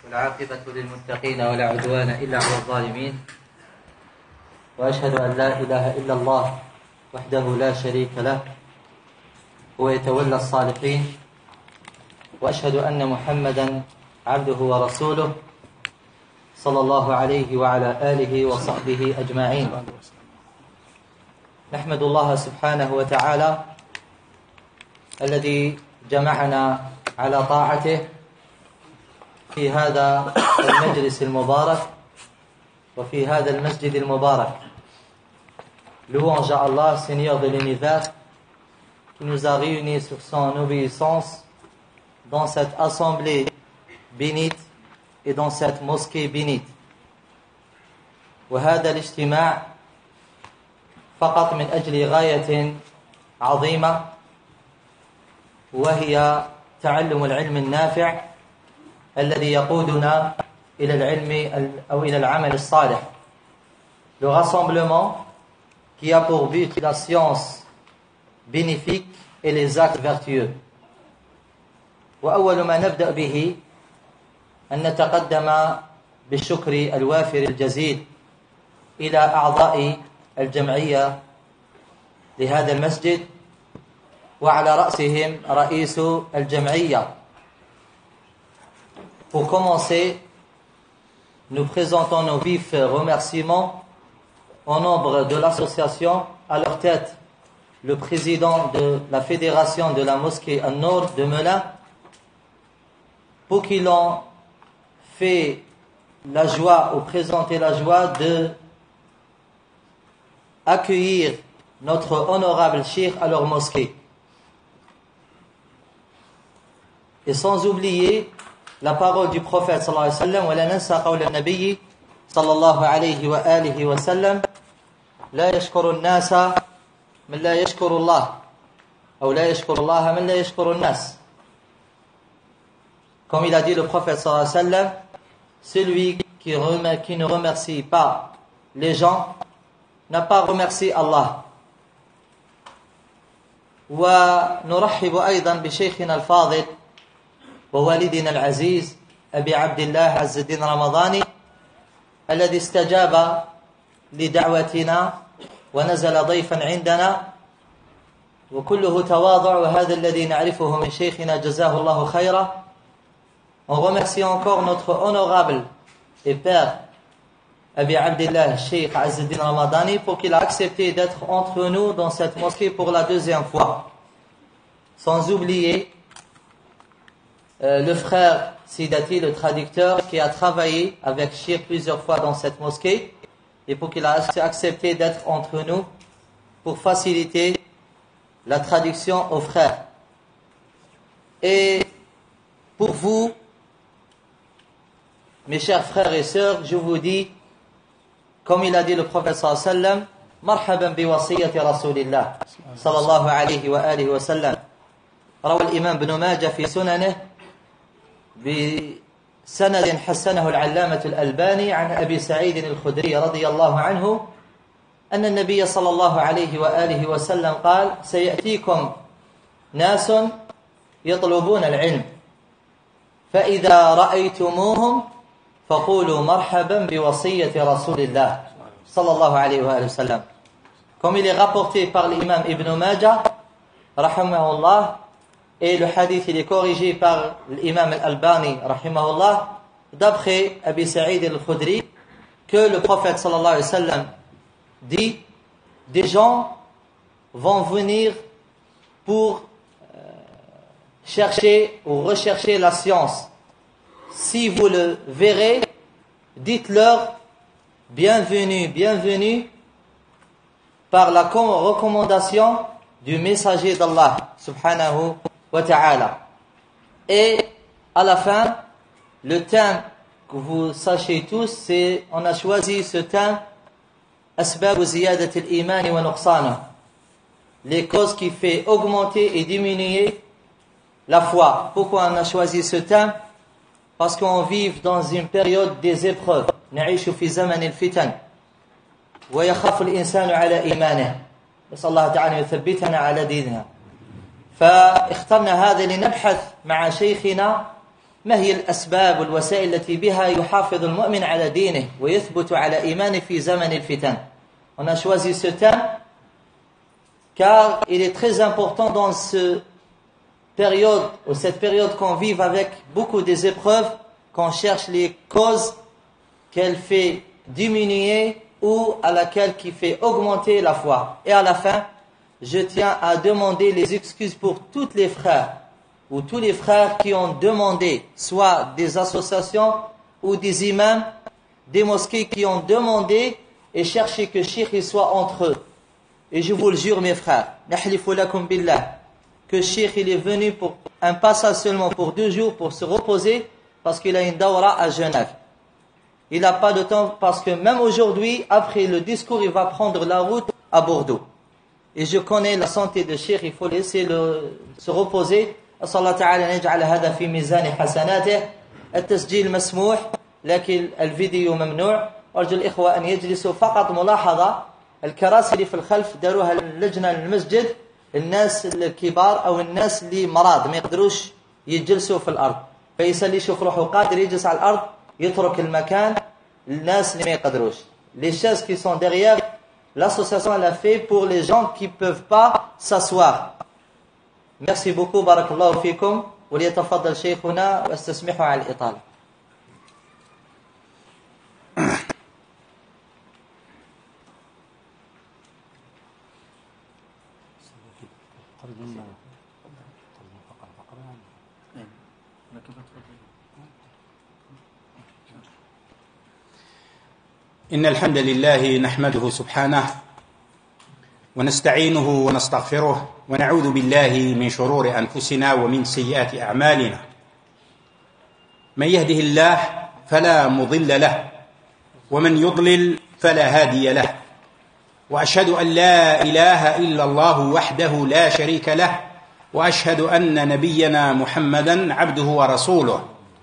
والعاقبة للمتقين ولا عدوان إلا على الظالمين وأشهد أن لا إله إلا الله وحده لا شريك له هو يتولى الصالحين وأشهد أن محمدا عبده ورسوله صلى الله عليه وعلى آله وصحبه أجمعين. نحمد الله سبحانه وتعالى الذي جمعنا على طاعته في هذا المجلس المبارك وفي هذا المسجد المبارك. Louange à Allah, Seigneur de l'univers, qui nous a réunis sur son obéissance dans cette assemblée bénite et dans cette mosquée bénite. وهذا الاجتماع فقط من أجل غاية عظيمة وهي تعلم العلم النافع الذي يقودنا إلى العلم أو إلى العمل الصالح. Le rassemblement qui a pour but la science bénéfique et les actes vertueux. وأول ما نبدأ به أن نتقدم بالشكر الوافر الجزيل إلى أعضاء الجمعية لهذا المسجد وعلى رأسهم رئيس الجمعية. Pour commencer, nous présentons nos vifs remerciements au nombre de l'association, à leur tête le président de la fédération de la mosquée An-Nour de Melun, pour qu'ils ont fait la joie ou présenté la joie de accueillir notre honorable cheikh à leur mosquée. Et sans oublier la parole du prophète sallallahu alayhi wa sallam, ولا ننسى قول النبي صلى الله عليه وآله وسلم لا يشكر الناس من لا يشكر الله أو لا يشكر الله من لا يشكر الناس. Comme il a dit le prophète sallallahu alayhi wa sallam, celui qui ne remercie pas les gens n'a pas remercié Allah. ونرحب أيضا بشيخنا الفاضل ووالدنا العزيز أبي عبد الله عز الدين رمضاني الذي استجاب لدعوتنا ونزل ضيفا عندنا وكله تواضع وهذا الذي نعرفه من شيخنا جزاه الله خيرا. On remercie encore notre honorable et père Abi Abdillah Sheikh Azz al-Din Ramadani pour qu'il a accepté d'être entre nous dans cette mosquée pour la deuxième fois. Sans oublier le frère Sidati, le traducteur, qui a travaillé avec Sheikh plusieurs fois dans cette mosquée et pour qu'il a accepté d'être entre nous pour faciliter la traduction aux frères. Et pour vous, mes chers frères et sœurs, je vous dis, comme il a dit le prophète sallallahu alayhi wa sallam, marhaban bi wasiyyati rasulillah sallallahu alayhi wa alihi wa sallam. روى الإمام ابن ماجه في سننه بسند حسنه العلامة الألباني عن أبي سعيد الخدري رضي الله عنه أن النبي صلى الله عليه وآله وسلم قال سيأتيكم ناس يطلبون العلم فإذا رأيتموهم فقولوا مرحبا بوصية رسول الله صلى الله عليه وآله وسلم. Comme il est rapporté par l'imam Ibn Majah rahimahullah, et le hadith il est corrigé par l'imam Al-Albani rahimahullah, d'après Abi Sa'id al-Khudri, que le prophète sallallahu alayhi wa sallam dit, des gens vont venir pour chercher ou rechercher la science. Si vous le verrez, dites-leur bienvenue, bienvenue par la recommandation du messager d'Allah subhanahu wa ta'ala. Et à la fin, le thème que vous sachez tous, c'est, on a choisi ce thème asbab ziyadat al-iman wa nuqsana, les causes qui fait augmenter et diminuer la foi. Pourquoi on a choisi ce thème? Parce qu'on vit dans une période des épreuves. نعيش في زمن الفتن ويخاف الإنسان على إيمانه. نسأل الله تعالى يثبتنا على ديننا. فاخترنا هذا لنبحث مع شيخنا ما هي الأسباب والوسائل التي بها يحافظ المؤمن على دينه ويثبت على إيمانه في زمن الفتن. On a choisi ce thème car il est très important dans cette période qu'on vive avec beaucoup des épreuves, qu'on cherche les causes qu'elle fait diminuer ou à laquelle qui fait augmenter la foi. Et à la fin, je tiens à demander les excuses pour tous les frères ou tous les frères qui ont demandé, soit des associations ou des imams, des mosquées qui ont demandé et cherché que Cheikh soit entre eux. Et je vous le jure mes frères, nahlifu lakum billah, que Cheikh il est venu pour un passage seulement pour 2 jours pour se reposer parce qu'il a une dawra à Genève. Il n'a pas de temps parce que même aujourd'hui, après le discours, il va prendre la route à Bordeaux. Et je connais la santé de Cheikh, il faut laisser se reposer. أسأل الله تعالى أن يجعل هذا في ميزان حسناته. التسجيل مسموح لكن الفيديو ممنوع. أرجو الإخوة أن يجلسوا. فقط ملاحظة، الكراسي اللي في الخلف داروها اللجنة المسجد الناس الكبار أو الناس اللي مرض ما يقدروش يجلسوا في الأرض، فيسأل يشوف روحه قادر يجلس على الأرض يترك المكان للناس اللي ما يقدروش. Les chaises qui sont derrière, l'association l'a fait pour les gens qui ne peuvent pas s'asseoir. Merci beaucoup, barakallahu fikum. وليتفضل شيخنا واستسمحوا على الإطالة. إن الحمد لله نحمده سبحانه ونستعينه ونستغفره ونعوذ بالله من شرور أنفسنا ومن سيئات أعمالنا. من يهده الله فلا مضل له ومن يضلل فلا هادي له، وأشهد أن لا إله إلا الله وحده لا شريك له، وأشهد أن نبينا محمدا عبده ورسوله.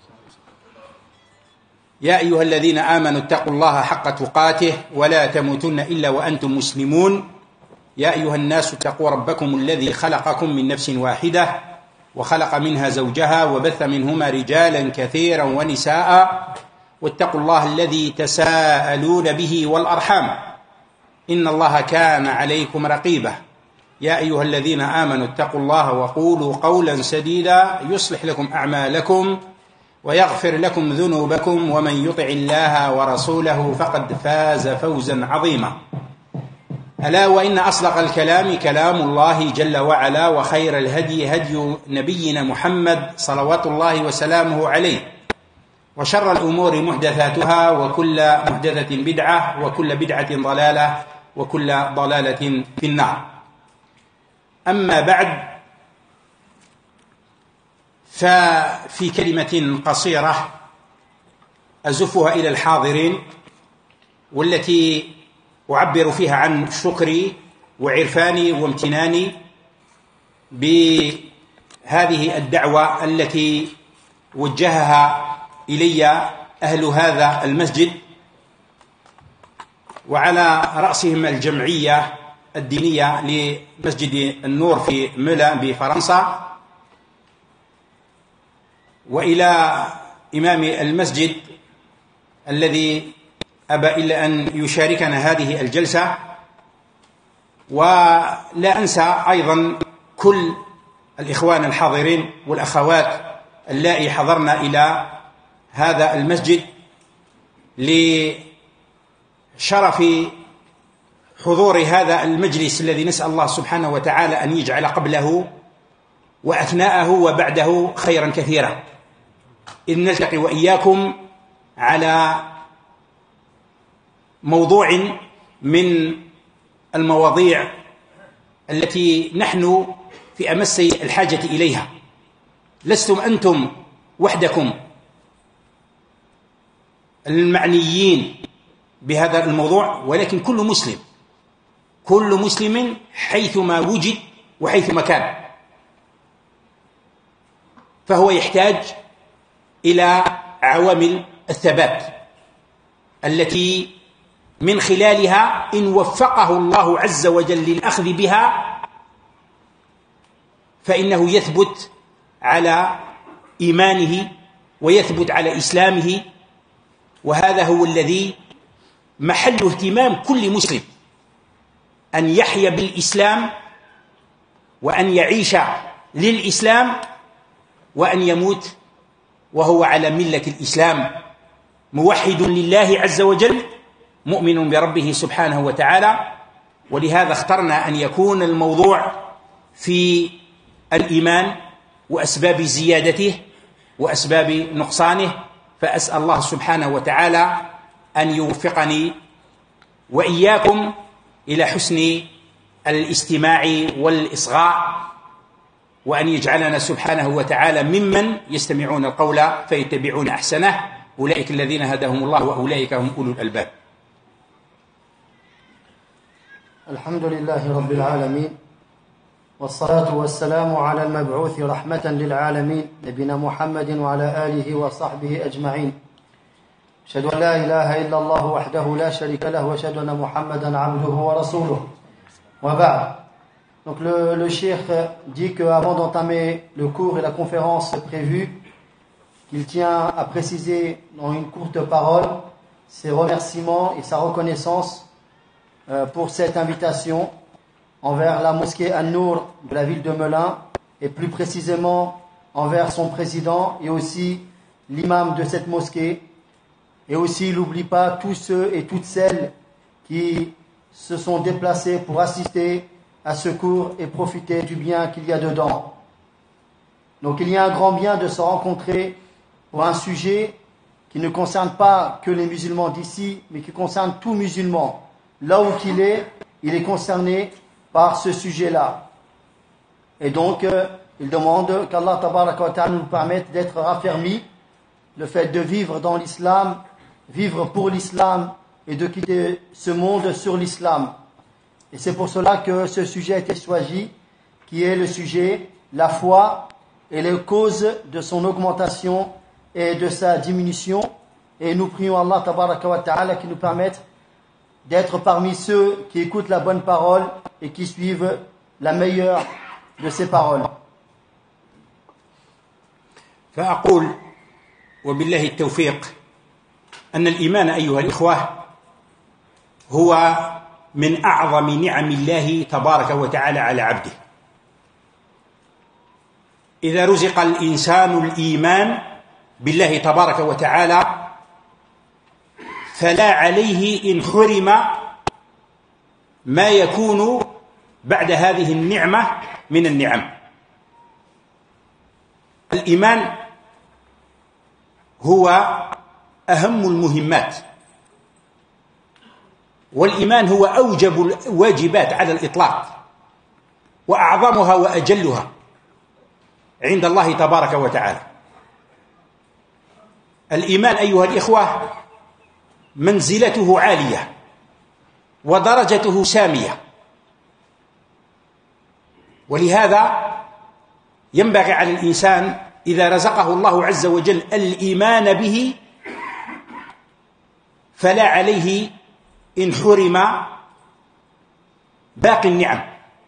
يا أيها الذين آمنوا اتقوا الله حق تقاته ولا تموتن إلا وأنتم مسلمون. يا أيها الناس اتقوا ربكم الذي خلقكم من نفس واحدة وخلق منها زوجها وبث منهما رجالا كثيرا ونساء، واتقوا الله الذي تساءلون به والأرحام إن الله كان عليكم رقيبا. يا أيها الذين آمنوا اتقوا الله وقولوا قولا سديدا يصلح لكم أعمالكم ويغفر لكم ذنوبكم، ومن يطع الله ورسوله فقد فاز فوزا عظيما. ألا وإن أصدق الكلام كلام الله جل وعلا، وخير الهدي هدي نبينا محمد صلوات الله وسلامه عليه، وشر الأمور محدثاتها، وكل محدثة بدعة، وكل بدعة ضلالة، وكل ضلالة في النار. أما بعد، ففي كلمة قصيرة أزفها إلى الحاضرين، والتي أعبر فيها عن شكري وعرفاني وامتناني بهذه الدعوة التي وجهها إلي أهل هذا المسجد، وعلى رأسهم الجمعية الدينية لمسجد النور في مولان بفرنسا، وإلى إمام المسجد الذي أبى إلا أن يشاركنا هذه الجلسة، ولا أنسى أيضا كل الإخوان الحاضرين والأخوات اللائي حضرنا إلى هذا المسجد لشرف حضور هذا المجلس الذي نسأل الله سبحانه وتعالى أن يجعل قبله وأثناءه وبعده خيرا كثيرا، إذ نلتقي وإياكم على موضوع من المواضيع التي نحن في أمس الحاجة إليها. لستم أنتم وحدكم المعنيين بهذا الموضوع، ولكن كل مسلم حيثما وجد وحيثما كان، فهو يحتاج إلى عوامل الثبات التي من خلالها إن وفقه الله عز وجل للأخذ بها فإنه يثبت على إيمانه ويثبت على إسلامه، وهذا هو الذي محل اهتمام كل مسلم، أن يحيا بالإسلام وأن يعيش للإسلام وأن يموت وهو على ملة الإسلام، موحد لله عز وجل، مؤمن بربه سبحانه وتعالى. ولهذا اخترنا أن يكون الموضوع في الإيمان وأسباب زيادته وأسباب نقصانه، فأسأل الله سبحانه وتعالى أن يوفقني وإياكم إلى حسن الاستماع والإصغاء، وأن يجعلنا سبحانه وتعالى ممن يستمعون القول فيتبعون أحسنه، أولئك الذين هداهم الله وأولئك هم أولو الألباب. الحمد لله رب العالمين، والصلاة والسلام على المبعوث رحمة للعالمين نبينا محمد وعلى آله وصحبه أجمعين. أشهد أن لا إله إلا الله وحده لا شريك له وأشهد أن محمدا عبده ورسوله. وبعد. Donc le cheikh dit qu'avant d'entamer le cours et la conférence prévue, qu'il tient à préciser dans une courte parole ses remerciements et sa reconnaissance pour cette invitation envers la mosquée An-Nour de la ville de Melun, et plus précisément envers son président et aussi l'imam de cette mosquée. Et aussi, il n'oublie pas tous ceux et toutes celles qui se sont déplacés pour assister à ce cours et profiter du bien qu'il y a dedans. Donc il y a un grand bien de se rencontrer pour un sujet qui ne concerne pas que les musulmans d'ici, mais qui concerne tout musulman. Là où il est concerné par ce sujet-là. Et donc, il demande qu'Allah Tabaraka wa Ta'ala nous permette d'être raffermis, le fait de vivre dans l'islam, vivre pour l'islam et de quitter ce monde sur l'islam. Et c'est pour cela que ce sujet a été choisi, qui est le sujet, la foi et les causes de son augmentation et de sa diminution. Et nous prions Allah Tabaraka wa Ta'ala qui nous permette d'être parmi ceux qui écoutent la bonne parole et qui suivent la meilleure de ces paroles. فأقول وبالله التوفيق أن الإيمان أيها الإخوة هو من أعظم نعم الله تبارك وتعالى على عبده. إذا رزق الإنسان الإيمان بالله تبارك وتعالى فلا عليه إن حرم ما يكون بعد هذه النعمة من النعم. الإيمان هو أهم المهمات، والإيمان هو أوجب الواجبات على الإطلاق، وأعظمها وأجلها عند الله تبارك وتعالى. الإيمان أيها الإخوة منزلته عالية ودرجته سامية، ولهذا ينبغي على الإنسان إذا رزقه الله عز وجل الإيمان به فلا عليه إن حرم باقي النعم،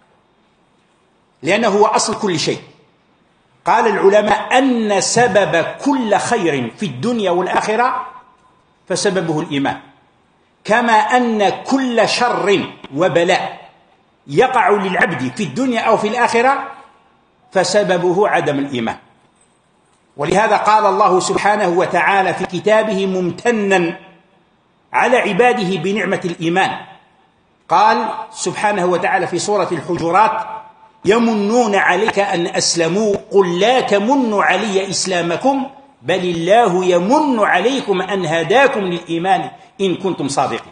لأنه هو أصل كل شيء. قال العلماء أن سبب كل خير في الدنيا والآخرة فسببه الإيمان، كما أن كل شر وبلاء يقع للعبد في الدنيا أو في الآخرة فسببه عدم الإيمان. ولهذا قال الله سبحانه وتعالى في كتابه ممتنا على عباده بنعمة الإيمان، قال سبحانه وتعالى في سورة الحجرات: يمنون عليك أن أسلموا قل لا تمنوا علي إسلامكم بل الله يمن عليكم أن هداكم للإيمان إن كنتم صادقين.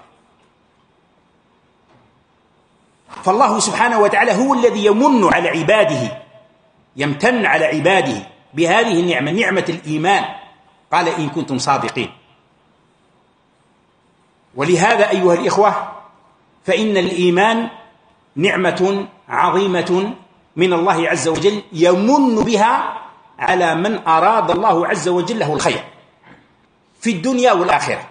فالله سبحانه وتعالى هو الذي يمن على عباده، يمتن على عباده بهذه النعمة، نعمة الإيمان، قال إن كنتم صادقين. ولهذا أيها الإخوة فإن الإيمان نعمة عظيمة من الله عز وجل يمن بها على من أراد الله عز وجل له الخير في الدنيا والآخرة.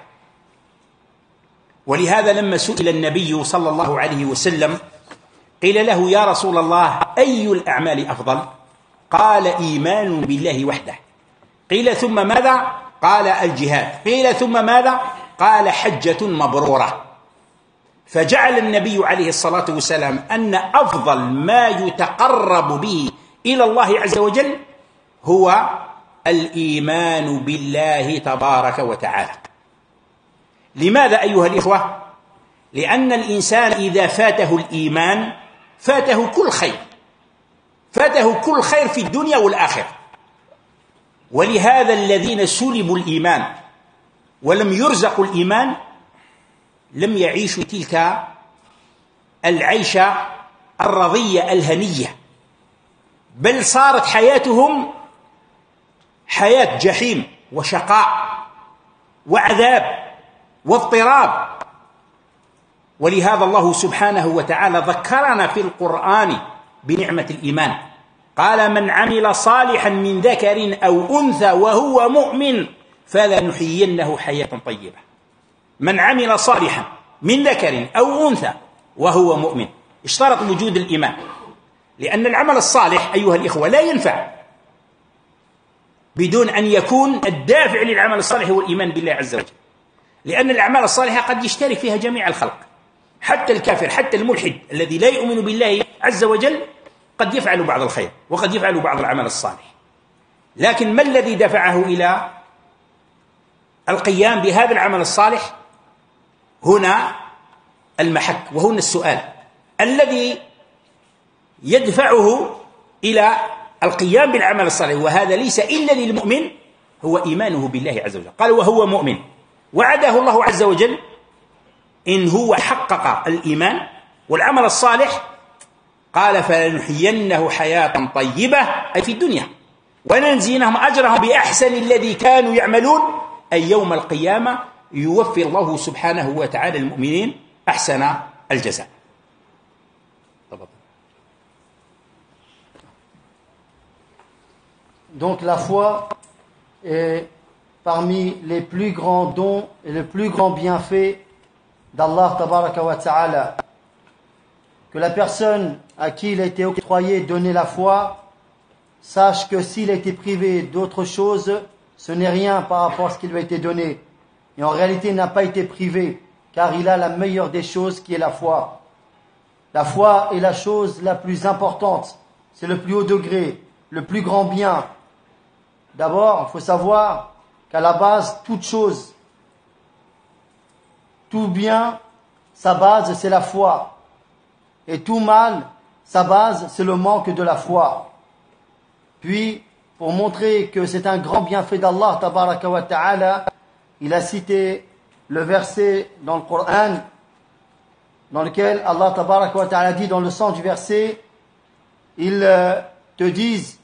ولهذا لما سئل النبي صلى الله عليه وسلم قيل له: يا رسول الله أي الأعمال أفضل؟ قال: إيمان بالله وحده قيل ثم ماذا؟ قال الجهاد. قيل ثم ماذا؟ قال حجة مبرورة. فجعل النبي عليه الصلاة والسلام أن أفضل ما يتقرب به إلى الله عز وجل هو الإيمان بالله تبارك وتعالى. لماذا أيها الإخوة؟ لأن الإنسان إذا فاته الإيمان فاته كل خير، فاته كل خير في الدنيا والآخرة. ولهذا الذين سلبوا الإيمان ولم يرزقوا الإيمان لم يعيشوا تلك العيشة الرضية الهنية، بل صارت حياتهم حياة جحيم وشقاء وعذاب واضطراب. ولهذا الله سبحانه وتعالى ذكرنا في القرآن بنعمة الإيمان، قال: من عمل صالحا من ذكر أو أنثى وهو مؤمن فلنحيينه حياة طيبة. من عمل صالحا من ذكر أو أنثى وهو مؤمن. اشترط وجود الإيمان، لأن العمل الصالح أيها الإخوة لا ينفع بدون أن يكون الدافع للعمل الصالح هو الإيمان بالله عز وجل، لأن الأعمال الصالحة قد يشترك فيها جميع الخلق، حتى الكافر، حتى الملحد الذي لا يؤمن بالله عز وجل قد يفعل بعض الخير وقد يفعل بعض العمل الصالح. لكن ما الذي دفعه إلى القيام بهذا العمل الصالح؟ هنا المحك، وهنا السؤال الذي يدفعه إلى القيام بالعمل الصالح، وهذا ليس إلا للمؤمن، هو إيمانه بالله عز وجل. قال: وهو مؤمن. وعده الله عز وجل إن هو حقق الإيمان والعمل الصالح، قال: فلنحيينه حياة طيبة، أي في الدنيا، وننزينهم أجرهم بأحسن الذي كانوا يعملون، أي يوم القيامة يوفي الله سبحانه وتعالى المؤمنين أحسن الجزاء. Donc la foi est parmi les plus grands dons et les plus grands bienfaits d'Allah tabaraka wa ta'ala. Que la personne à qui il a été octroyé donner la foi sache que s'il a été privé d'autre chose, ce n'est rien par rapport à ce qui lui a été donné. Et en réalité, il n'a pas été privé, car il a la meilleure des choses qui est la foi. La foi est la chose la plus importante, c'est le plus haut degré, le plus grand bien. D'abord, il faut savoir qu'à la base, toute chose, tout bien, sa base, c'est la foi. Et tout mal, sa base, c'est le manque de la foi. Puis, pour montrer que c'est un grand bienfait d'Allah, tabaraka wa ta'ala, il a cité le verset dans le Coran, dans lequel Allah tabaraka wa ta'ala dit dans le sens du verset, ils te disent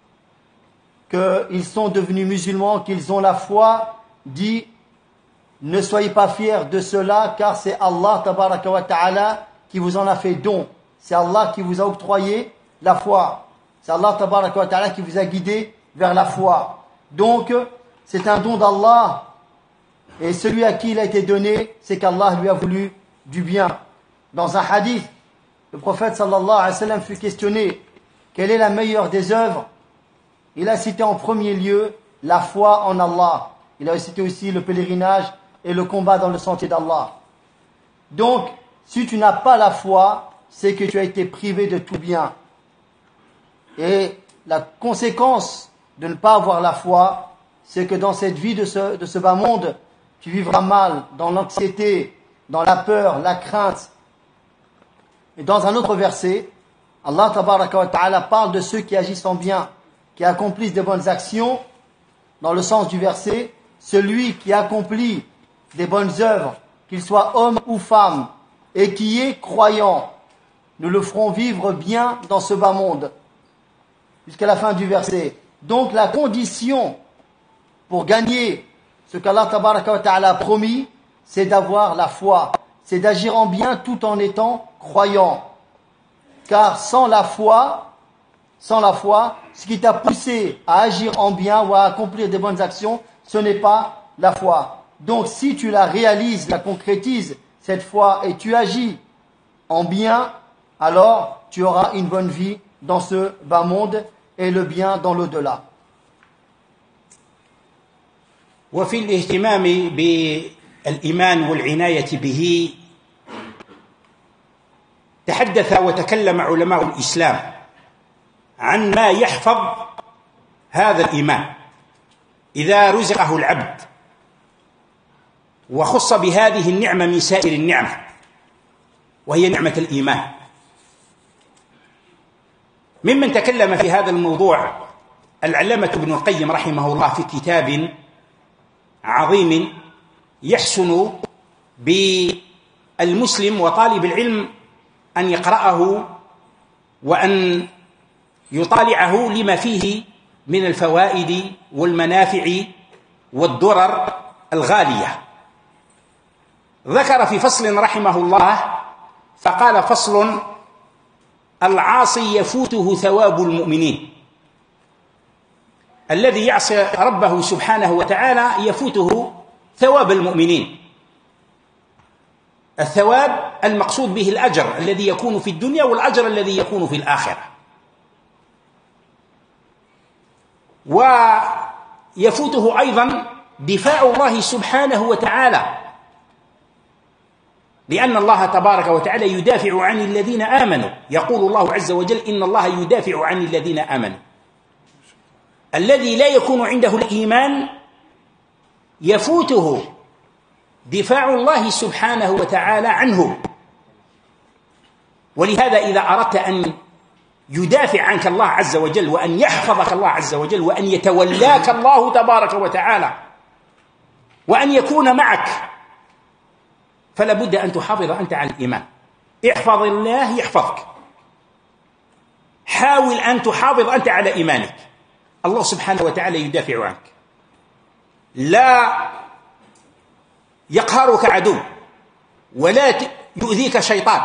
qu'ils sont devenus musulmans, qu'ils ont la foi, dit, ne soyez pas fiers de cela, car c'est Allah tabaraka wa ta'ala qui vous en a fait don. C'est Allah qui vous a octroyé la foi. C'est Allah tabaraka wa ta'ala qui vous a guidé vers la foi. Donc, c'est un don d'Allah. Et celui à qui il a été donné, c'est qu'Allah lui a voulu du bien. Dans un hadith, le prophète sallallahu alayhi wa sallam fut questionné, quelle est la meilleure des œuvres? Il a cité en premier lieu la foi en Allah. Il a cité aussi le pèlerinage et le combat dans le sentier d'Allah. Donc, si tu n'as pas la foi, c'est que tu as été privé de tout bien. Et la conséquence de ne pas avoir la foi, c'est que dans cette vie de ce bas monde, tu vivras mal, dans l'anxiété, dans la peur, la crainte. Et dans un autre verset, Allah tabaraka wa ta'ala parle de ceux qui agissent en bien, qui accomplissent des bonnes actions. Dans le sens du verset, celui qui accomplit des bonnes œuvres, qu'il soit homme ou femme, et qui est croyant, nous le ferons vivre bien dans ce bas monde. Jusqu'à la fin du verset. Donc la condition pour gagner ce qu'Allah tabaraka wa ta'ala a promis, c'est d'avoir la foi, c'est d'agir en bien tout en étant croyant. Car sans la foi, ce qui t'a poussé à agir en bien ou à accomplir des bonnes actions, ce n'est pas la foi. Donc si tu la réalises, la concrétises, cette foi, et tu agis en bien, alors tu auras une bonne vie dans ce bas monde et le bien dans l'au-delà. وفي الاهتمام بالإيمان والعناية به تحدث وتكلم علماء الإسلام عن ما يحفظ هذا الإيمان إذا رزقه العبد وخص بهذه النعمة من سائر النعم، وهي نعمة الإيمان. ممن تكلم في هذا الموضوع العلامة ابن القيم رحمه الله في كتاب عظيم يحسن بالمسلم وطالب العلم أن يقرأه وأن يطالعه لما فيه من الفوائد والمنافع والدرر الغالية. ذكر في فصل رحمه الله فقال: فصل: العاصي يفوته ثواب المؤمنين. الذي يعصي ربه سبحانه وتعالى يفوته ثواب المؤمنين. الثواب المقصود به الأجر الذي يكون في الدنيا والأجر الذي يكون في الآخرة. ويفوته أيضا دفاع الله سبحانه وتعالى، لأن الله تبارك وتعالى يدافع عن الذين آمنوا. يقول الله عز وجل: إن الله يدافع عن الذين آمنوا. الذي لا يكون عنده الإيمان يفوته دفاع الله سبحانه وتعالى عنه. ولهذا إذا أردت أن يدافع عنك الله عز وجل وأن يحفظك الله عز وجل وأن يتولاك الله تبارك وتعالى وأن يكون معك، فلا بد أن تحافظ أنت على الإيمان. احفظ الله يحفظك. حاول أن تحافظ أنت على إيمانك. الله سبحانه وتعالى يدافع عنك. لا يقهرك عدو، ولا يؤذيك شيطان،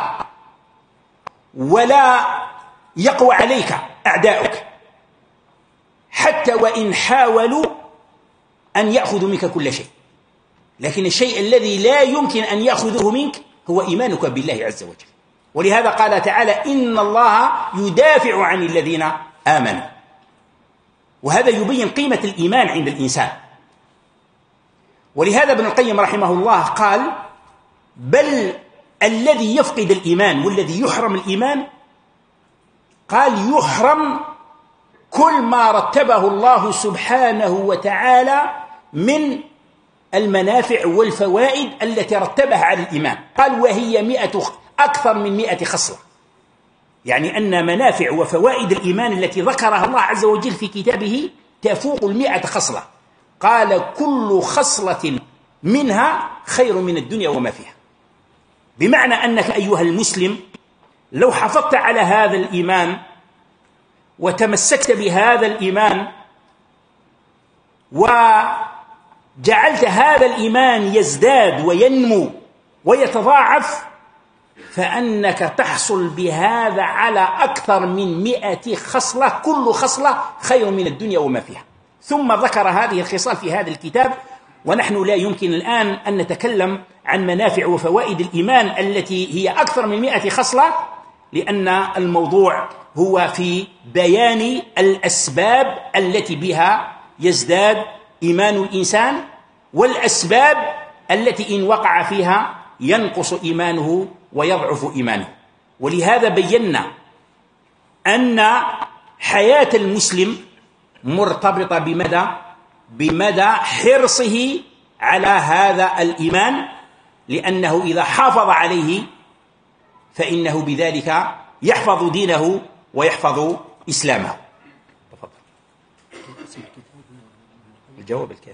ولا يقوى عليك أعداؤك، حتى وإن حاولوا أن يأخذوا منك كل شيء. لكن الشيء الذي لا يمكن أن يأخذه منك هو إيمانك بالله عز وجل. ولهذا قال تعالى: إن الله يدافع عن الذين آمنوا. وهذا يبين قيمة الإيمان عند الإنسان. ولهذا ابن القيم رحمه الله قال: بل الذي يفقد الإيمان والذي يحرم الإيمان، قال يحرم كل ما رتبه الله سبحانه وتعالى من المنافع والفوائد التي رتبها على الإيمان. قال: وهي أكثر من 100 خصلة. يعني أن منافع وفوائد الإيمان التي ذكرها الله عز وجل في كتابه تفوق 100 خصلة. قال: كل خصلة منها خير من الدنيا وما فيها. بمعنى أنك أيها المسلم لو حافظت على هذا الإيمان وتمسكت بهذا الإيمان وجعلت هذا الإيمان يزداد وينمو ويتضاعف، فأنك تحصل بهذا على أكثر من 100 خصلة، كل خصلة خير من الدنيا وما فيها. ثم ذكر هذه الخصال في هذا الكتاب، ونحن لا يمكن الآن أن نتكلم عن منافع وفوائد الإيمان التي هي أكثر من 100 خصلة، لأن الموضوع هو في بيان الأسباب التي بها يزداد إيمان الإنسان، والأسباب التي إن وقع فيها ينقص إيمانه ويضعف إيمانه. ولهذا بينا أن حياة المسلم مرتبطة بمدى حرصه على هذا الإيمان، لأنه إذا حافظ عليه فإنه بذلك يحفظ دينه ويحفظ إسلامه. تفضل. الجواب الكافي.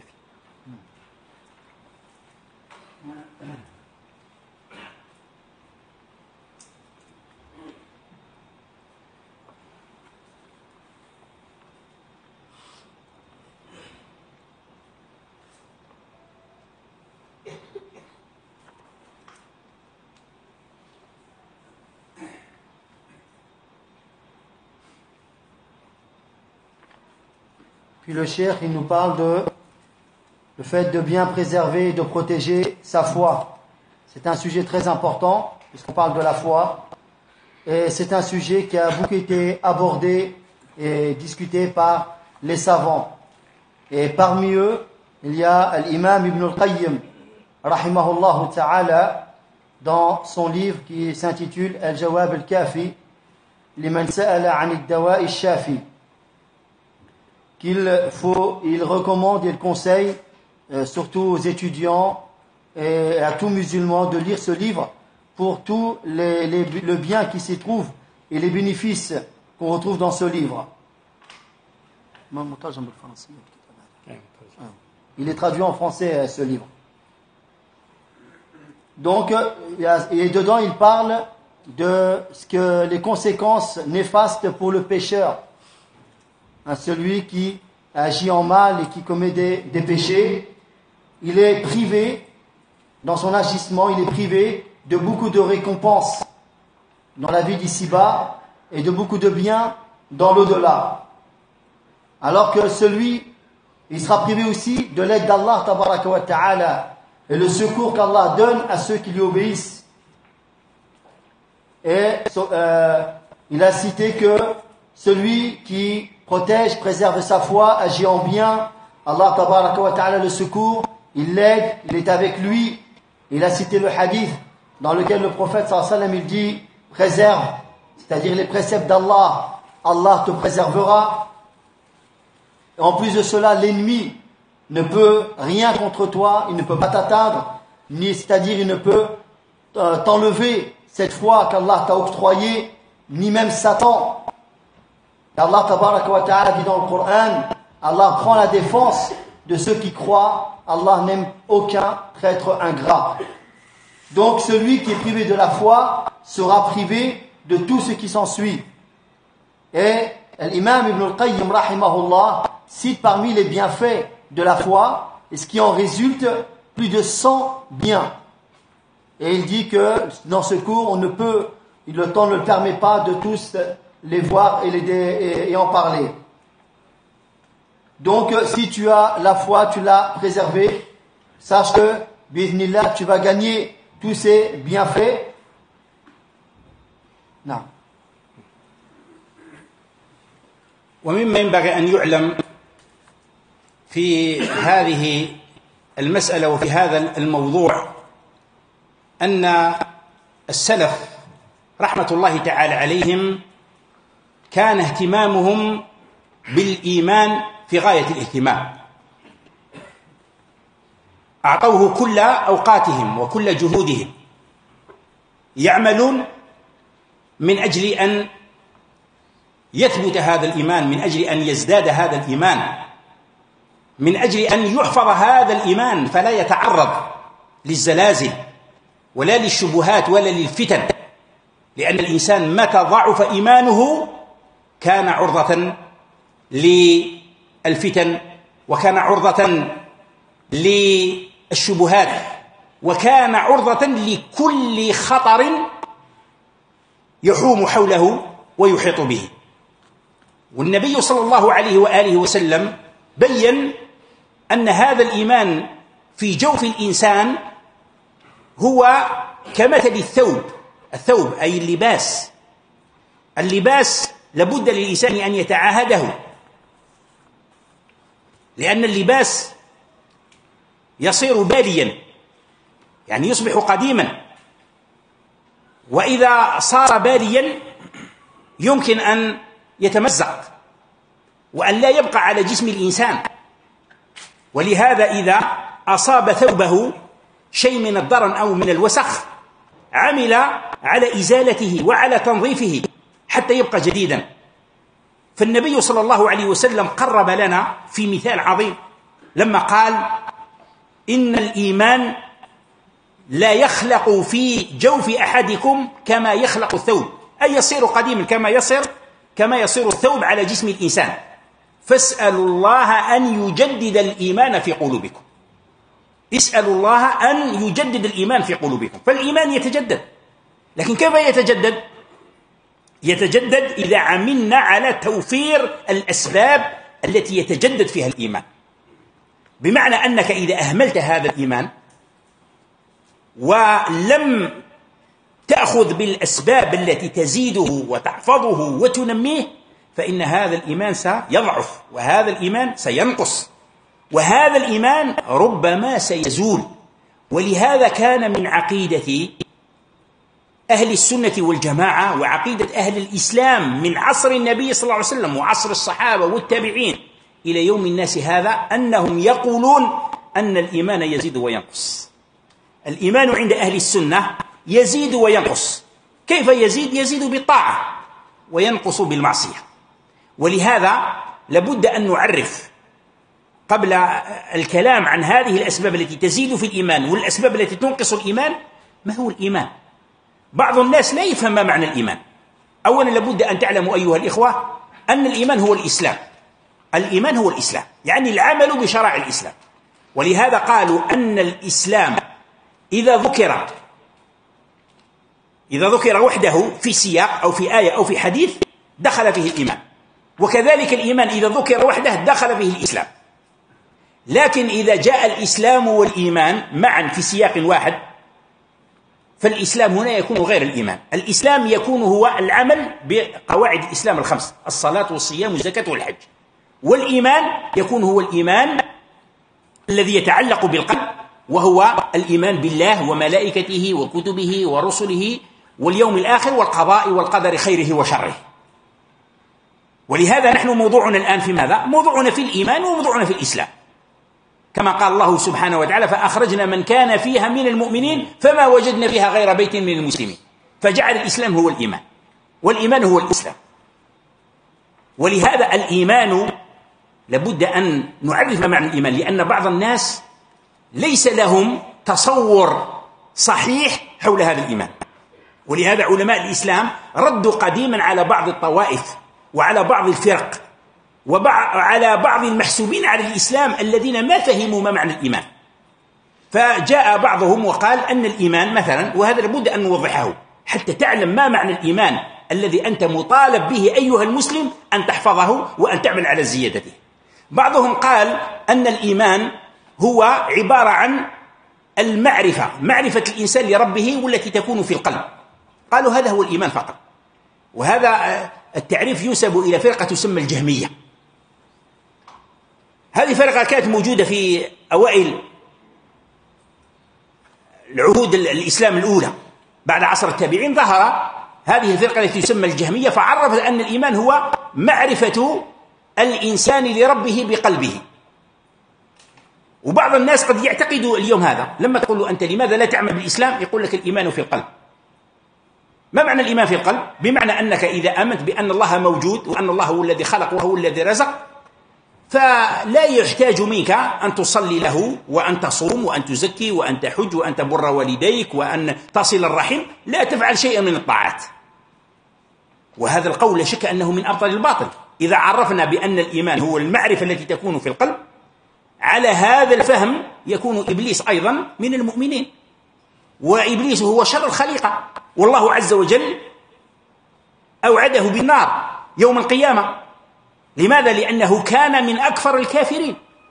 Puis le cheikh, il nous parle de le fait de bien préserver et de protéger sa foi. C'est un sujet très important, puisqu'on parle de la foi. Et c'est un sujet qui a beaucoup été abordé et discuté par les savants. Et parmi eux, il y a l'imam Ibn al-Qayyim, rahimahullah ta'ala, dans son livre qui s'intitule Al-Jawab al-Kafi, liman sa'ala 'an ad-dawa' al-shafi, il recommande et il conseille, surtout aux étudiants et à tout musulman, de lire ce livre pour tout le bien qui s'y trouve et les bénéfices qu'on retrouve dans ce livre. Il est traduit en français, ce livre. Donc, et dedans, il parle de ce que les conséquences néfastes pour le pécheur, celui qui agit en mal et qui commet des péchés. Il est privé, dans son agissement, il est privé de beaucoup de récompenses dans la vie d'ici-bas et de beaucoup de biens dans l'au-delà. Alors que il sera privé aussi de l'aide d'Allah tabaraka wa ta'ala et le secours qu'Allah donne à ceux qui lui obéissent. Et il a cité que celui qui protège, préserve sa foi, agit en bien, Allah tabaraka wa ta'ala le secours, il l'aide, il est avec lui. Il a cité le hadith dans lequel le prophète sallallahu alayhi wa sallam, il dit préserve, c'est-à-dire les préceptes d'Allah, Allah te préservera. Et en plus de cela, l'ennemi ne peut rien contre toi, il ne peut pas t'atteindre, c'est-à-dire il ne peut t'enlever cette foi qu'Allah t'a octroyée, ni même Satan. Allah tabaraka wa ta'ala dit dans le Coran, Allah prend la défense de ceux qui croient, Allah n'aime aucun traître ingrat. Donc celui qui est privé de la foi sera privé de tout ce qui s'ensuit. Et l'imam Ibn al-Qayyim rahimahullah cite parmi les bienfaits de la foi, et ce qui en résulte, plus de 100 biens. Et il dit que dans ce cours, le temps ne le permet pas de tous les voir et en parler. Donc, si tu as la foi, tu l'as préservée, sache que, bi'idhnillah, tu vas gagner tous ces bienfaits. Non. ومما ينبغي أن يعلم في هذه المسألة وفي هذا الموضوع أن السلف رحمة الله تعالى عليهم كان اهتمامهم بالإيمان في غاية الاهتمام، أعطوه كل أوقاتهم وكل جهودهم، يعملون من أجل أن يثبت هذا الإيمان، من أجل أن يزداد هذا الإيمان، من أجل أن يحفظ هذا الإيمان فلا يتعرض للزلازل ولا للشبهات ولا للفتن، لأن الإنسان متى ضعف إيمانه كان عرضة للفتن، وكان عرضة للشبهات، وكان عرضة لكل خطر يحوم حوله ويحيط به. والنبي صلى الله عليه وآله وسلم بين أن هذا الإيمان في جوف الإنسان هو كمثل الثوب أي اللباس لابد للإنسان أن يتعاهده، لأن اللباس يصير باليا، يعني يصبح قديما، وإذا صار باليا يمكن أن يتمزق وأن لا يبقى على جسم الإنسان. ولهذا إذا أصاب ثوبه شيء من الضرن أو من الوسخ عمل على إزالته وعلى تنظيفه حتى يبقى جديدا. فالنبي صلى الله عليه وسلم قرب لنا في مثال عظيم لما قال إن الإيمان لا يخلق في جوف أحدكم كما يخلق الثوب، أي يصير قديما كما يصير الثوب على جسم الإنسان، فاسألوا الله أن يجدد الإيمان في قلوبكم. اسألوا الله أن يجدد الإيمان في قلوبكم. فالإيمان يتجدد، لكن كيف يتجدد؟ يتجدد إذا عملنا على توفير الأسباب التي يتجدد فيها الإيمان. بمعنى أنك إذا أهملت هذا الإيمان ولم تأخذ بالأسباب التي تزيده وتحفظه وتنميه، فإن هذا الإيمان سيضعف وهذا الإيمان سينقص. وهذا الإيمان ربما سيزول. ولهذا كان من عقيدة أهل السنة والجماعة وعقيدة أهل الإسلام من عصر النبي صلى الله عليه وسلم وعصر الصحابة والتابعين إلى يوم الناس هذا أنهم يقولون أن الإيمان يزيد وينقص. الإيمان عند أهل السنة يزيد وينقص. كيف يزيد؟ يزيد بالطاعة وينقص بالمعصية. ولهذا لابد أن نعرف قبل الكلام عن هذه الأسباب التي تزيد في الإيمان والأسباب التي تنقص الإيمان ما هو الإيمان. بعض الناس لا يفهم ما معنى الإيمان. أولا لابد أن تعلموا أيها الإخوة أن الإيمان هو الإسلام. الإيمان هو الإسلام، يعني العمل بشرائع الإسلام. ولهذا قالوا أن الإسلام إذا ذكر وحده في سياق أو في آية أو في حديث دخل فيه الإيمان، وكذلك الإيمان إذا ذكر وحده دخل فيه الإسلام. لكن إذا جاء الإسلام والإيمان معا في سياق واحد فالإسلام هنا يكون غير الإيمان. الإسلام يكون هو العمل بقواعد الإسلام الخمس: الصلاة والصيام والزكاة والحج. والإيمان يكون هو الإيمان الذي يتعلق بالقلب، وهو الإيمان بالله وملائكته وكتبه ورسله واليوم الآخر والقضاء والقدر خيره وشره. ولهذا نحن موضوعنا الآن في ماذا؟ موضوعنا في الإيمان وموضوعنا في الإسلام، كما قال الله سبحانه وتعالى: فأخرجنا من كان فيها من المؤمنين فما وجدنا فيها غير بيت من المسلمين. فجعل الإسلام هو الإيمان والإيمان هو الإسلام. ولهذا الإيمان لابد أن نعرف ما معنى الإيمان، لأن بعض الناس ليس لهم تصور صحيح حول هذا الإيمان. ولهذا علماء الإسلام ردوا قديما على بعض الطوائف وعلى بعض الفرق وعلى بعض المحسوبين على الإسلام الذين ما فهموا ما معنى الإيمان. فجاء بعضهم وقال أن الإيمان مثلا، وهذا لابد أن نوضحه حتى تعلم ما معنى الإيمان الذي أنت مطالب به أيها المسلم أن تحفظه وأن تعمل على زيادته. بعضهم قال أن الإيمان هو عبارة عن معرفة الإنسان لربه والتي تكون في القلب. قالوا هذا هو الإيمان فقط. وهذا التعريف ينسب إلى فرقة تسمى الجهمية. هذه فرقة كانت موجودة في أوائل العهود الإسلام الأولى بعد عصر التابعين. ظهر هذه الفرقة التي تسمى الجهمية، فعرفت أن الإيمان هو معرفة الإنسان لربه بقلبه. وبعض الناس قد يعتقدوا اليوم هذا، لما تقول له أنت لماذا لا تعمل بالإسلام؟ يقول لك الإيمان في القلب. ما معنى الإيمان في القلب؟ بمعنى أنك إذا آمنت بأن الله موجود وأن الله هو الذي خلق وهو الذي رزق، فلا يحتاج منك أن تصلي له وأن تصوم وأن تزكي وأن تحج وأن تبر والديك وأن تصل الرحم، لا تفعل شيئا من الطاعات. وهذا القول لا شك أنه من أبطل الباطل. إذا عرفنا بأن الإيمان هو المعرفة التي تكون في القلب، على هذا الفهم يكون إبليس أيضا من المؤمنين، وإبليس هو شر الخليقة، والله عز وجل أوعده بالنار يوم القيامة. لماذا؟ لأنه كان من أكفر الكافرين.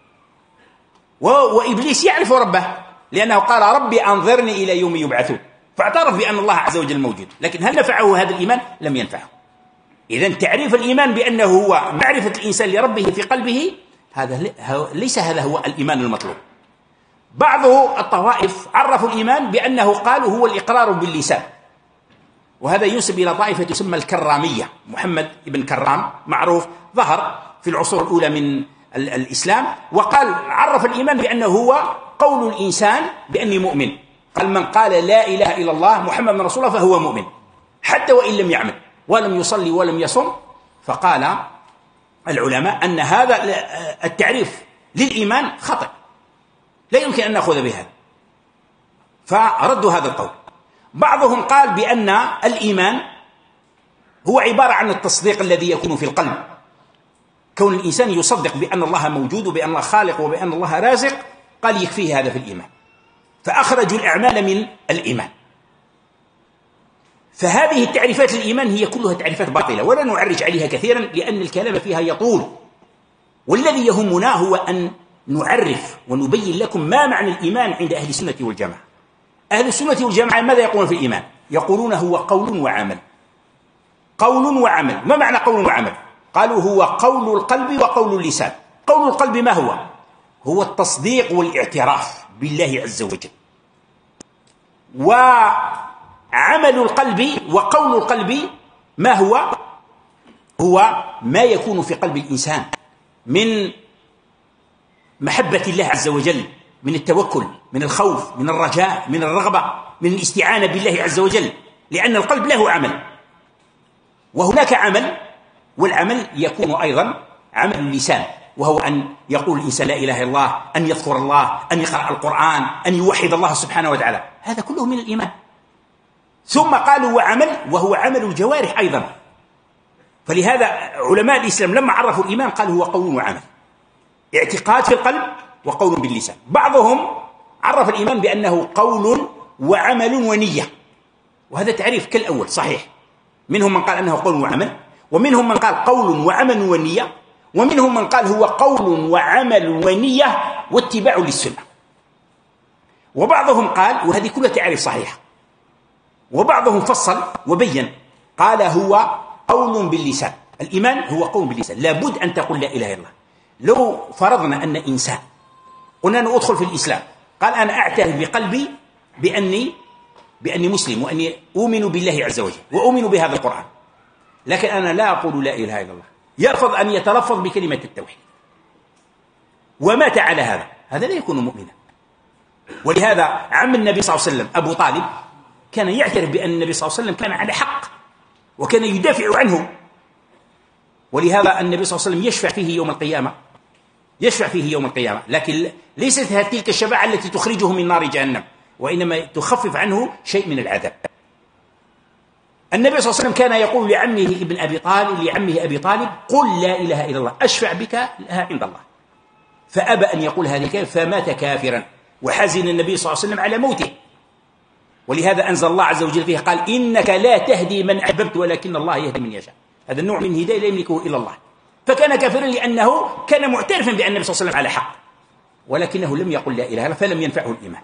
وإبليس يعرف ربه، لأنه قال ربي أنظرني إلى يوم يبعثون، فاعترف بأن الله عز وجل موجود. لكن هل نفعه هذا الإيمان؟ لم ينفعه. إذن تعريف الإيمان بأنه هو معرفة الإنسان لربه في قلبه، ليس هذا هو الإيمان المطلوب. بعض الطوائف عرفوا الإيمان بأنه قالوا هو الإقرار باللسان، وهذا ينسب إلى طائفة تسمى الكرامية. محمد بن كرام معروف، ظهر في العصور الأولى من الإسلام، وقال عرف الإيمان بأنه هو قول الإنسان بأني مؤمن. قال من قال لا إله إلا الله محمد رسول الله فهو مؤمن حتى وإن لم يعمل ولم يصلي ولم يصم. فقال العلماء أن هذا التعريف للإيمان خطأ، لا يمكن أن نأخذ بهذا، فردوا هذا القول. بعضهم قال بأن الإيمان هو عبارة عن التصديق الذي يكون في القلب، كون الإنسان يصدق بأن الله موجود وبأن الله خالق وبأن الله رازق، قال يكفيه هذا في الإيمان، فأخرجوا الأعمال من الإيمان. فهذه التعريفات للإيمان هي كلها تعريفات باطلة، ولا نعرج عليها كثيرا لأن الكلام فيها يطول. والذي يهمنا هو أن نعرف ونبين لكم ما معنى الإيمان عند أهل السنة والجماعة. أهل السنة والجماعة ماذا يقولون في الإيمان؟ يقولون هو قول وعمل. قول وعمل. ما معنى قول وعمل؟ قالوا هو قول القلب وقول اللسان. قول القلب ما هو؟ هو التصديق والاعتراف بالله عز وجل. وعمل القلب وقول القلب ما هو؟ هو ما يكون في قلب الإنسان من محبة الله عز وجل، من التوكل، من الخوف، من الرجاء، من الرغبة، من الاستعانة بالله عز وجل، لأن القلب له عمل وهناك عمل، والعمل يكون أيضا عمل اللسان، وهو أن يقول الإنسان لا إله إلا الله، أن يذكر الله، أن يقرأ القرآن، أن يوحد الله سبحانه وتعالى، هذا كله من الإيمان. ثم قالوا وعمل، وهو عمل الجوارح أيضا. فلهذا علماء الإسلام لما عرفوا الإيمان قالوا هو قول وعمل، اعتقاد في القلب وقول باللسان. بعضهم عرف الإيمان بأنه قول وعمل ونية، وهذا تعريف كالأول صحيح. منهم من قال أنه قول وعمل، ومنهم من قال قول وعمل ونية، ومنهم من قال هو قول وعمل ونية واتباع للسنة. وبعضهم قال، وهذه كلها تعريف صحيحة، وبعضهم فصل وبين قال هو قول باللسان. الإيمان هو قول باللسان، لابد أن تقول لا إله إلا الله. لو فرضنا أن إنسان قلنا أن أدخل في الإسلام، قال أنا أعترف بقلبي بأني مسلم، وأني أؤمن بالله عز وجل، وأؤمن بهذا القرآن، لكن أنا لا أقول لا إله إلا الله، يرفض أن يتلفظ بكلمة التوحيد ومات على هذا لا يكون مؤمنا. ولهذا عم النبي صلى الله عليه وسلم أبو طالب كان يعترف بأن النبي صلى الله عليه وسلم كان على حق، وكان يدافع عنه. ولهذا النبي صلى الله عليه وسلم يشفع فيه يوم القيامة، لكن ليست تلك الشفاعة التي تخرجه من نار جهنم، وإنما تخفف عنه شيء من العذاب. النبي صلى الله عليه وسلم كان يقول لعمه أبي طالب قل لا إله إلا الله أشفع بك لها عند الله، فأبى أن يقول هذه الكلمة فمات كافرا، وحزن النبي صلى الله عليه وسلم على موته. ولهذا أنزل الله عز وجل فيه قال إنك لا تهدي من أحببت ولكن الله يهدي من يشاء. هذا النوع من الهداية لا يملكه إلا الله. فكان كافرا لأنه كان معترفا بأن النبي صلى الله عليه وسلم على حق، ولكنه لم يقل لا إله إلا الله، فلم ينفعه الإيمان.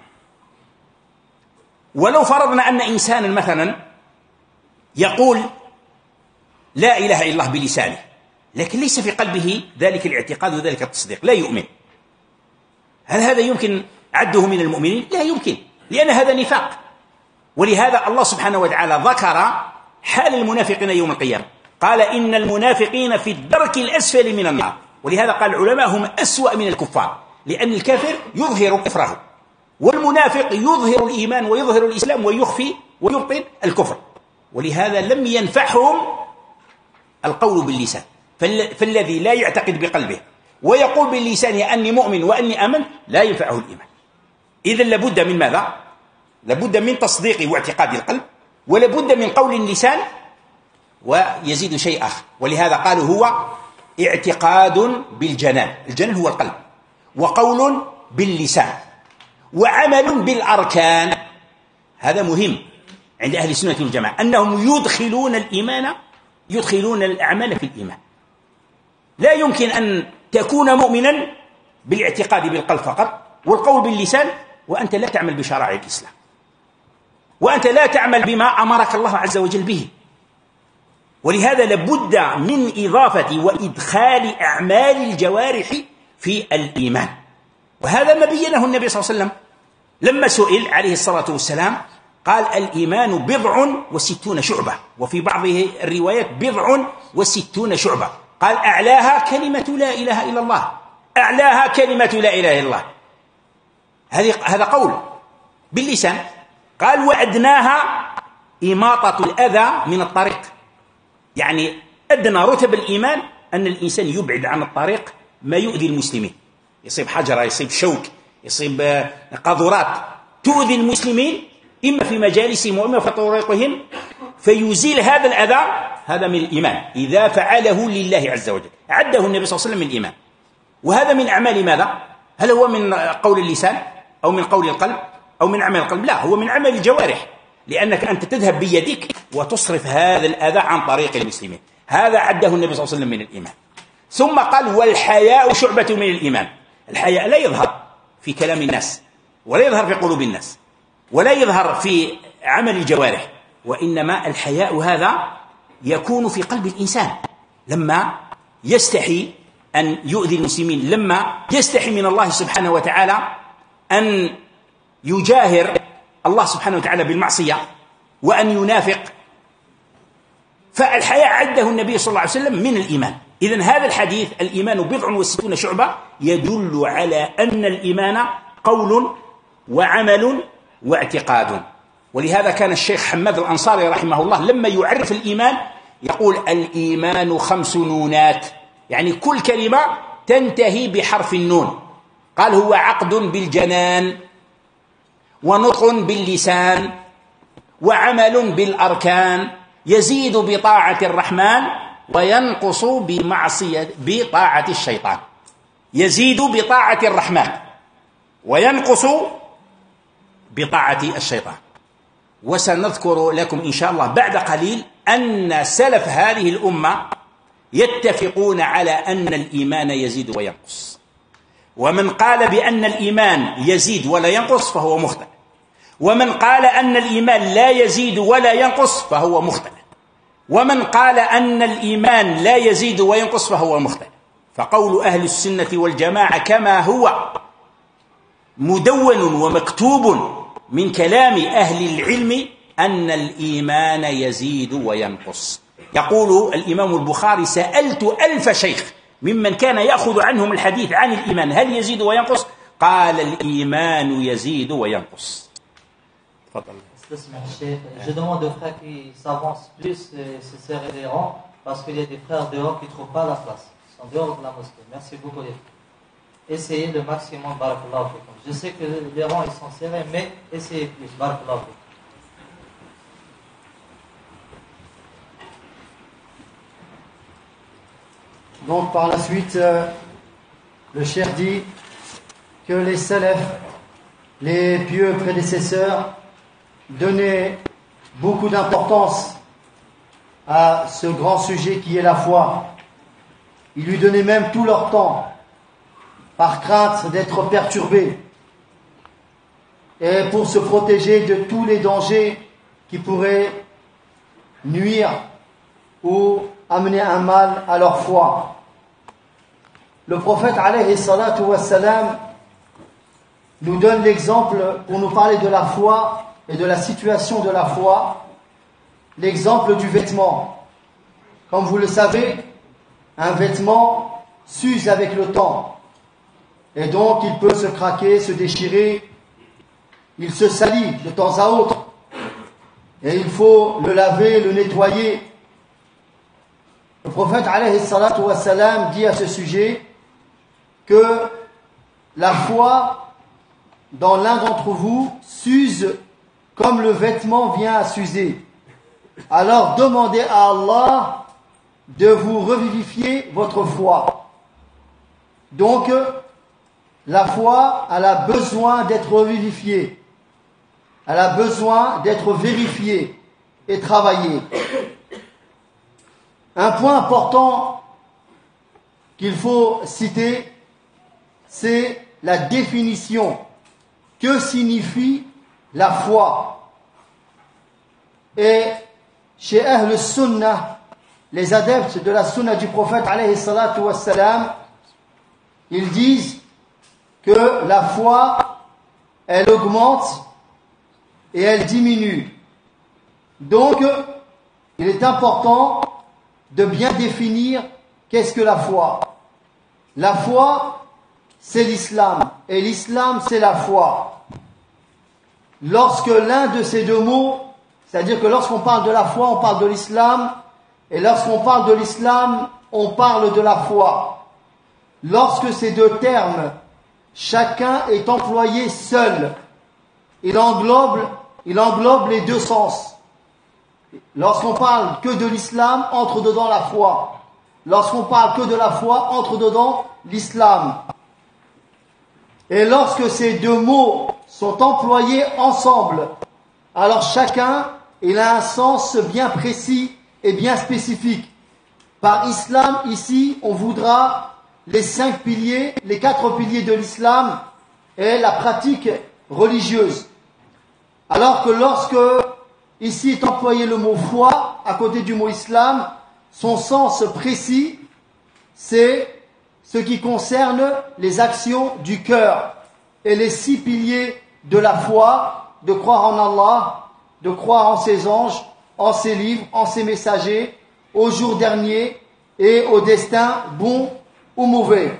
ولو فرضنا أن إنسانا مثلا يقول لا إله إلا الله بلسانه، لكن ليس في قلبه ذلك الاعتقاد وذلك التصديق، لا يؤمن، هل هذا يمكن عده من المؤمنين؟ لا يمكن، لأن هذا نفاق. ولهذا الله سبحانه وتعالى ذكر حال المنافقين يوم القيامة، قال إن المنافقين في الدرك الأسفل من النار. ولهذا قال العلماء هم أسوأ من الكفار، لأن الكافر يظهر كفره، والمنافق يظهر الإيمان ويظهر الإسلام ويخفي ويبطن الكفر. ولهذا لم ينفعهم القول باللسان. فالذي لا يعتقد بقلبه ويقول باللسان أني مؤمن وأني آمن لا ينفعه الإيمان. إذن لابد من ماذا؟ لابد من تصديق واعتقاد القلب، ولابد من قول اللسان، ويزيد شيء آخر. ولهذا قالوا هو اعتقاد بالجنان، الجنان هو القلب، وقول باللسان، وعمل بالأركان. هذا مهم عند أهل السنة والجماعة، أنهم يدخلون الأعمال في الإيمان. لا يمكن أن تكون مؤمنا بالاعتقاد بالقلب فقط والقول باللسان وأنت لا تعمل بشرائع الإسلام، وأنت لا تعمل بما أمرك الله عز وجل به. ولهذا لابد من إضافة وإدخال أعمال الجوارح في الإيمان. وهذا ما بينه النبي صلى الله عليه وسلم لما سئل عليه الصلاة والسلام، قال الإيمان 60 شعبة، وفي بعض الروايات 60 شعبة. قال أعلاها كلمة لا إله إلا الله، أعلاها كلمة لا إله إلا الله، هذا قول باللسان. قال وأدناها إماطة الأذى من الطريق، يعني أدنى رتب الإيمان أن الإنسان يبعد عن الطريق ما يؤذي المسلمين، يصيب حجرة، يصيب شوك، يصيب قاذورات تؤذي المسلمين إما في مجالسهم وإما في طريقهم، فيزيل هذا الأذى. هذا من الإيمان إذا فعله لله عز وجل، عده النبي صلى الله عليه وسلم من الإيمان. وهذا من أعمال ماذا؟ هل هو من قول اللسان أو من قول القلب أو من عمل القلب؟ لا، هو من عمل الجوارح، لأنك أنت تذهب بيدك وتصرف هذا الأذى عن طريق المسلمين. هذا عده النبي صلى الله عليه وسلم من الإيمان. ثم قال والحياء شعبة من الإيمان. الحياء لا يظهر في كلام الناس، ولا يظهر في قلوب الناس، ولا يظهر في عمل الجوارح، وإنما الحياء هذا يكون في قلب الإنسان لما يستحي أن يؤذي المسلمين لما يستحي من الله سبحانه وتعالى أن يجاهر الله سبحانه وتعالى بالمعصية وأن ينافق، فالحياء عده النبي صلى الله عليه وسلم من الإيمان. إذن هذا الحديث الإيمان 69 شعبة يدل على أن الإيمان قول وعمل واعتقاد. ولهذا كان الشيخ حماد الأنصاري رحمه الله لما يعرف الإيمان يقول الإيمان 5 نونات، يعني كل كلمة تنتهي بحرف النون. قال هو عقد بالجنان، ونطق باللسان، وعمل بالأركان، يزيد بطاعة الرحمن وينقص بطاعة الشيطان. يزيد بطاعة الرحمن وينقص بطاعة الشيطان. وسنذكر لكم إن شاء الله بعد قليل أن سلف هذه الأمة يتفقون على أن الإيمان يزيد وينقص، ومن قال بأن الإيمان يزيد ولا ينقص فهو مخطئ، ومن قال أن الإيمان لا يزيد ولا ينقص فهو مخطئ، ومن قال أن الإيمان لا يزيد وينقص فهو مخطئ. فقول أهل السنة والجماعة كما هو مدون ومكتوب من كلام أهل العلم أن الإيمان يزيد وينقص. يقول الإمام البخاري سألت 1000 شيخ ممن كان يأخذ عنهم الحديث عن الإيمان هل يزيد وينقص؟ قال الإيمان يزيد وينقص. تفضل. Je demande aux frères qui s'avancent plus, se serrer les rangs, parce qu'il y a des frères dehors qui ne trouvent pas la place. Ils sont dehors de la mosquée. Merci beaucoup les frères. Essayez le maximum, barakallahu fikum. Je sais que les rangs ils sont serrés, mais essayez plus, barakallahu fikum. Donc par la suite, le cheikh dit que les salafs, les pieux prédécesseurs, donnaient beaucoup d'importance à ce grand sujet qui est la foi. Ils lui donnaient même tout leur temps, par crainte d'être perturbés, et pour se protéger de tous les dangers qui pourraient nuire ou amener un mal à leur foi. Le prophète alayhi salatu wassalam nous donne l'exemple pour nous parler de la foi et de la situation de la foi, l'exemple du vêtement. Comme vous le savez, un vêtement s'use avec le temps et donc il peut se craquer, se déchirer, il se salit de temps à autre et il faut le laver, le nettoyer. Le prophète alayhi salatu wassalam dit à ce sujet que la foi dans l'un d'entre vous s'use comme le vêtement vient à s'user. Alors demandez à Allah de vous revivifier votre foi. Donc la foi, elle a besoin d'être revivifiée. Elle a besoin d'être vérifiée et travaillée. Un point important qu'il faut citer, c'est la définition. Que signifie la foi? Et chez Ahl Sunnah, les adeptes de la Sunna du prophète alayhi salatu wassalam, ils disent que la foi, elle augmente et elle diminue. Donc, il est important de bien définir qu'est-ce que la foi. La foi, c'est l'islam, et l'islam, c'est la foi. Lorsque l'un de ces deux mots, c'est-à-dire que lorsqu'on parle de la foi, on parle de l'islam, et lorsqu'on parle de l'islam, on parle de la foi. Lorsque ces deux termes, chacun est employé seul, il englobe les deux sens. Lorsqu'on parle que de l'islam, entre dedans la foi. Lorsqu'on parle que de la foi, entre dedans l'islam. Et lorsque ces deux mots sont employés ensemble, alors chacun, il a un sens bien précis et bien spécifique. Par islam, ici, on voudra les 5 piliers, les 4 piliers de l'islam et la pratique religieuse. Alors que lorsque ici est employé le mot foi à côté du mot islam, son sens précis, c'est ce qui concerne les actions du cœur et les 6 piliers de la foi, de croire en Allah, de croire en ses anges, en ses livres, en ses messagers, au jour dernier et au destin bon ou mauvais.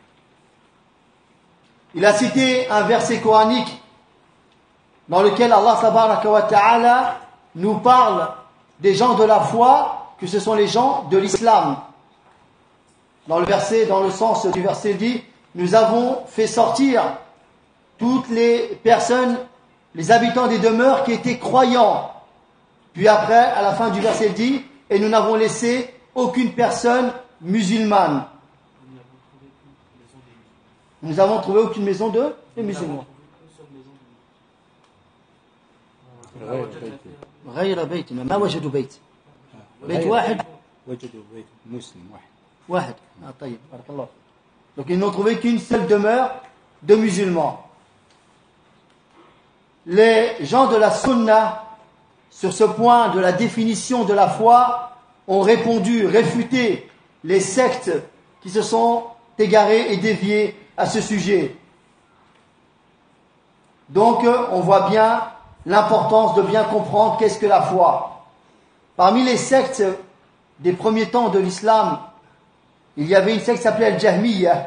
Il a cité un verset coranique dans lequel Allah tabaraka wa ta'ala nous parle des gens de la foi, que ce sont les gens de l'islam. Dans le sens du verset, il dit: nous avons fait sortir toutes les personnes, les habitants des demeures qui étaient croyants. Puis après, à la fin du verset, il dit: et nous n'avons laissé aucune personne musulmane. Nous avons trouvé aucune maison de musulmans. غير بيتنا ما وجدوا بيت واحد وجدوا بيت مسلم واحد طيب بارك الله. Donc ils n'ont trouvé qu'une seule demeure de musulmans. Les gens de la sunna sur ce point de la définition de la foi ont réfuté les sectes qui se sont égarées et déviées à ce sujet. Donc on voit bien l'importance de bien comprendre qu'est-ce que la foi. Parmi les sectes des premiers temps de l'islam, il y avait une secte qui s'appelait Al-Jahmiyya.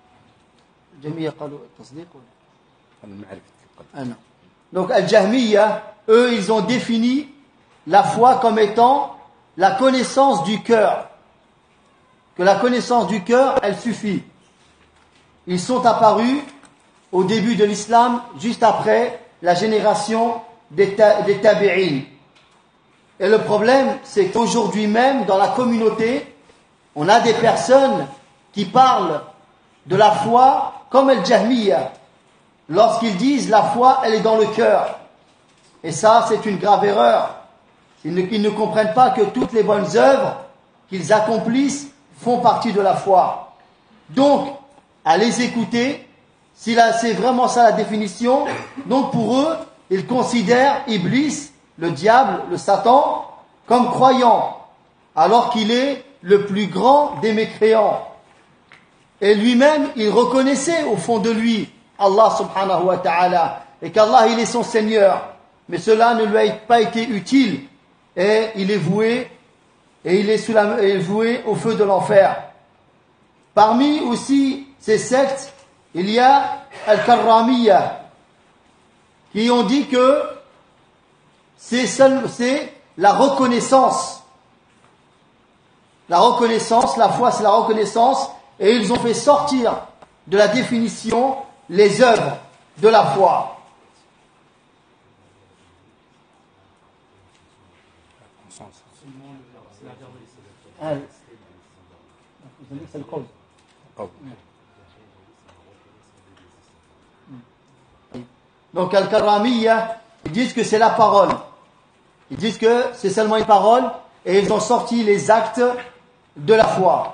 Donc Al-Jahmiyya, eux, ils ont défini la foi comme étant la connaissance du cœur. Que la connaissance du cœur, elle suffit. Ils sont apparus au début de l'islam, juste après la génération des tabi'in. Et le problème, c'est qu'aujourd'hui même, dans la communauté, on a des personnes qui parlent de la foi comme Al-Jahmiyya, lorsqu'ils disent la foi, elle est dans le cœur. Et ça, c'est une grave erreur. Ils ne comprennent pas que toutes les bonnes œuvres qu'ils accomplissent font partie de la foi. Donc, à les écouter, si c'est vraiment ça la définition, donc pour eux, ils considèrent Iblis, le diable, le Satan, comme croyant, alors qu'il est le plus grand des mécréants. Et lui-même, il reconnaissait au fond de lui Allah subhanahu wa ta'ala, et qu'Allah, il est son Seigneur. Mais cela ne lui a pas été utile, et il est voué, voué au feu de l'enfer. Parmi aussi ces sectes, il y a Al-Karramiyya, qui ont dit que c'est la reconnaissance. La reconnaissance, la foi, c'est la reconnaissance, et ils ont fait sortir de la définition les œuvres de la foi. Donc Al-Karramiyya, ils disent que c'est la parole. Ils disent que c'est seulement une parole, et ils ont sorti les actes de la foi.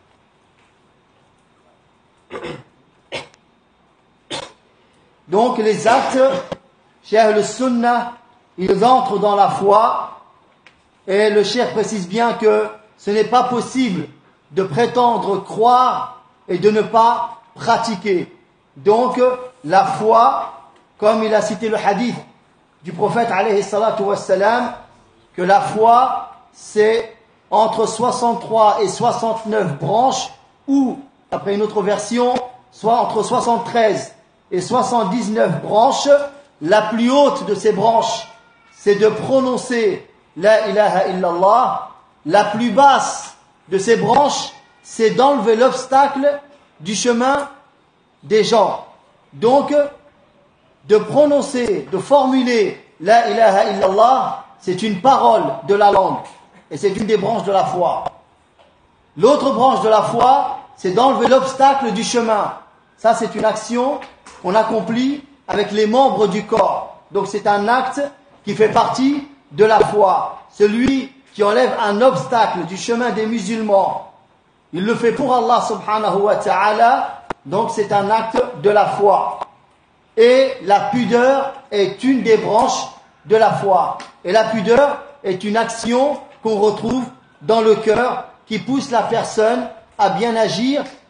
Donc les actes, chez le Sunnah, ils entrent dans la foi, et le cheikh précise bien que ce n'est pas possible de prétendre croire et de ne pas pratiquer. Donc la foi, comme il a cité le hadith du prophète alayhi salatu wassalam, que la foi c'est entre 63 et 69 branches, ou, après une autre version, soit entre 73 et 79 branches. La plus haute de ces branches, c'est de prononcer La ilaha illallah. La plus basse de ces branches, c'est d'enlever l'obstacle du chemin des gens. Donc, de prononcer, de formuler La ilaha illallah, c'est une parole de la langue. Et c'est une des branches de la foi. L'autre branche de la foi, c'est d'enlever l'obstacle du chemin. Ça, c'est une action qu'on accomplit avec les membres du corps. Donc c'est un acte qui fait partie de la foi. Celui qui enlève un obstacle du chemin des musulmans, il le fait pour Allah subhanahu wa ta'ala, donc c'est un acte de la foi. Et la pudeur est une des branches de la foi. Et la pudeur est une action qu'on retrouve dans le cœur, qui pousse la personne à bien agir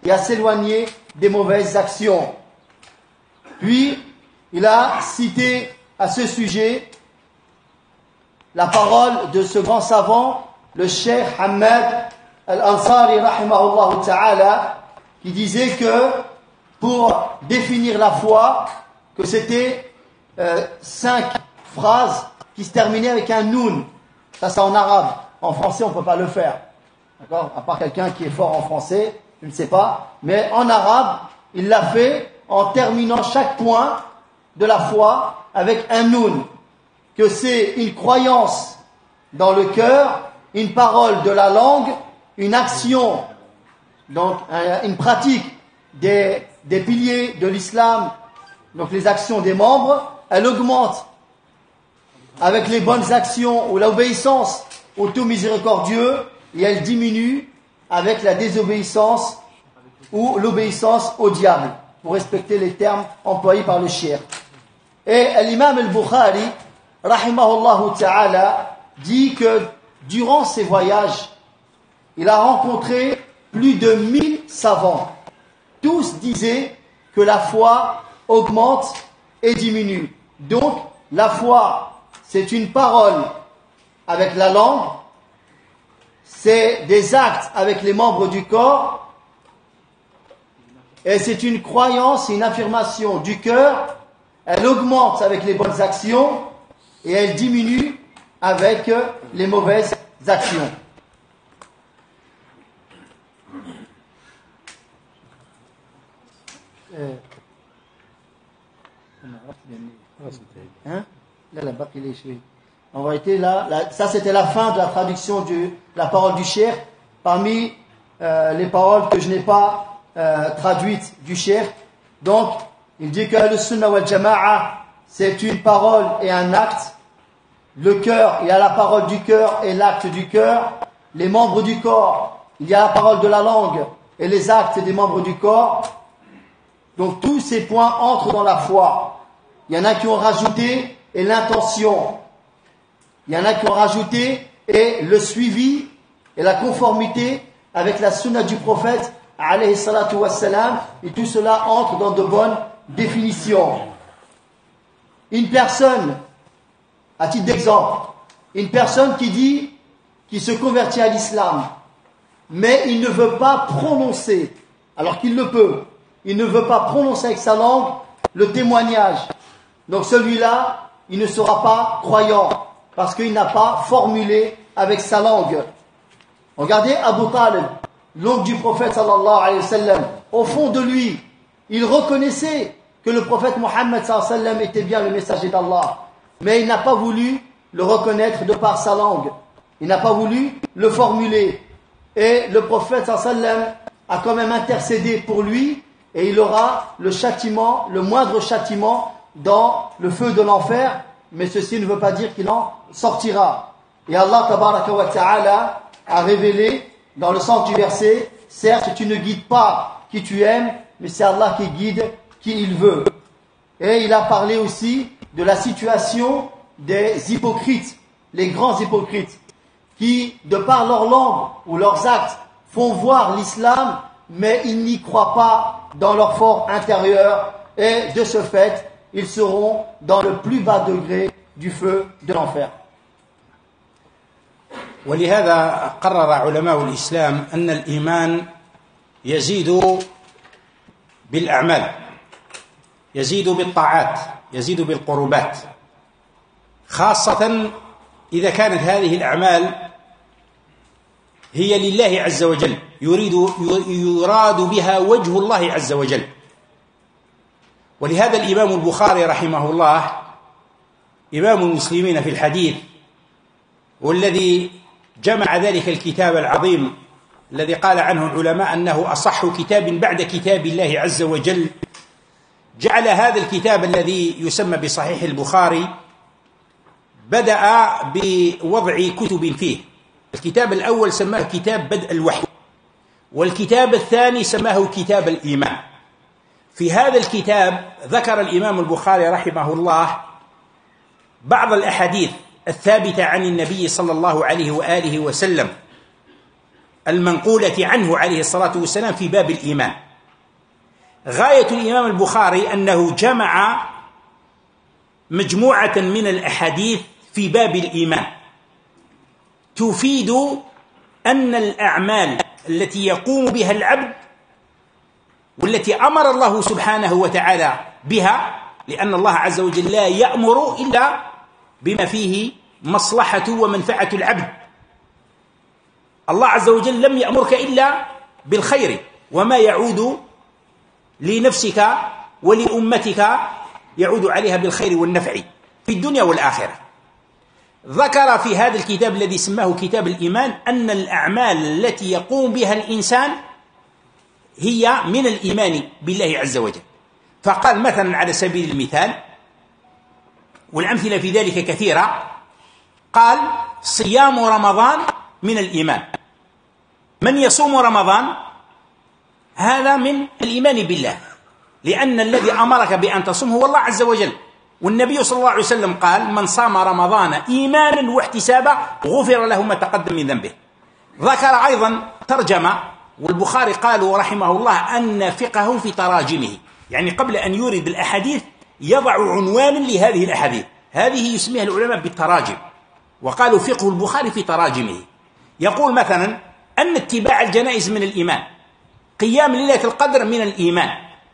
et à s'éloigner des mauvaises actions. Puis, il a cité à ce sujet la parole de ce grand savant, le Cheikh Hamad Al-Ansari, rahimahullah ta'ala, qui disait que pour définir la foi, que c'était 5 phrases qui se terminaient avec un noun. Ça, c'est en arabe. En français, on ne peut pas le faire. D'accord ? À part quelqu'un qui est fort en français, je ne sais pas. Mais en arabe, il l'a fait en terminant chaque point de la foi avec un noun. Que c'est une croyance dans le cœur, une parole de la langue, une action, donc une pratique des piliers de l'islam, donc les actions des membres, elle augmente avec les bonnes actions ou l'obéissance au tout miséricordieux, et elle diminue avec la désobéissance ou l'obéissance au diable, pour respecter les termes employés par le shir. Et l'imam al-Bukhari, rahimahullah ta'ala, dit que durant ses voyages, il a rencontré plus de 1000 savants. Tous disaient que la foi augmente et diminue. Donc, la foi, c'est une parole avec la langue, c'est des actes avec les membres du corps, et c'est une croyance, une affirmation du cœur. Elle augmente avec les bonnes actions et elle diminue avec les mauvaises actions. En vérité, là, ça c'était la fin de la traduction de la parole du cheikh. Parmi les paroles que je n'ai pas traduites du cheikh. Donc, il dit que le sunnah wal jama'a, c'est une parole et un acte. Le cœur, il y a la parole du cœur et l'acte du cœur. Les membres du corps, il y a la parole de la langue et les actes des membres du corps. Donc tous ces points entrent dans la foi. Il y en a qui ont rajouté et l'intention. Il y en a qui ont rajouté et le suivi et la conformité avec la sunna du prophète alayhi salatu wassalam, et tout cela entre dans de bonnes définitions. Une personne, à titre d'exemple, une personne qui se convertit à l'islam, mais il ne veut pas prononcer, alors qu'il le peut, il ne veut pas prononcer avec sa langue le témoignage. Donc celui-là, il ne sera pas croyant, parce qu'il n'a pas formulé avec sa langue. Regardez Abu Talib, l'oncle du prophète sallallahu alayhi wa sallam. Au fond de lui, il reconnaissait que le prophète Mohammed sallallahu alayhi wa sallam était bien le messager d'Allah. Mais il n'a pas voulu le reconnaître de par sa langue. Il n'a pas voulu le formuler. Et le prophète sallallahu alayhi wa sallam a quand même intercédé pour lui, et il aura le châtiment, le moindre châtiment dans le feu de l'enfer, mais ceci ne veut pas dire qu'il en sortira. Et Allah tabaraka wa ta'ala a révélé dans le sens du verset, certes tu ne guides pas qui tu aimes, mais c'est Allah qui guide qui il veut. Et il a parlé aussi de la situation des hypocrites, les grands hypocrites, qui de par leur langue ou leurs actes font voir l'islam, mais ils n'y croient pas dans leur fort intérieur, et de ce fait, ils seront dans le plus bas degré du feu de l'enfer. ولهذا قرر علماء الإسلام أن الإيمان يزيد بالأعمال، يزيد بالطاعات، يزيد بالقربات، خاصة إذا كانت هذه الأعمال هي لله عز وجل، يراد بها وجه الله عز وجل. ولهذا الإمام البخاري رحمه الله إمام المسلمين في الحديث، والذي جمع ذلك الكتاب العظيم الذي قال عنه العلماء أنه أصح كتاب بعد كتاب الله عز وجل، جعل هذا الكتاب الذي يسمى بصحيح البخاري بدأ بوضع كتب فيه. الكتاب الأول سماه كتاب بدء الوحي، والكتاب الثاني سماه كتاب الإيمان. في هذا الكتاب ذكر الإمام البخاري رحمه الله بعض الأحاديث الثابتة عن النبي صلى الله عليه وآله وسلم المنقولة عنه عليه الصلاة والسلام في باب الإيمان. غاية الإمام البخاري أنه جمع مجموعة من الأحاديث في باب الإيمان تفيد أن الأعمال التي يقوم بها العبد والتي أمر الله سبحانه وتعالى بها، لأن الله عز وجل لا يأمر إلا بما فيه مصلحة ومنفعة العبد. الله عز وجل لم يأمرك إلا بالخير، وما يعود لنفسك ولأمتك يعود عليها بالخير والنفع في الدنيا والآخرة. ذكر في هذا الكتاب الذي سماه كتاب الإيمان أن الأعمال التي يقوم بها الإنسان هي من الإيمان بالله عز وجل. فقال مثلا على سبيل المثال، والأمثلة في ذلك كثيرة، قال صيام رمضان من الإيمان. من يصوم رمضان هذا من الإيمان بالله، لأن الذي أمرك بأن تصوم هو الله عز وجل. والنبي صلى الله عليه وسلم قال من صام رمضان إيمانا واحتسابا غفر له ما تقدم من ذنبه. ذكر أيضا ترجمة، والبخاري قالوا رحمه الله أن فقهه في تراجمه، يعني قبل أن يورد الأحاديث يضع عنوانا لهذه الأحاديث، هذه يسميها العلماء بالتراجم، وقالوا فقه البخاري في تراجمه. يقول مثلا أن اتباع الجنائز من الإيمان، قيام ليلة القدر من الإيمان،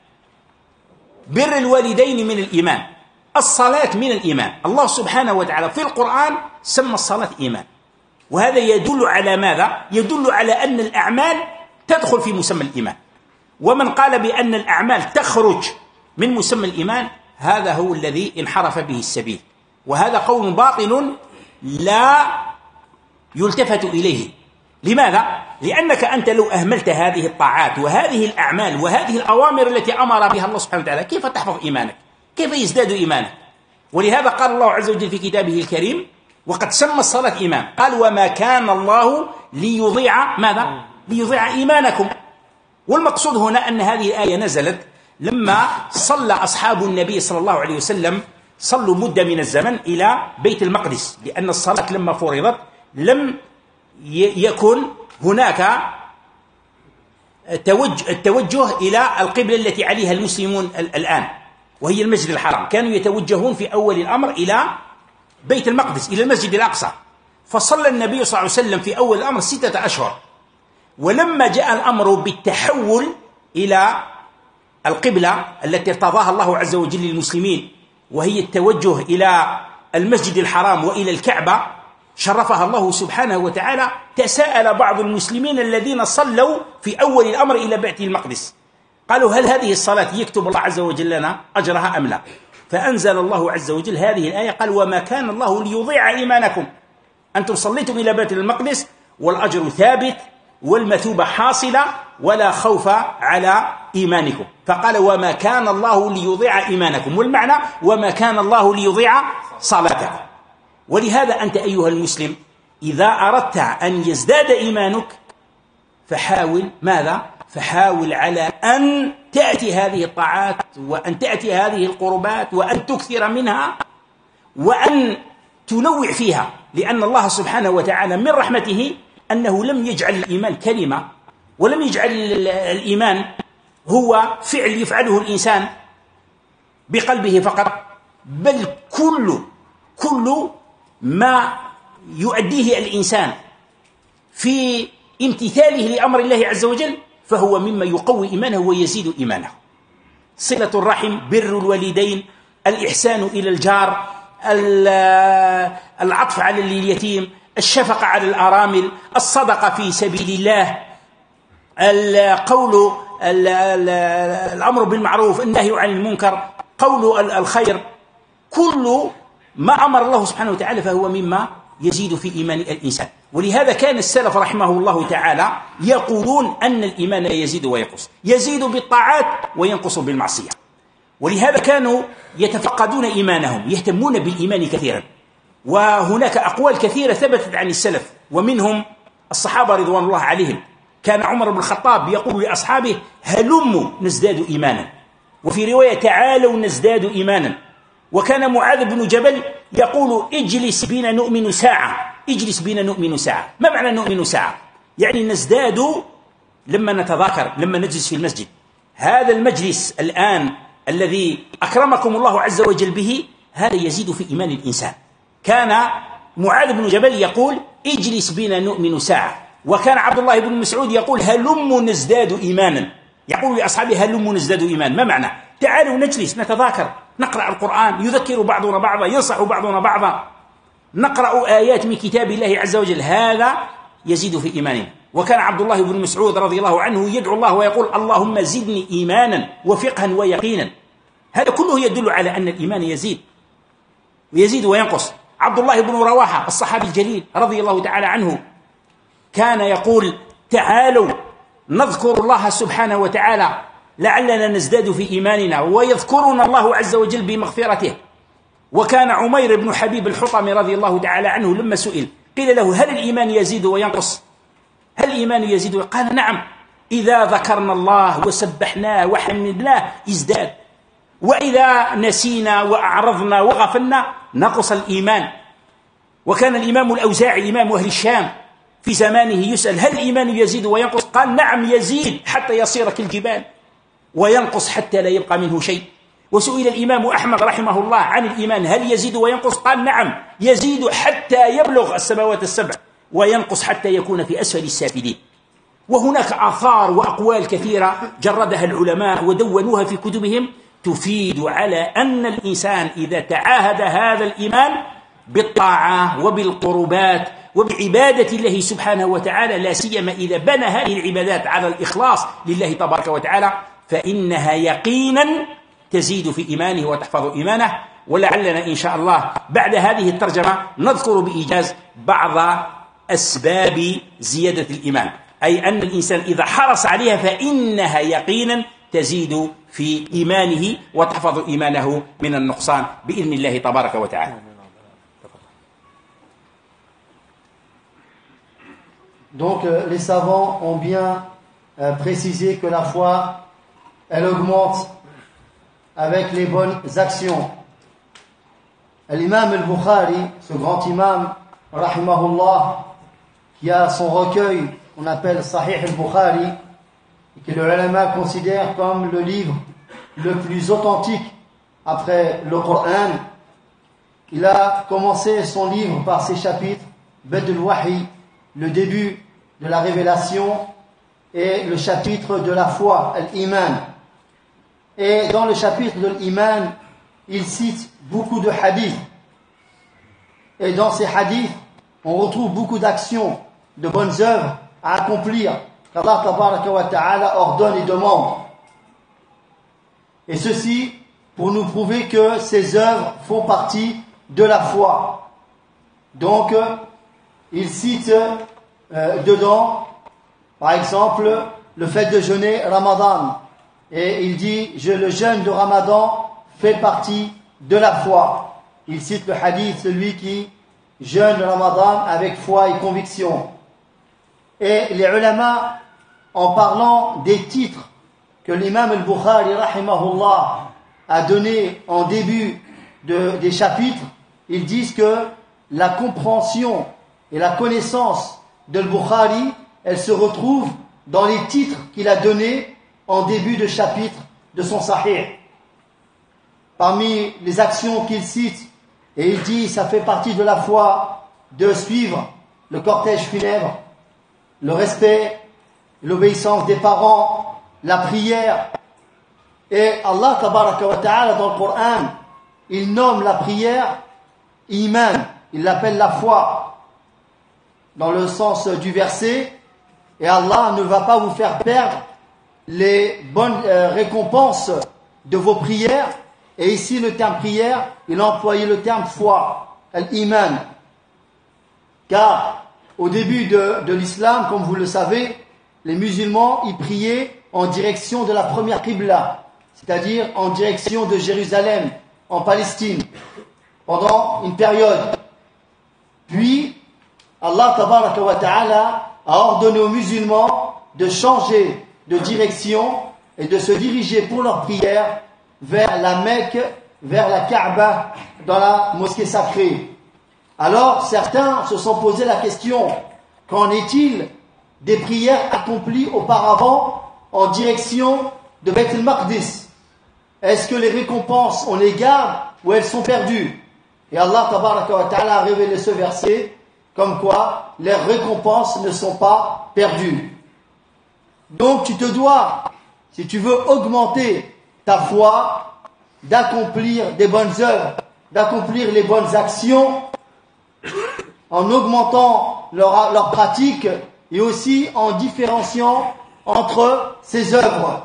بر الوالدين من الإيمان، الصلاة من الإيمان. الله سبحانه وتعالى في القرآن سمى الصلاة إيمان، وهذا يدل على ماذا؟ يدل على أن الأعمال تدخل في مسمى الإيمان. ومن قال بأن الأعمال تخرج من مسمى الإيمان هذا هو الذي انحرف به السبيل، وهذا قول باطل لا يلتفت إليه. لماذا؟ لأنك أنت لو أهملت هذه الطاعات وهذه الأعمال وهذه الأوامر التي أمر بها الله سبحانه وتعالى كيف تحفظ إيمانك؟ كيف يزداد إيمانك؟ ولهذا قال الله عز وجل في كتابه الكريم وقد سمى الصلاة إيمان، قال وما كان الله ليضيع ماذا؟ ليضيع إيمانكم. والمقصود هنا أن هذه الآية نزلت لما صلى أصحاب النبي صلى الله عليه وسلم، صلوا مدة من الزمن إلى بيت المقدس، لأن الصلاة لما فرضت لم يكن هناك التوجه إلى القبلة التي عليها المسلمون الآن وهي المسجد الحرام، كانوا يتوجهون في أول الأمر إلى بيت المقدس، إلى المسجد الأقصى. فصلى النبي صلى الله عليه وسلم في أول الأمر 6 أشهر، ولما جاء الأمر بالتحول إلى القبلة التي ارتضاها الله عز وجل للمسلمين وهي التوجه إلى المسجد الحرام وإلى الكعبة شرفها الله سبحانه وتعالى، تساءل بعض المسلمين الذين صلوا في أول الأمر إلى بيت المقدس، قالوا هل هذه الصلاة يكتب الله عز وجل لنا أجرها أم لا؟ فأنزل الله عز وجل هذه الآية قال وما كان الله ليضيع إيمانكم، أنتم صليتم إلى بيت المقدس والأجر ثابت والمثوبة حاصلة ولا خوف على إيمانكم. فقال وما كان الله ليضيع إيمانكم، والمعنى وما كان الله ليضيع صلاتكم. ولهذا أنت أيها المسلم إذا أردت أن يزداد إيمانك فحاول ماذا؟ فحاول على أن تأتي هذه الطاعات وأن تأتي هذه القربات وأن تكثر منها وأن تنوع فيها، لأن الله سبحانه وتعالى من رحمته أنه لم يجعل الإيمان كلمة، ولم يجعل الإيمان هو فعل يفعله الإنسان بقلبه فقط، بل كل ما يؤديه الإنسان في امتثاله لأمر الله عز وجل فهو مما يقوي إيمانه ويزيد إيمانه. صلة الرحم، بر الوالدين، الإحسان إلى الجار، العطف على اليتيم، الشفقة على الأرامل، الصدقة في سبيل الله، القول الأمر بالمعروف، النهي عن المنكر، قول الخير، كل ما أمر الله سبحانه وتعالى فهو مما يزيد في إيمان الإنسان. ولهذا كان السلف رحمه الله تعالى يقولون أن الإيمان يزيد وينقص، يزيد بالطاعات وينقص بالمعصية. ولهذا كانوا يتفقدون إيمانهم، يهتمون بالإيمان كثيرا. وهناك أقوال كثيرة ثبتت عن السلف ومنهم الصحابة رضوان الله عليهم. كان عمر بن الخطاب يقول لأصحابه هلموا نزداد إيمانا، وفي رواية تعالوا نزداد إيمانا. وكان معاذ بن جبل يقول اجلس بنا نؤمن ساعة، اجلس بنا نؤمن ساعة. ما معنى نؤمن ساعة؟ يعني نزداد لما نتذاكر، لما نجلس في المسجد. هذا المجلس الآن الذي أكرمكم الله عز وجل به، هذا يزيد في إيمان الإنسان. كان معاذ بن جبل يقول اجلس بنا نؤمن ساعة، وكان عبد الله بن مسعود يقول هلم نزداد إيمانا، يقول لأصحابه هلم نزداد إيمان. ما معنى؟ تعالوا نجلس نتذاكر، نقرأ القرآن، يذكر بعضنا بعضا، ينصح بعضنا بعضا، نقرأ آيات من كتاب الله عز وجل، هذا يزيد في إيماننا. وكان عبد الله بن مسعود رضي الله عنه يدعو الله ويقول اللهم زدني إيمانا وفقها ويقينا. هذا كله يدل على أن الإيمان يزيد وينقص. عبد الله بن رواحة الصحابي الجليل رضي الله تعالى عنه كان يقول تعالوا نذكر الله سبحانه وتعالى لعلنا نزداد في إيماننا، ويذكرنا الله عز وجل بمغفرته. وكان عمير بن حبيب الحطمي رضي الله تعالى عنه لما سئل قيل له هل الإيمان يزيد وينقص؟ هل الإيمان يزيد؟ قال نعم، إذا ذكرنا الله وسبحناه وحمدناه ازداد، وإذا نسينا وأعرضنا وغفلنا نقص الإيمان. وكان الإمام الأوزاعي إمام أهل الشام في زمانه يسأل هل الإيمان يزيد وينقص؟ قال نعم يزيد حتى يصير كالجبال، وينقص حتى لا يبقى منه شيء. وسئل الإمام أحمد رحمه الله عن الإيمان هل يزيد وينقص؟ قال نعم يزيد حتى يبلغ السماوات السبع، وينقص حتى يكون في أسفل السافلين. وهناك آثار وأقوال كثيرة جردها العلماء ودونوها في كتبهم تفيد على أن الإنسان إذا تعاهد هذا الإيمان بالطاعة وبالقربات وبعبادة الله سبحانه وتعالى، لا سيما إذا بنى هذه العبادات على الإخلاص لله تبارك وتعالى، فإنها يقينا تزيد في إيمانه وتحفظ إيمانه. ولعلنا إن شاء الله بعد هذه الترجمة نذكر بإيجاز بعض أسباب زيادة الإيمان، أي أن الإنسان إذا حرص عليها فإنها يقينا تزيد في إيمانه وتحفظ إيمانه من النقصان بإذن الله تبارك وتعالى. Donc les savants ont bien précisé que la foi, elle augmente avec les bonnes actions. L'imam al-Bukhari, ce grand imam, rahimahullah, qui a son recueil, on appelle Sahih al-Bukhari, et que le ulama considère comme le livre le plus authentique après le Coran. Il a commencé son livre par ses chapitres, Bad al-Wahi, le début de la révélation, et le chapitre de la foi, al-Iman. Et dans le chapitre de l'iman, il cite beaucoup de hadiths. Et dans ces hadiths, on retrouve beaucoup d'actions, de bonnes œuvres à accomplir, qu'Allah tabaraka wa ta'ala ordonne et demande. Et ceci pour nous prouver que ces œuvres font partie de la foi. Donc, il cite dedans, par exemple, le fait de jeûner Ramadan. Et il dit, le jeûne de Ramadan fait partie de la foi. Il cite le hadith, celui qui jeûne le Ramadan avec foi et conviction. Et les ulama, en parlant des titres que l'imam al-Bukhari, rahimahullah, a donné en début des chapitres, ils disent que la compréhension et la connaissance de al-Bukhari, elle se retrouve dans les titres qu'il a donnés en début de chapitre de son Sahih. Parmi les actions qu'il cite, et il dit, ça fait partie de la foi de suivre le cortège funèbre, le respect, l'obéissance des parents, la prière. Et Allah tabaraka wa ta'ala dans le Coran, il nomme la prière iman, il l'appelle la foi dans le sens du verset. Et Allah ne va pas vous faire perdre les bonnes récompenses de vos prières. Et ici le terme prière, il a employé le terme foi, al-iman. Car au début de l'islam, comme vous le savez, les musulmans y priaient en direction de la première qibla, c'est-à-dire en direction de Jérusalem, en Palestine, pendant une période. Puis, Allah tabaraka wa ta'ala a ordonné aux musulmans de changer de direction et de se diriger pour leur prière vers la Mecque, vers la Kaaba, dans la mosquée sacrée. Alors, certains se sont posé la question, qu'en est-il des prières accomplies auparavant en direction de Beit al-Maqdis? Est-ce que les récompenses, on les garde ou elles sont perdues? Et Allah tabaraka wa ta'ala a révélé ce verset comme quoi les récompenses ne sont pas perdues. Donc tu te dois, si tu veux augmenter ta foi, d'accomplir des bonnes œuvres, d'accomplir les bonnes actions en augmentant leur pratique et aussi en différenciant entre ces œuvres.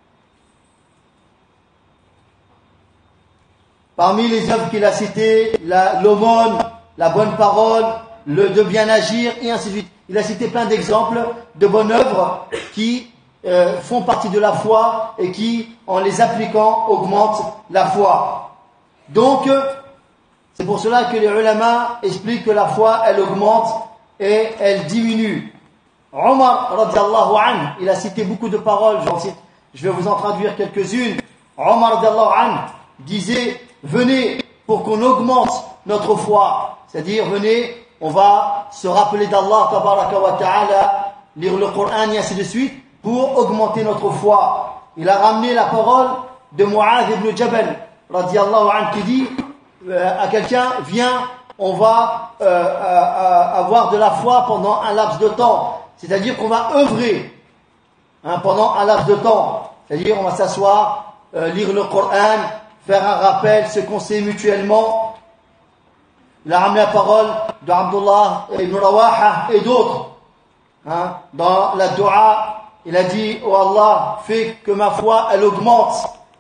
Parmi les œuvres qu'il a citées, l'aumône, la bonne parole, de bien agir et ainsi de suite. Il a cité plein d'exemples de bonnes œuvres qui font partie de la foi et qui, en les appliquant, augmentent la foi. Donc, c'est pour cela que les ulama expliquent que la foi, elle augmente et elle diminue. Omar, radiallahu anhu, il a cité beaucoup de paroles, je vais vous en traduire quelques-unes. Omar, radiallahu anhu, disait, venez pour qu'on augmente notre foi. C'est-à-dire, venez, on va se rappeler d'Allah, tabaraka wa ta'ala, lire le Coran et ainsi de suite, pour augmenter notre foi. Il a ramené la parole de Mu'adh ibn Jabal, radiallahu anhu, qui dit à quelqu'un, viens, on va avoir de la foi pendant un laps de temps. C'est-à-dire qu'on va œuvrer pendant un laps de temps. C'est-à-dire on va s'asseoir, lire le Coran, faire un rappel, se conseiller mutuellement. Il a ramené la parole de Abdullah ibn Rawaha et d'autres. Dans la dua, il a dit, oh Allah, fais que ma foi, elle augmente.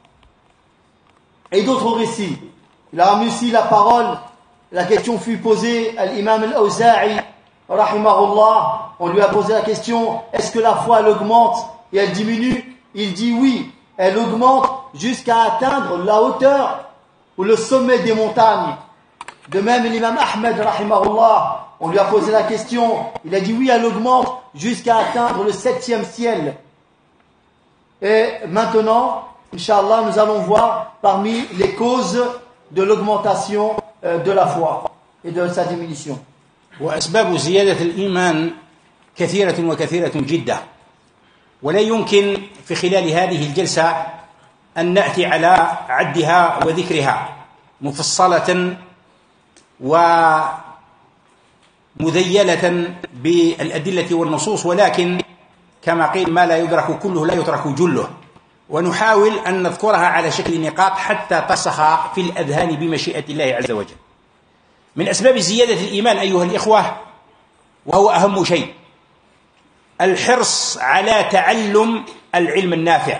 Et d'autres récits. Il a ramené aussi la parole, la question fut posée à l'imam al-Awza'i, rahimahullah. On lui a posé la question, est-ce que la foi, elle augmente et elle diminue? Il dit oui, elle augmente jusqu'à atteindre la hauteur ou le sommet des montagnes. De même, l'imam Ahmed, rahimahullah, on lui a posé la question, il a dit oui, elle augmente jusqu'à atteindre le 7e ciel. Et maintenant, Inch'Allah, nous allons voir parmi les causes de l'augmentation de la foi et de sa diminution. وأسباب زيادة الإيمان كثيرة وكثيرة جدا، ولا يمكن في خلال هذه الجلسة أن نأتي على عدها وذكرها مفصلة ومذيلة بالأدلة والنصوص، ولكن كما قيل ما لا يدرك كله لا يترك جله، ونحاول أن نذكرها على شكل نقاط حتى تصح في الأذهان بمشيئة الله عز وجل. من أسباب زيادة الإيمان أيها الإخوة، وهو أهم شيء، الحرص على تعلم العلم النافع.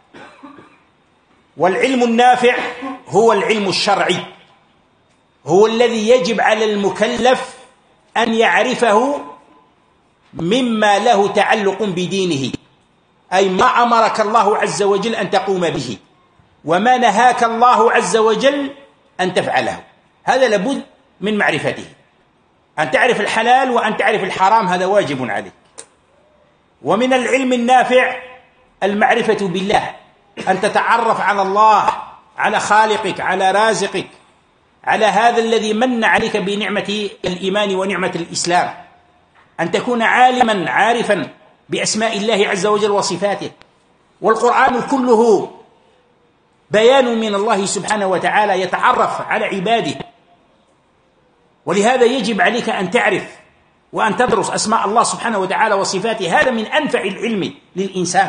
والعلم النافع هو العلم الشرعي، هو الذي يجب على المكلف أن يعرفه مما له تعلق بدينه، أي ما أمرك الله عز وجل أن تقوم به وما نهاك الله عز وجل أن تفعله، هذا لابد من معرفته. أن تعرف الحلال وأن تعرف الحرام هذا واجب عليك. ومن العلم النافع المعرفة بالله، أن تتعرف على الله، على خالقك، على رازقك، على هذا الذي من عليك بنعمة الإيمان ونعمة الإسلام، أن تكون عالما عارفا بأسماء الله عز وجل وصفاته. والقرآن كله بيان من الله سبحانه وتعالى يتعرف على عباده، ولهذا يجب عليك أن تعرف وأن تدرس أسماء الله سبحانه وتعالى وصفاته، هذا من أنفع العلم للإنسان.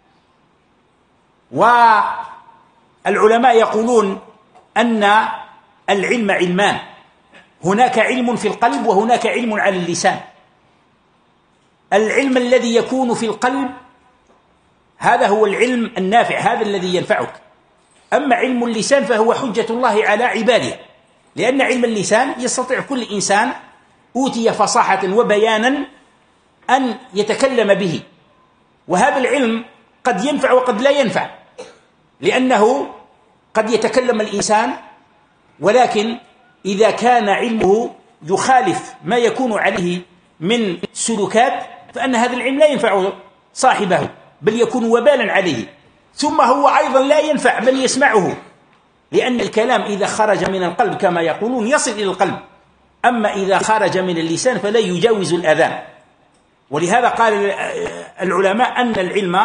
والعلماء يقولون أن العلم علمان، هناك علم في القلب وهناك علم على اللسان. العلم الذي يكون في القلب هذا هو العلم النافع، هذا الذي ينفعك. أما علم اللسان فهو حجة الله على عباده، لأن علم اللسان يستطيع كل إنسان أوتي فصاحة وبيانا أن يتكلم به، وهذا العلم قد ينفع وقد لا ينفع، لأنه قد يتكلم الإنسان ولكن إذا كان علمه يخالف ما يكون عليه من سلوكات فأن هذا العلم لا ينفع صاحبه بل يكون وبالا عليه، ثم هو أيضا لا ينفع بل يسمعه، لأن الكلام إذا خرج من القلب كما يقولون يصل إلى القلب، أما إذا خرج من اللسان فلا يجاوز الأذان. ولهذا قال العلماء أن العلم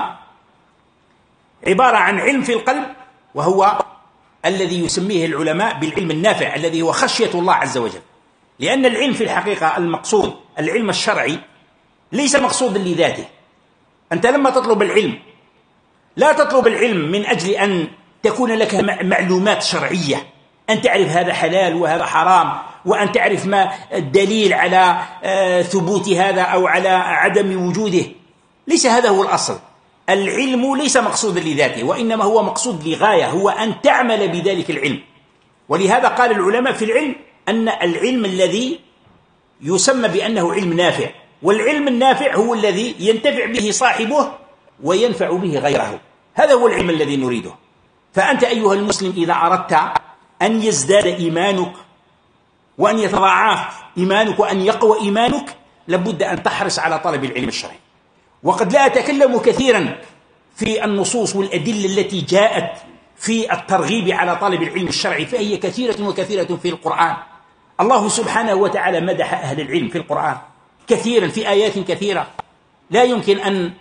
عبارة عن علم في القلب، وهو الذي يسميه العلماء بالعلم النافع الذي هو خشية الله عز وجل. لأن العلم في الحقيقة المقصود العلم الشرعي ليس مقصودا لذاته. أنت لما تطلب العلم لا تطلب العلم من أجل أن تكون لك معلومات شرعية، أن تعرف هذا حلال وهذا حرام، وأن تعرف ما الدليل على ثبوت هذا أو على عدم وجوده. ليس هذا هو الأصل. العلم ليس مقصودا لذاته، وإنما هو مقصود لغاية، هو أن تعمل بذلك العلم. ولهذا قال العلماء في العلم أن العلم الذي يسمى بأنه علم نافع، والعلم النافع هو الذي ينتفع به صاحبه وينفع به غيره. هذا هو العلم الذي نريده. فأنت أيها المسلم إذا أردت أن يزداد إيمانك وأن يتضاعف إيمانك وأن يقوى إيمانك، لابد أن تحرص على طلب العلم الشرعي. وقد لا أتكلم كثيرا في النصوص والأدلة التي جاءت في الترغيب على طلب العلم الشرعي، فهي كثيرة وكثيرة في القرآن. الله سبحانه وتعالى مدح أهل العلم في القرآن كثيرا في آيات كثيرة لا يمكن أن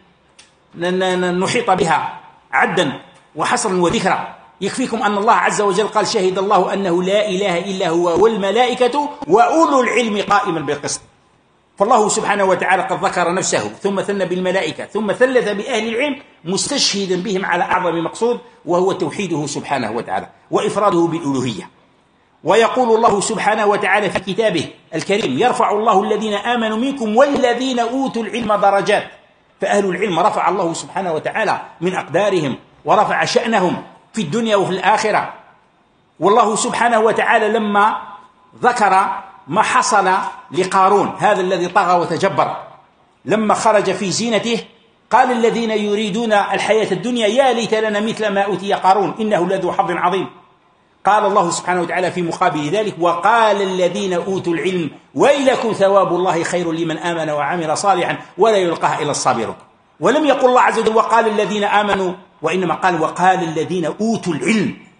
نحيط بها عدا وحصرا وذكرا. يكفيكم أن الله عز وجل قال: شهد الله أنه لا إله إلا هو والملائكة وأولو العلم قائما بالقسط. فالله سبحانه وتعالى قد ذكر نفسه ثم ثنى بالملائكة ثم ثلث بأهل العلم، مستشهدا بهم على أعظم مقصود، وهو توحيده سبحانه وتعالى وإفراده بالألوهية. ويقول الله سبحانه وتعالى في كتابه الكريم: يرفع الله الذين آمنوا منكم والذين أوتوا العلم درجات. فأهل العلم رفع الله سبحانه وتعالى من أقدارهم ورفع شأنهم في الدنيا وفي الآخرة. والله سبحانه وتعالى لما ذكر ما حصل لقارون هذا الذي طغى وتجبر، لما خرج في زينته قال الذين يريدون الحياة الدنيا: يا ليت لنا مثل ما أوتي قارون إنه لذو حظ عظيم. قال الله سبحانه وتعالى في مقابل ذلك: وقال الذين أوتوا العلم ويلكم ثواب الله خير لمن آمن وعمل صالحا ولا يلقاها إلا الصابرون. ولم يقل الله عز وجل وقال الذين آمنوا، وإنما قال وقال الذين أوتوا العلم.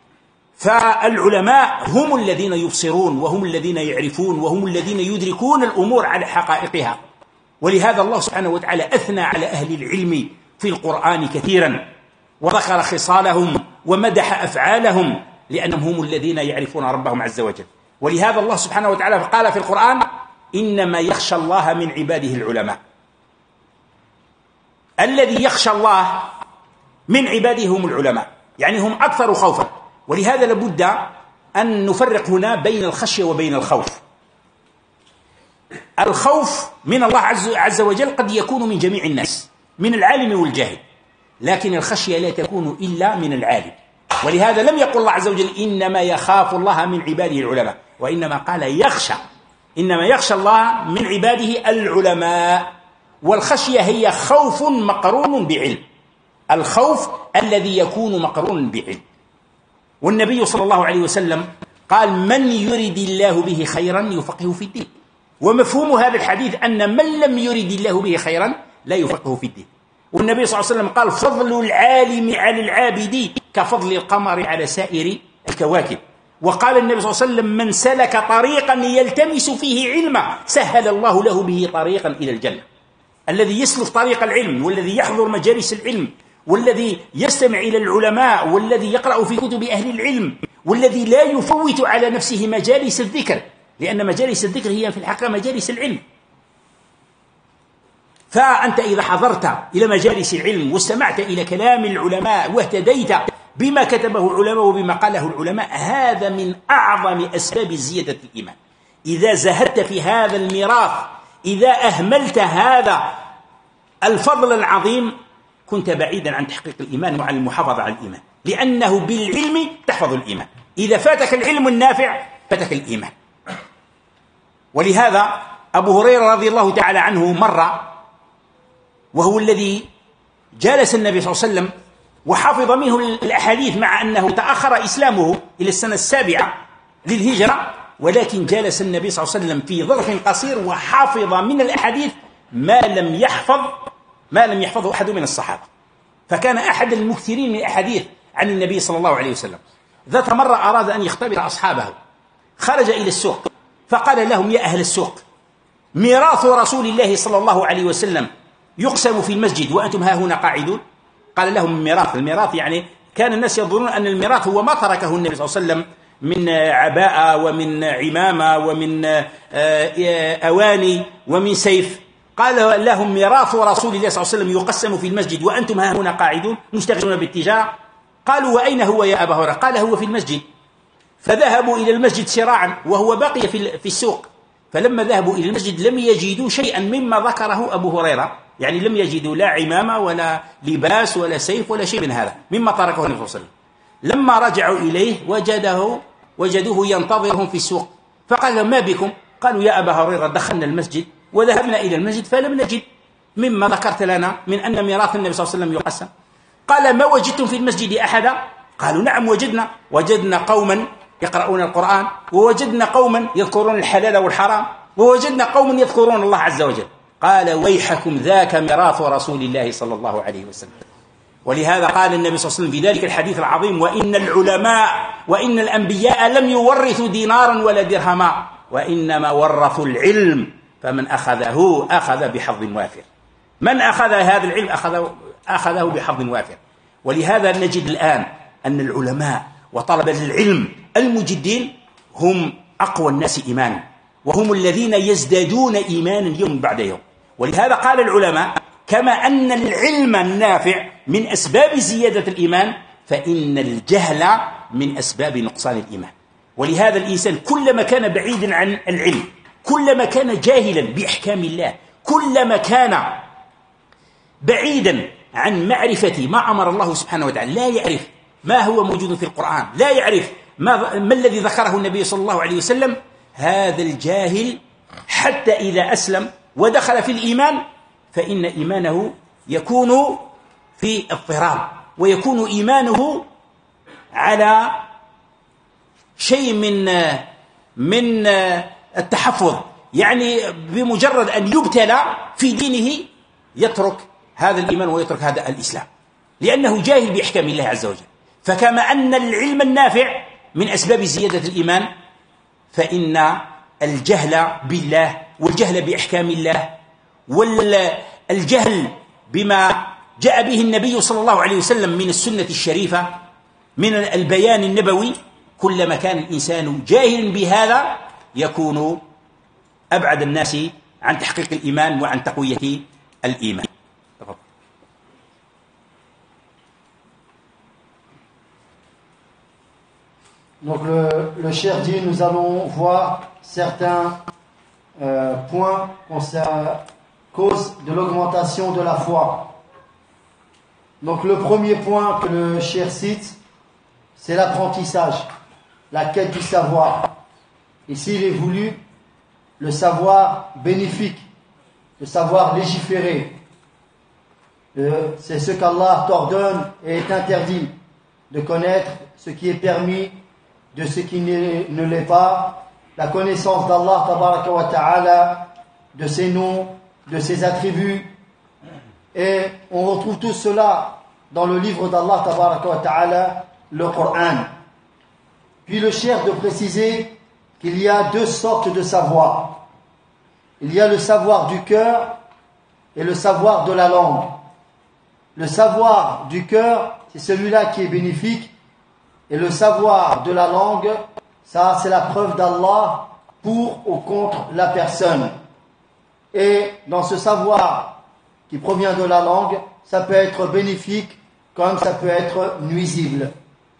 فالعلماء هم الذين يبصرون وهم الذين يعرفون وهم الذين يدركون الأمور على حقائقها. ولهذا الله سبحانه وتعالى أثنى على أهل العلم في القرآن كثيرا، وذكر خصالهم ومدح أفعالهم، لأنهم هم الذين يعرفون ربهم عز وجل. ولهذا الله سبحانه وتعالى قال في القرآن: إنما يخشى الله من عباده العلماء. الذي يخشى الله من عباده هم العلماء، يعني هم أكثر خوفا. ولهذا لابد أن نفرق هنا بين الخشية وبين الخوف. الخوف من الله عز وجل قد يكون من جميع الناس، من العالم والجاهل، لكن الخشية لا تكون إلا من العالم. ولهذا لم يقل الله عز وجل إنما يخاف الله من عباده العلماء، وإنما قال يخشى. إنما يخشى الله من عباده العلماء. والخشية هي خوف مقرون بعلم، الخوف الذي يكون مقرون بعلم. والنبي صلى الله عليه وسلم قال: من يرد الله به خيرا يفقهه في الدين. ومفهوم هذا الحديث أن من لم يرد الله به خيرا لا يفقهه في الدين. والنبي صلى الله عليه وسلم قال: فضل العالم على العابد كفضل القمر على سائر الكواكب. وقال النبي صلى الله عليه وسلم: من سلك طريقا يلتمس فيه علما سهل الله له به طريقا إلى الجنة. الذي يسلك طريق العلم والذي يحضر مجالس العلم والذي يستمع إلى العلماء والذي يقرأ في كتب أهل العلم والذي لا يفوت على نفسه مجالس الذكر، لأن مجالس الذكر هي في الحقيقة مجالس العلم. فأنت إذا حضرت إلى مجالس العلم واستمعت إلى كلام العلماء واهتديت بما كتبه العلماء وبما قاله العلماء، هذا من أعظم أسباب زيادة الإيمان. إذا زهدت في هذا الميراث، إذا أهملت هذا الفضل العظيم، كنت بعيدا عن تحقيق الإيمان وعن المحافظة على الإيمان، لأنه بالعلم تحفظ الإيمان. إذا فاتك العلم النافع فاتك الإيمان. ولهذا أبو هريرة رضي الله تعالى عنه مرة، وهو الذي جالس النبي صلى الله عليه وسلم وحفظ منه الأحاديث، مع أنه تأخر إسلامه إلى السنة 7 للهجرة، ولكن جالس النبي صلى الله عليه وسلم في ظرف قصير وحافظ من الأحاديث ما لم يحفظه أحد من الصحابة. فكان أحد المكثرين من الأحاديث عن النبي صلى الله عليه وسلم. ذات مرة أراد أن يختبر أصحابه، خرج إلى السوق فقال لهم: يا أهل السوق، ميراث رسول الله صلى الله عليه وسلم يقسم في المسجد وأنتم ها هنا قاعدون؟ قال لهم الميراث يعني كان الناس يظنون أن الميراث هو ما تركه النبي صلى الله عليه وسلم من عباءة ومن عمامة ومن أواني ومن سيف. قال لهم ميراث رسول الله صلى الله عليه وسلم يقسم في المسجد وأنتم ها هنا قاعدون مشتغلون بالتجارة. قالوا وأين هو يا أبا هريرة؟ قال هو في المسجد. فذهبوا إلى المسجد سراعا وهو بقي في السوق. فلما ذهبوا إلى المسجد لم يجدوا شيئا مما ذكره أبو هريرة، يعني لم يجدوا لا عمامة ولا لباس ولا سيف ولا شيء من هذا مما تركه النبي صلى الله عليه وسلم. لما رجعوا إليه وجدوه ينتظرهم في السوق. فقال لهم ما بكم؟ قالوا يا أبا هريرة دخلنا المسجد وذهبنا إلى المسجد فلم نجد مما ذكرت لنا من أن ميراث النبي صلى الله عليه وسلم يقسم. قال ما وجدتم في المسجد أحدا؟ قالوا نعم وجدنا قوما يقرؤون القرآن، ووجدنا قوما يذكرون الحلال والحرام، ووجدنا قوما يذكرون الله عز وجل. قال ويحكم ذاك ميراث رسول الله صلى الله عليه وسلم. ولهذا قال النبي صلى الله عليه وسلم في ذلك الحديث العظيم وإن العلماء وإن الأنبياء لم يورثوا دينارا ولا درهما وإنما ورثوا العلم فمن أخذه أخذ بحظ وافر. من أخذ هذا العلم أخذه بحظ وافر. ولهذا نجد الآن أن العلماء وطلبة العلم المجدين هم أقوى الناس إيمانا، وهم الذين يزدادون إيمانا يوم بعد يوم. ولهذا قال العلماء كما أن العلم النافع من أسباب زيادة الإيمان فإن الجهل من أسباب نقصان الإيمان. ولهذا الإنسان كلما كان بعيدا عن العلم، كلما كان جاهلا بأحكام الله، كلما كان بعيدا عن معرفة ما أمر الله سبحانه وتعالى، لا يعرف ما هو موجود في القرآن، لا يعرف ما الذي ذكره النبي صلى الله عليه وسلم، هذا الجاهل حتى إذا أسلم ودخل في الإيمان فإن إيمانه يكون في اضطراب، ويكون إيمانه على شيء من التحفظ، يعني بمجرد أن يبتلى في دينه يترك هذا الإيمان ويترك هذا الإسلام، لأنه جاهل بأحكام الله عز وجل. فكما أن العلم النافع من أسباب زيادة الإيمان فإن الجهل بالله والجهل بأحكام الله والجهل بما جاء به النبي صلى الله عليه وسلم من السنة الشريفة من البيان النبوي، كلما كان الإنسان جاهل بهذا يكون أبعد الناس عن تحقيق الإيمان وعن تقوية الإيمان. Donc le cheikh dit, nous allons voir certains points cause de l'augmentation de la foi. Donc le premier point que le cheikh cite, c'est l'apprentissage, la quête du savoir. Ici il est voulu le savoir bénéfique, le savoir légiféré. C'est ce qu'Allah t'ordonne et est interdit, de connaître ce qui est permis de ce qui ne l'est pas, la connaissance d'Allah tabaraka wa ta'ala, de ses noms, de ses attributs. Et on retrouve tout cela dans le livre d'Allah tabaraka wa ta'ala, le Coran. Puis le cheikh de préciser qu'il y a deux sortes de savoir. Il y a le savoir du cœur et le savoir de la langue. Le savoir du cœur, c'est celui-là qui est bénéfique. Et le savoir de la langue, ça c'est la preuve d'Allah pour ou contre la personne. Et dans ce savoir qui provient de la langue, ça peut être bénéfique comme ça peut être nuisible.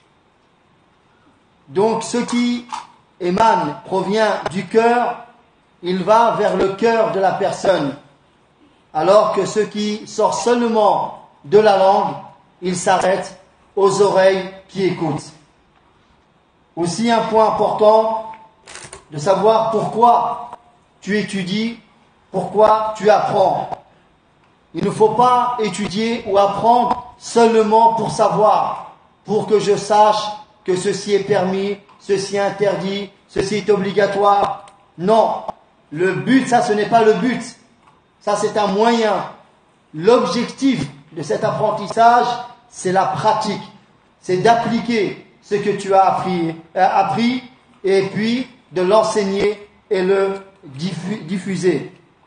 Donc ce qui émane, provient du cœur, il va vers le cœur de la personne. Alors que ce qui sort seulement de la langue, il s'arrête aux oreilles qui écoutent. Aussi un point important de savoir pourquoi tu étudies, pourquoi tu apprends. Il ne faut pas étudier ou apprendre seulement pour savoir, pour que je sache que ceci est permis, ceci est interdit, ceci est obligatoire. Non, le but, ça ce n'est pas le but, ça c'est un moyen. L'objectif de cet apprentissage, c'est la pratique, c'est d'appliquer ce que tu as appris et puis de l'enseigner et le diffuser.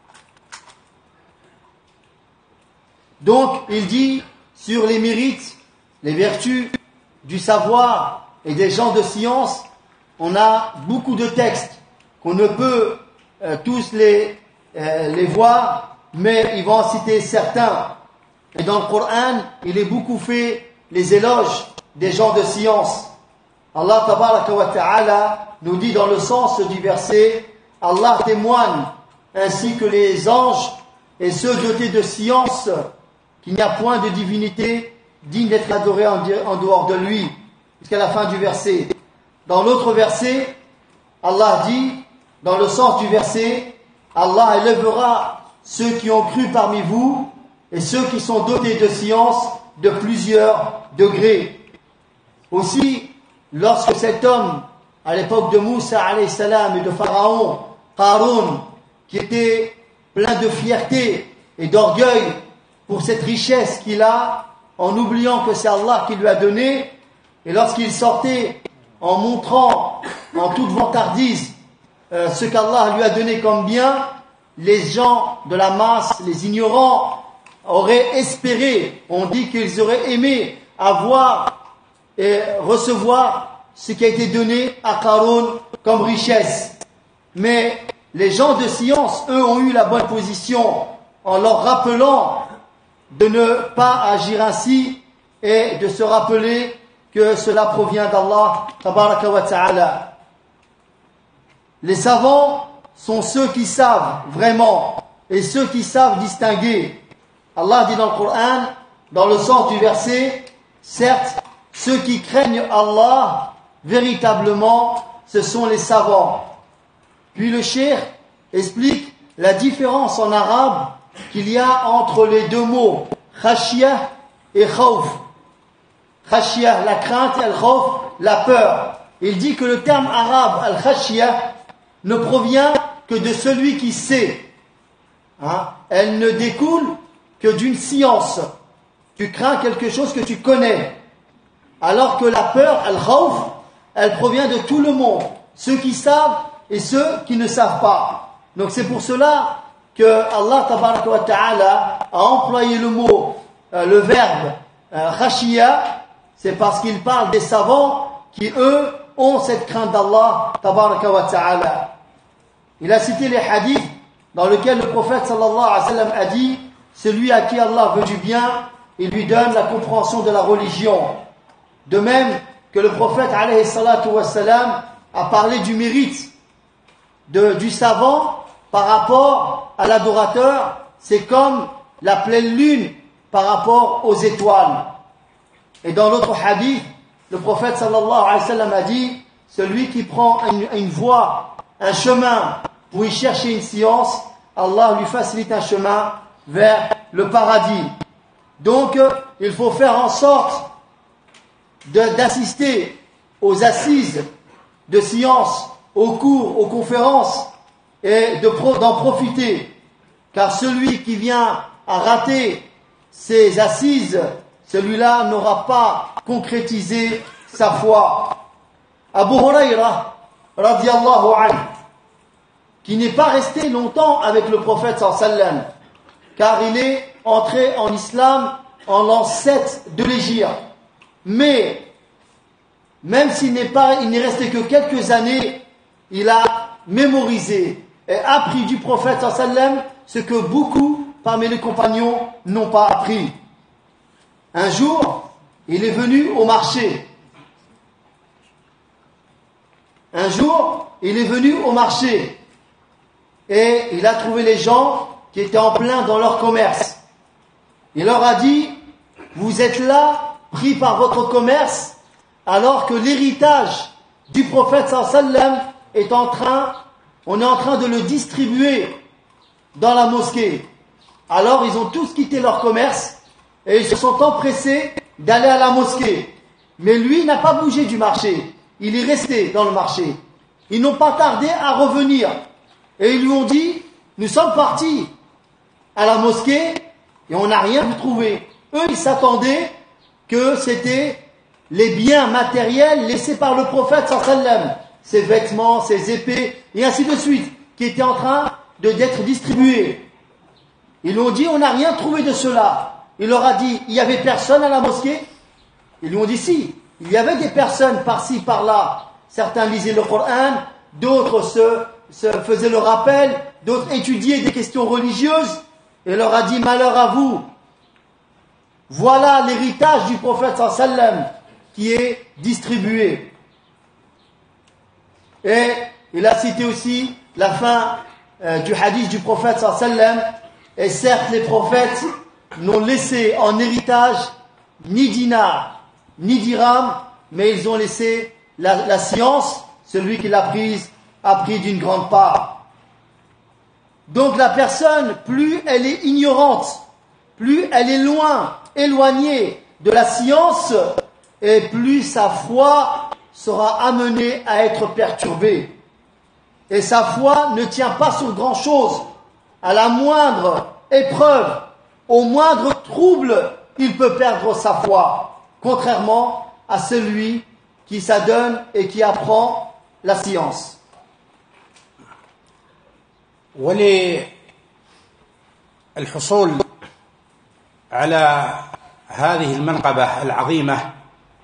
Donc, il dit sur les mérites, les vertus du savoir et des gens de science, on a beaucoup de textes qu'on ne peut tous les voir, mais il va en citer certains. Et dans le Coran, il est beaucoup fait les éloges des gens de science. Allah tabaraka wa ta'ala nous dit dans le sens du verset, Allah témoigne, ainsi que les anges et ceux dotés de science, qu'il n'y a point de divinité digne d'être adorée en dehors de lui, jusqu'à la fin du verset. Dans l'autre verset, Allah dit, dans le sens du verset, Allah élèvera ceux qui ont cru parmi vous et ceux qui sont dotés de science de plusieurs degrés. Aussi, lorsque cet homme, à l'époque de Moussa alayhi salam et de Pharaon, Qarun, qui était plein de fierté et d'orgueil pour cette richesse qu'il a, en oubliant que c'est Allah qui lui a donné, et lorsqu'il sortait en montrant en toute vantardise ce qu'Allah lui a donné comme bien, les gens de la masse, les ignorants, auraient espéré, on dit qu'ils auraient aimé avoir et recevoir ce qui a été donné à Qarun comme richesse. Mais les gens de science, eux, ont eu la bonne position en leur rappelant de ne pas agir ainsi et de se rappeler que cela provient d'Allah tabaraka wa ta'ala. Les savants sont ceux qui savent vraiment et ceux qui savent distinguer. Allah dit dans le Coran, dans le sens du verset, certes, ceux qui craignent Allah, véritablement, ce sont les savants. Puis le cheikh explique la différence en arabe qu'il y a entre les deux mots khashiyah et khawf. Khashiyah, la crainte, et al-khawf, la peur. Il dit que le terme arabe al-khashiyah ne provient que de celui qui sait. Elle ne découle que d'une science. Tu crains quelque chose que tu connais. Alors que la peur, al-khawf, elle provient de tout le monde. Ceux qui savent et ceux qui ne savent pas. Donc c'est pour cela que Allah tabaraka wa ta'ala a employé le verbe khashiyah, c'est parce qu'il parle des savants qui eux ont cette crainte d'Allah tabaraka wa ta'ala. Il a cité les hadiths dans lesquels le prophète sallallahu alayhi wa sallam a dit, celui à qui Allah veut du bien, il lui donne la compréhension de la religion. De même que le prophète alayhi salatu wa sallam a parlé du mérite du savant par rapport à l'adorateur, c'est comme la pleine lune par rapport aux étoiles. Et dans l'autre hadith, le prophète sallallahu alayhi wa sallam a dit, celui qui prend une voie, un chemin pour y chercher une science, Allah lui facilite un chemin vers le paradis. Donc, il faut faire en sorte d'assister aux assises de science, aux cours, aux conférences, et d'en profiter. Car celui qui vient à rater ces assises, celui-là n'aura pas concrétisé sa foi. Abu Huraira, radiyallahu anhu, qui n'est pas resté longtemps avec le prophète sallallahu alayhi wa sallam, car il est entré en islam en l'an 7 de l'Hégire. Mais, même s'il n'est resté que quelques années, il a mémorisé et appris du prophète sallallahu alayhi wa sallam ce que beaucoup parmi les compagnons n'ont pas appris. Un jour, il est venu au marché. Et il a trouvé les gens qui étaient en plein dans leur commerce. Il leur a dit, vous êtes là, pris par votre commerce, alors que l'héritage du prophète sallallahu alayhi wa sallam on est en train de le distribuer dans la mosquée. Alors ils ont tous quitté leur commerce et ils se sont empressés d'aller à la mosquée. Mais lui n'a pas bougé du marché. Il est resté dans le marché. Ils n'ont pas tardé à revenir. Et ils lui ont dit, nous sommes partis à la mosquée et on n'a rien trouvé. Eux, ils s'attendaient que c'était les biens matériels laissés par le prophète sallallahu alayhi wa sallam, ses vêtements, ses épées, et ainsi de suite, qui étaient en train d'être distribués. Ils lui ont dit, on n'a rien trouvé de cela. Il leur a dit, il n'y avait personne à la mosquée? Ils lui ont dit si. Il y avait des personnes par-ci, par-là. Certains lisaient le Coran, d'autres se faisaient le rappel, d'autres étudiaient des questions religieuses. Et il leur a dit, malheur à vous. Voilà l'héritage du prophète sallam qui est distribué. Et il a cité aussi la fin du hadith du prophète sallam. Et certes, les prophètes n'ont laissé en héritage ni dinar, ni dirham, mais ils ont laissé la science. Celui qui l'a prise a pris d'une grande part. Donc la personne, plus elle est ignorante, plus elle est loin, éloignée de la science, et plus sa foi sera amenée à être perturbée. Et sa foi ne tient pas sur grand-chose. À la moindre épreuve, au moindre trouble, il peut perdre sa foi, contrairement à celui qui s'adonne et qui apprend la science. وللحصول على هذه المنقبة العظيمة،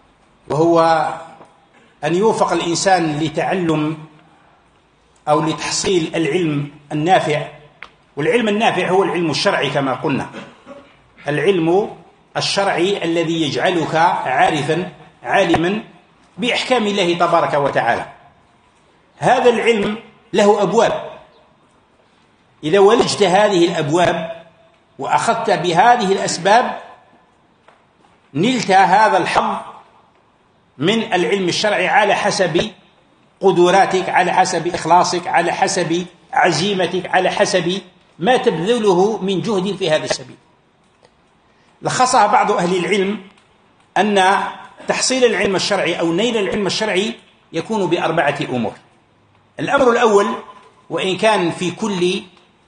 وهو أن يوفق الإنسان لتعلم أو لتحصيل العلم النافع. والعلم النافع هو العلم الشرعي كما قلنا، العلم الشرعي الذي يجعلك عالما بأحكام الله تبارك وتعالى. هذا العلم له أبواب، إذا ولجت هذه الأبواب وأخذت بهذه الأسباب نلت هذا الحظ من العلم الشرعي على حسب قدراتك، على حسب إخلاصك، على حسب عزيمتك، على حسب ما تبذله من جهد في هذا السبيل. لخصها بعض أهل العلم أن تحصيل العلم الشرعي أو نيل العلم الشرعي يكون بأربعة أمور. الأمر الأول، وإن كان في كل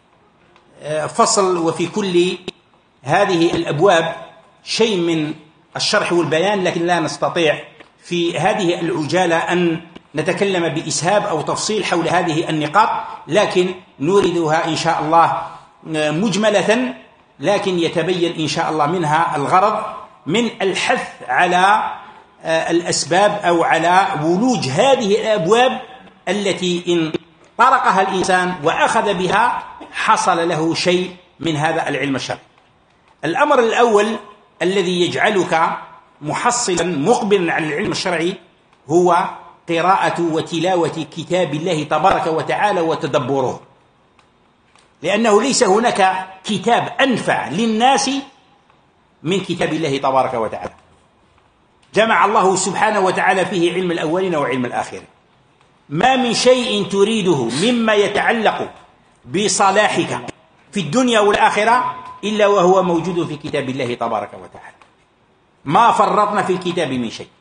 فصل وفي كل هذه الأبواب شيء من الشرح والبيان، لكن لا نستطيع في هذه العجالة أن نتكلم بإسهاب أو تفصيل حول هذه النقاط، لكن نوردها إن شاء الله مجملة، لكن يتبين إن شاء الله منها الغرض من الحث على الأسباب أو على ولوج هذه الأبواب التي إن طرقها الإنسان وأخذ بها حصل له شيء من هذا العلم الشرعي. الأمر الأول الذي يجعلك محصلا مقبلا على العلم الشرعي هو قراءة وتلاوة كتاب الله تبارك وتعالى وتدبره، لأنه ليس هناك كتاب أنفع للناس من كتاب الله تبارك وتعالى. جمع الله سبحانه وتعالى فيه علم الأولين وعلم الآخرين. ما من شيء تريده مما يتعلق بصلاحك في الدنيا والآخرة إلا وهو موجود في كتاب الله تبارك وتعالى. ما فرطنا في الكتاب من شيء.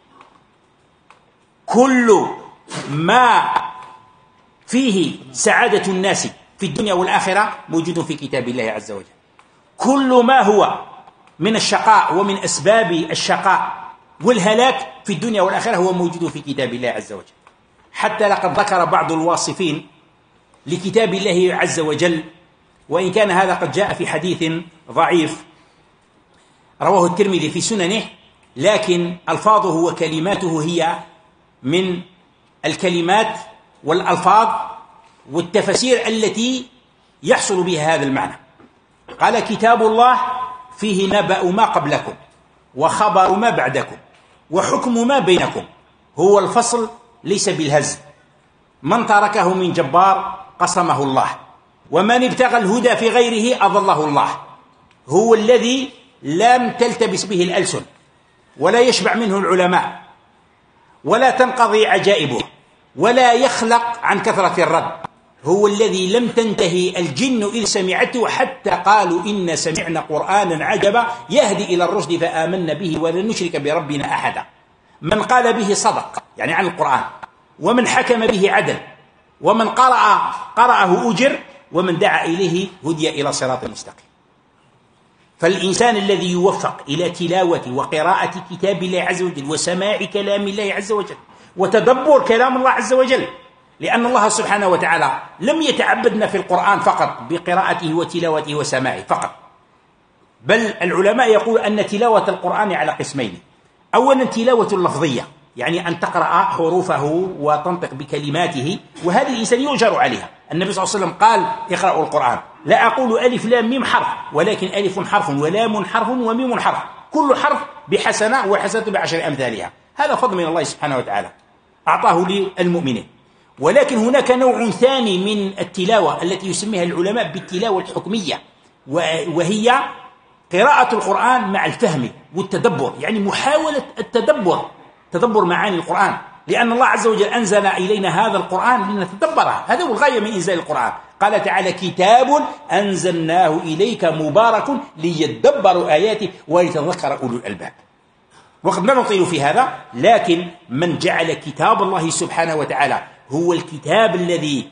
كل ما فيه سعادة الناس في الدنيا والآخرة موجود في كتاب الله عز وجل. كل ما هو من الشقاء ومن أسباب الشقاء والهلاك في الدنيا والآخرة هو موجود في كتاب الله عز وجل. حتى لقد ذكر بعض الواصفين لكتاب الله عز وجل، وإن كان هذا قد جاء في حديث ضعيف رواه الترمذي في سننه، لكن ألفاظه وكلماته هي من الكلمات والألفاظ والتفسير التي يحصل بها هذا المعنى. قال: كتاب الله فيه نبأ ما قبلكم وخبر ما بعدكم وحكم ما بينكم، هو الفصل ليس بالهزل. من تركه من جبار قصمه الله، ومن ابتغى الهدى في غيره أضله الله. هو الذي لم تلتبس به الألسن ولا يشبع منه العلماء ولا تنقضي عجائبه ولا يخلق عن كثرة الرد. هو الذي لم تنتهي الجن إذ سمعته حتى قالوا إن سمعنا قرآنا عجبا يهدي إلى الرشد فآمنا به ولن نشرك بربنا أحدا. من قال به صدق، يعني عن القرآن، ومن حكم به عدل، ومن قرأه أجر، ومن دعا إليه هدي إلى صراط مستقيم. فالإنسان الذي يوفق إلى تلاوة وقراءة كتاب الله عز وجل وسماع كلام الله عز وجل وتدبر كلام الله عز وجل، لأن الله سبحانه وتعالى لم يتعبدنا في القرآن فقط بقراءته وتلاوته وسماعه فقط، بل العلماء يقول أن تلاوة القرآن على قسمين. أولا تلاوة لفظية، يعني أن تقرأ حروفه وتنطق بكلماته، وهذه الإنسان يؤجر عليها. النبي صلى الله عليه وسلم قال اقرأوا القرآن، لا أقول ألف لام ميم حرف، ولكن ألف حرف ولام حرف وميم حرف، كل حرف بحسنة والحسنة بعشر أمثالها. هذا فضل من الله سبحانه وتعالى أعطاه للمؤمنين. ولكن هناك نوع ثاني من التلاوة التي يسميها العلماء بالتلاوة الحكمية، وهي قراءة القرآن مع الفهم والتدبر، يعني محاولة تدبر معاني القرآن، لأن الله عز وجل أنزل إلينا هذا القرآن لنتدبره. هذا هو الغاية من إنزال القرآن. قال تعالى كتاب أنزلناه إليك مبارك ليدبروا آياته وليتذكر أولو الألباب. وقد لا نطيل في هذا، لكن من جعل كتاب الله سبحانه وتعالى هو الكتاب الذي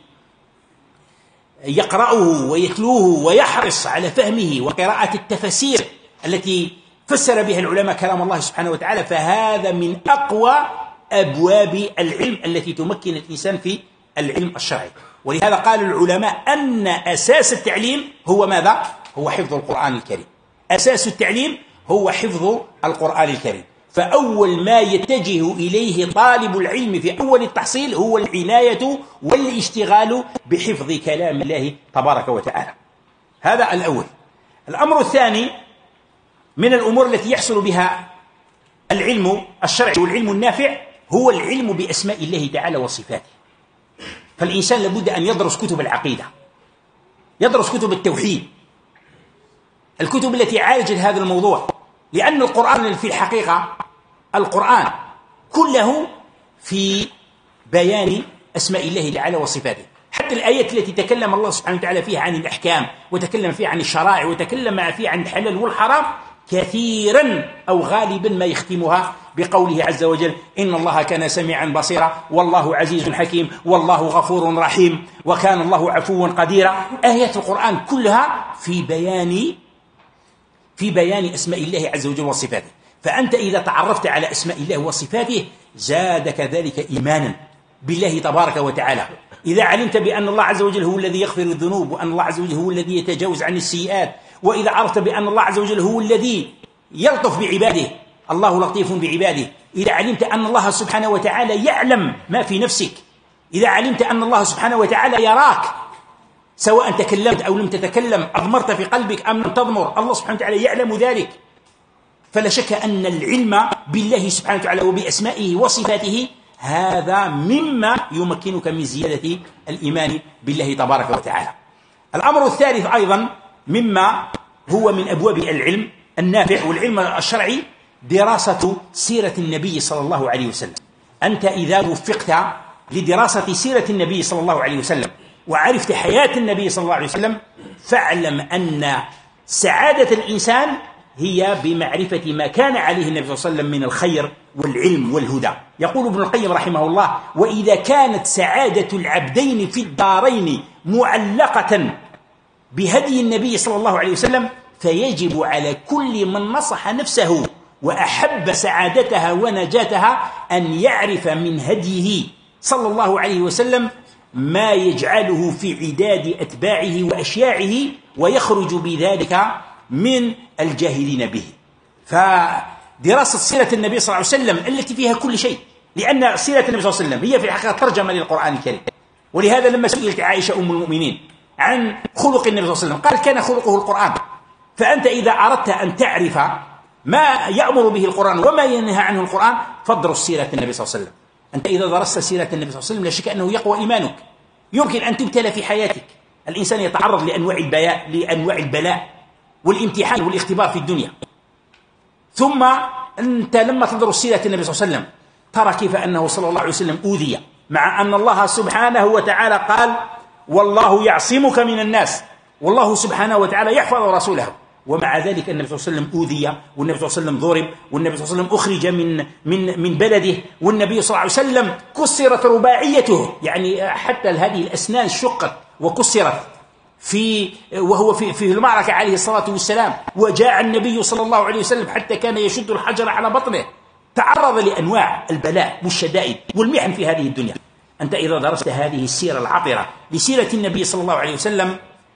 يقرأه ويتلوه ويحرص على فهمه وقراءة التفاسير التي فسر بها العلماء كلام الله سبحانه وتعالى، فهذا من أقوى أبواب العلم التي تمكن الإنسان في العلم الشرعي. ولهذا قال العلماء أن أساس التعليم هو ماذا؟ هو حفظ القرآن الكريم. أساس التعليم هو حفظ القرآن الكريم. فأول ما يتجه إليه طالب العلم في أول التحصيل هو العناية والاشتغال بحفظ كلام الله تبارك وتعالى. هذا الأول. الأمر الثاني من الأمور التي يحصل بها العلم الشرعي والعلم النافع هو العلم بأسماء الله تعالى وصفاته. فالإنسان لابد أن يدرس كتب العقيدة، يدرس كتب التوحيد، الكتب التي عالجت هذا الموضوع، لأن القرآن في الحقيقة القرآن كله في بيان أسماء الله تعالى وصفاته. حتى الآيات التي تكلم الله سبحانه وتعالى فيها عن الأحكام، وتكلم فيها عن الشرائع، وتكلم فيها عن الحلال والحرام، كثيرا أو غالبا ما يختمها بقوله عز وجل إن الله كان سميعا بصيرا والله عزيز حكيم والله غفور رحيم وكان الله عفوا قديرا. آيات القرآن كلها في بيان أسماء الله عز وجل وصفاته. فأنت إذا تعرفت على أسماء الله وصفاته زادك ذلك إيمانا بالله تبارك وتعالى. إذا علمت بأن الله عز وجل هو الذي يغفر الذنوب، وأن الله عز وجل هو الذي يتجاوز عن السيئات، وإذا عرفت بأن الله عز وجل هو الذي يلطف بعباده، الله لطيف بعباده، إذا علمت أن الله سبحانه وتعالى يعلم ما في نفسك، إذا علمت أن الله سبحانه وتعالى يراك سواء تكلمت أو لم تتكلم، أضمرت في قلبك أم لم تضمر، الله سبحانه وتعالى يعلم ذلك. فلا شك أن العلم بالله سبحانه وتعالى وبأسمائه وصفاته هذا مما يمكنك من زيادة الإيمان بالله تبارك وتعالى. الأمر الثالث أيضا مما هو من أبواب العلم النافع والعلم الشرعي دراسة سيرة النبي صلى الله عليه وسلم. أنت إذا وفقت لدراسة سيرة النبي صلى الله عليه وسلم وعرفت حياة النبي صلى الله عليه وسلم، فاعلم أن سعادة الإنسان هي بمعرفة ما كان عليه النبي صلى الله عليه وسلم من الخير والعلم والهدى. يقول ابن القيم رحمه الله وإذا كانت سعادة العبدين في الدارين معلقة بهدي النبي صلى الله عليه وسلم فيجب على كل من نصح نفسه وأحب سعادتها ونجاتها أن يعرف من هديه صلى الله عليه وسلم ما يجعله في عداد أتباعه وأشياعه ويخرج بذلك من الجاهلين به. فدراسة سيرة النبي صلى الله عليه وسلم التي فيها كل شيء، لأن سيرة النبي صلى الله عليه وسلم هي في الحقيقة ترجمة للقرآن الكريم. ولهذا لما سئلت عائشة أم المؤمنين عن خلق النبي صلى الله عليه وسلم قال كان خلقه القرآن. فأنت إذا أردت أن تعرف ما يأمر به القرآن وما ينهى عنه القرآن فادرس سيرة النبي صلى الله عليه وسلم. أنت إذا درست سيرة النبي صلى الله عليه وسلم لا شك أنه يقوى إيمانك. يمكن أن تبتلى في حياتك، الإنسان يتعرض لأنواع البلاء والامتحان والاختبار في الدنيا، ثم أنت لما تدرس سيرة النبي صلى الله عليه وسلم ترى كيف أنه صلى الله عليه وسلم أوذي، مع أن الله سبحانه وتعالى قال والله يعصمك من الناس، والله سبحانه وتعالى يحفظ رسوله، ومع ذلك النبي صلى الله عليه وسلم أوذي، والنبي صلى الله عليه وسلم ضرب، والنبي صلى الله عليه وسلم أخرج من بلده، والنبي صلى الله عليه وسلم كسرت رباعيته، يعني حتى هذه الأسنان شقت وكسرت وهو في المعركة عليه الصلاة والسلام، وجاء النبي صلى الله عليه وسلم حتى كان يشد الحجر على بطنه. تعرض لأنواع البلاء والشدائد والمحن في هذه الدنيا. أنت إذا درست هذه السيرة العطرة لسيرة النبي صلى الله عليه وسلم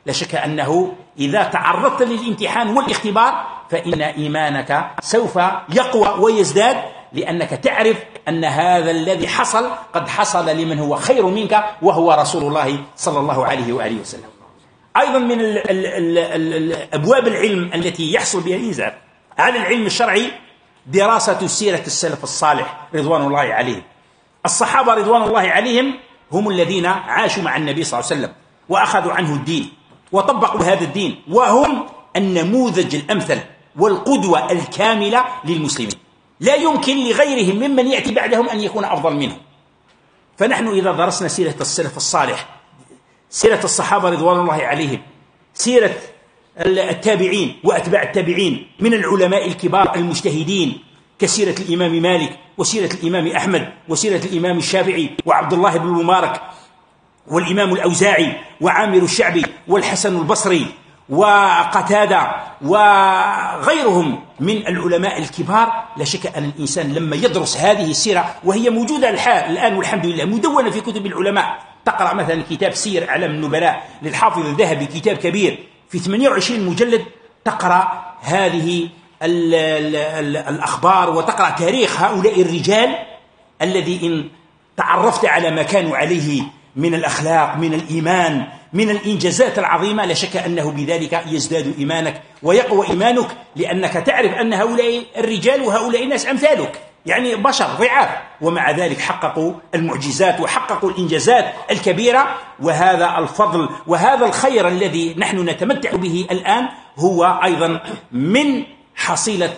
لا شك أنه إذا تعرضت للامتحان والاختبار فإن إيمانك سوف يقوى ويزداد، لأنك تعرف أن هذا الذي حصل قد حصل لمن هو خير منك وهو رسول الله صلى الله عليه وآله وسلم. أيضا من أبواب العلم التي يحصل بها الإنسان على العلم الشرعي دراسة سيرة السلف الصالح رضوان الله عليهم. الصحابة رضوان الله عليهم هم الذين عاشوا مع النبي صلى الله عليه وسلم وأخذوا عنه الدين وطبقوا هذا الدين، وهم النموذج الأمثل والقدوة الكاملة للمسلمين. لا يمكن لغيرهم ممن يأتي بعدهم أن يكون أفضل منهم. فنحن إذا درسنا سيرة السلف الصالح، سيرة الصحابة رضوان الله عليهم، سيرة التابعين وأتباع التابعين من العلماء الكبار المجتهدين كسيرة الإمام مالك وسيرة الإمام أحمد وسيرة الإمام الشافعي وعبد الله بن المبارك والإمام الأوزاعي وعامر الشعبي والحسن البصري وقتادة وغيرهم من العلماء الكبار، لا شك أن الإنسان لما يدرس هذه السيرة وهي موجودة الآن والحمد لله مدونة في كتب العلماء، تقرأ مثلا كتاب سير أعلام النبلاء للحافظ الذهبي، كتاب كبير في 28 مجلد، تقرأ هذه الأخبار وتقرأ تاريخ هؤلاء الرجال الذي إن تعرفت على ما كانوا عليه من الأخلاق، من الإيمان، من الإنجازات العظيمة، لا شك أنه بذلك يزداد إيمانك ويقوى إيمانك، لأنك تعرف أن هؤلاء الرجال وهؤلاء الناس أمثالك، يعني بشر ضعاف، ومع ذلك حققوا المعجزات وحققوا الإنجازات الكبيرة. وهذا الفضل وهذا الخير الذي نحن نتمتع به الآن هو أيضا من حصيلة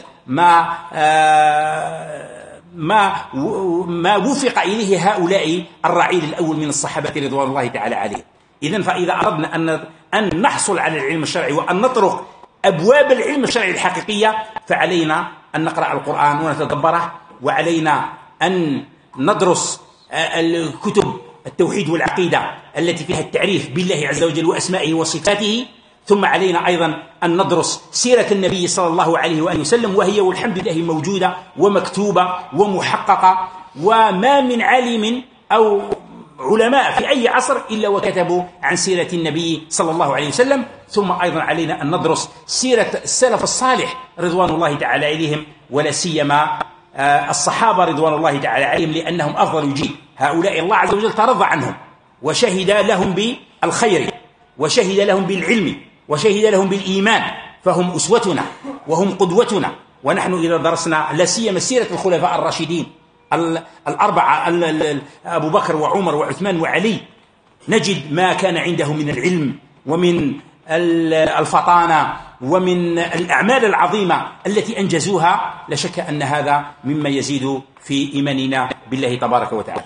ما وفق إليه هؤلاء الرعيل الأول من الصحابة رضوان الله تعالى عليهم. إذن فإذا أردنا أن نحصل على العلم الشرعي وأن نطرق أبواب العلم الشرعي الحقيقية، فعلينا أن نقرأ القرآن ونتدبره، وعلينا أن ندرس الكتب التوحيد والعقيدة التي فيها التعريف بالله عز وجل وأسمائه وصفاته، ثم علينا أيضا أن ندرس سيرة النبي صلى الله عليه وآله وسلم، وهي والحمد لله موجودة ومكتوبة ومحققة، وما من عالم أو علماء في أي عصر إلا وكتبوا عن سيرة النبي صلى الله عليه وسلم. ثم أيضا علينا أن ندرس سيرة السلف الصالح رضوان الله تعالى عليهم، ولا سيما الصحابة رضوان الله تعالى عليهم، لأنهم أفضل جيل. هؤلاء الله عز وجل ترضى عنهم وشهد لهم بالخير وشهد لهم بالعلم وشهد لهم بالإيمان، فهم أسوتنا وهم قدوتنا. ونحن إذا درسنا لا سيما سيرة الخلفاء الراشدين الأربعة أبو بكر وعمر وعثمان وعلي، نجد ما كان عنده من العلم ومن الفطانة ومن الأعمال العظيمة التي أنجزوها. لا شك أن هذا مما يزيد في إيماننا بالله تبارك وتعالى.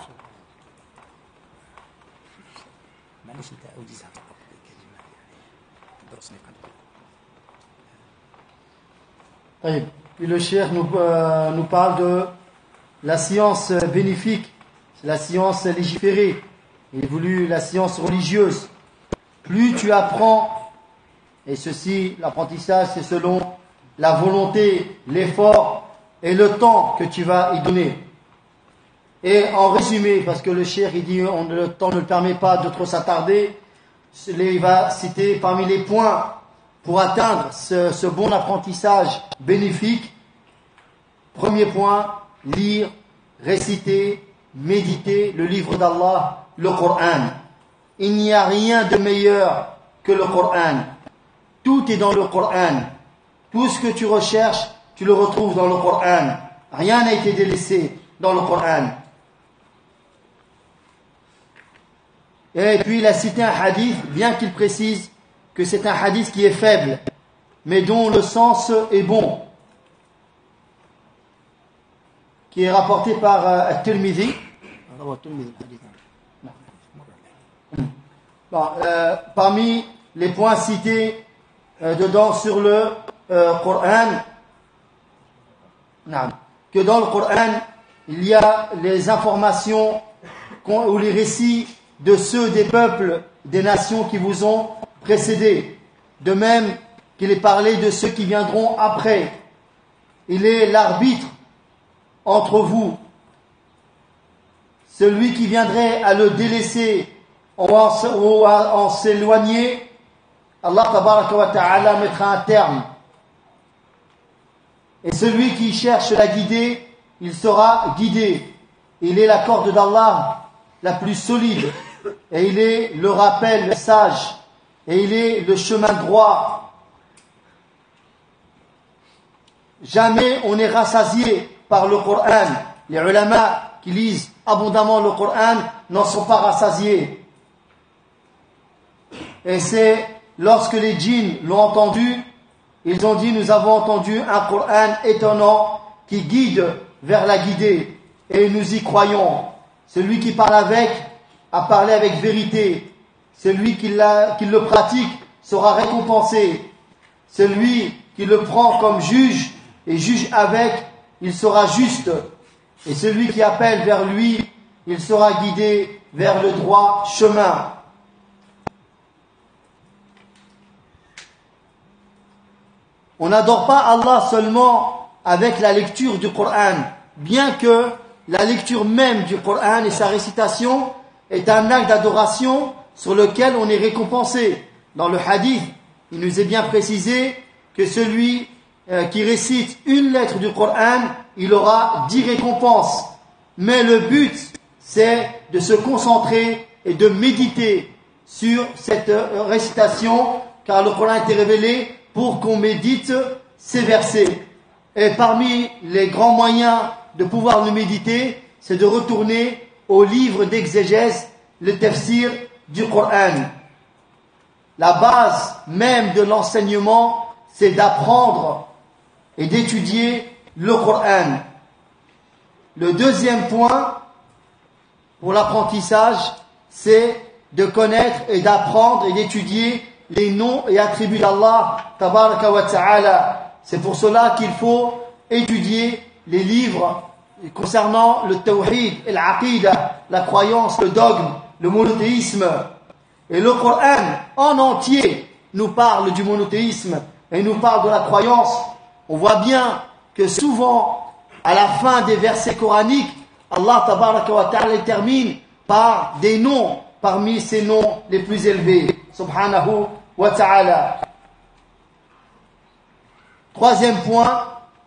Puis le cheikh nous parle de la science bénéfique, la science légiférée. Il a voulu la science religieuse. Plus tu apprends, et ceci, l'apprentissage, c'est selon la volonté, l'effort et le temps que tu vas y donner. Et en résumé, parce que le cheikh il dit le temps ne le permet pas de trop s'attarder, il va citer parmi les points pour atteindre ce bon apprentissage bénéfique. Premier point, lire, réciter, méditer le livre d'Allah, le Coran. Il n'y a rien de meilleur que le Coran. Tout est dans le Coran. Tout ce que tu recherches, tu le retrouves dans le Coran. Rien n'a été délaissé dans le Coran. Et puis il a cité un hadith, bien qu'il précise que c'est un hadith qui est faible, mais dont le sens est bon, qui est rapporté par At-Tirmidhi. Parmi les points cités dedans sur le Coran, que dans le Coran, il y a les informations ou les récits de ceux des peuples, des nations qui vous ont précédés, de même qu'il est parlé de ceux qui viendront après. Il est l'arbitre entre vous. Celui qui viendrait à le délaisser ou à s'éloigner, Allah tabaraka wa ta'ala mettra un terme. Et celui qui cherche la guider, il sera guidé. Il est la corde d'Allah la plus solide. Et il est le rappel sage. Et il est le chemin droit. Jamais on n'est rassasié par le Coran. Les ulama qui lisent abondamment le Coran n'en sont pas rassasiés. Et c'est lorsque les djinns l'ont entendu, ils ont dit: nous avons entendu un Coran étonnant qui guide vers la guidée. Et nous y croyons. Celui qui parle avec a parlé avec vérité. Celui qui le pratique sera récompensé. Celui qui le prend comme juge et juge avec, il sera juste. Et celui qui appelle vers lui, il sera guidé vers le droit chemin. On n'adore pas Allah seulement avec la lecture du Coran, bien que la lecture même du Coran et sa récitation est un acte d'adoration sur lequel on est récompensé. Dans le hadith, il nous est bien précisé que celui qui récite une lettre du Coran, il aura 10 récompenses. Mais le but, c'est de se concentrer et de méditer sur cette récitation, car le Coran a été révélé pour qu'on médite ces versets. Et parmi les grands moyens de pouvoir le méditer, c'est de retourner au livre d'exégèse, le tafsir du Coran. La base même de l'enseignement, c'est d'apprendre et d'étudier le Coran. Le deuxième point pour l'apprentissage, c'est de connaître et d'apprendre et d'étudier les noms et attributs d'Allah tabaraka wa ta'ala. C'est pour cela qu'il faut étudier les livres concernant le tawhid et l'aqidah, la croyance, le dogme, le monothéisme. Et le Coran en entier nous parle du monothéisme et nous parle de la croyance. On voit bien que souvent, à la fin des versets coraniques, Allah tabaraka wa ta'ala termine par des noms parmi ces noms les plus élevés. Subhanahu wa ta'ala. Troisième point,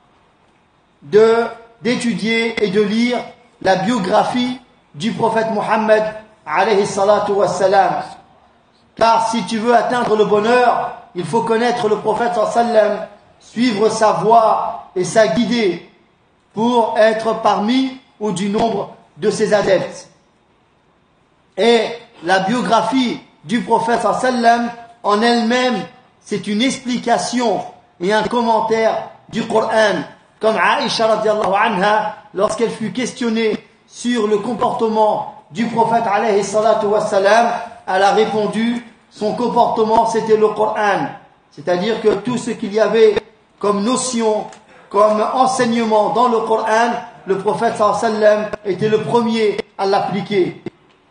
d'étudier et de lire la biographie du prophète Mohammed alayhi salatu wassalam. Car si tu veux atteindre le bonheur, il faut connaître le prophète sallam, suivre sa voie et sa guidée pour être parmi ou du nombre de ses adeptes. Et la biographie du prophète sallam en elle-même, c'est une explication et un commentaire du Coran. Comme Aïcha radiallahu anha, lorsqu'elle fut questionnée sur le comportement du prophète alayhi salatu wassalam, elle a répondu: son comportement c'était le Coran. C'est-à-dire que tout ce qu'il y avait comme notion, comme enseignement dans le Coran, le prophète sallallahu alayhi wa sallam était le premier à l'appliquer.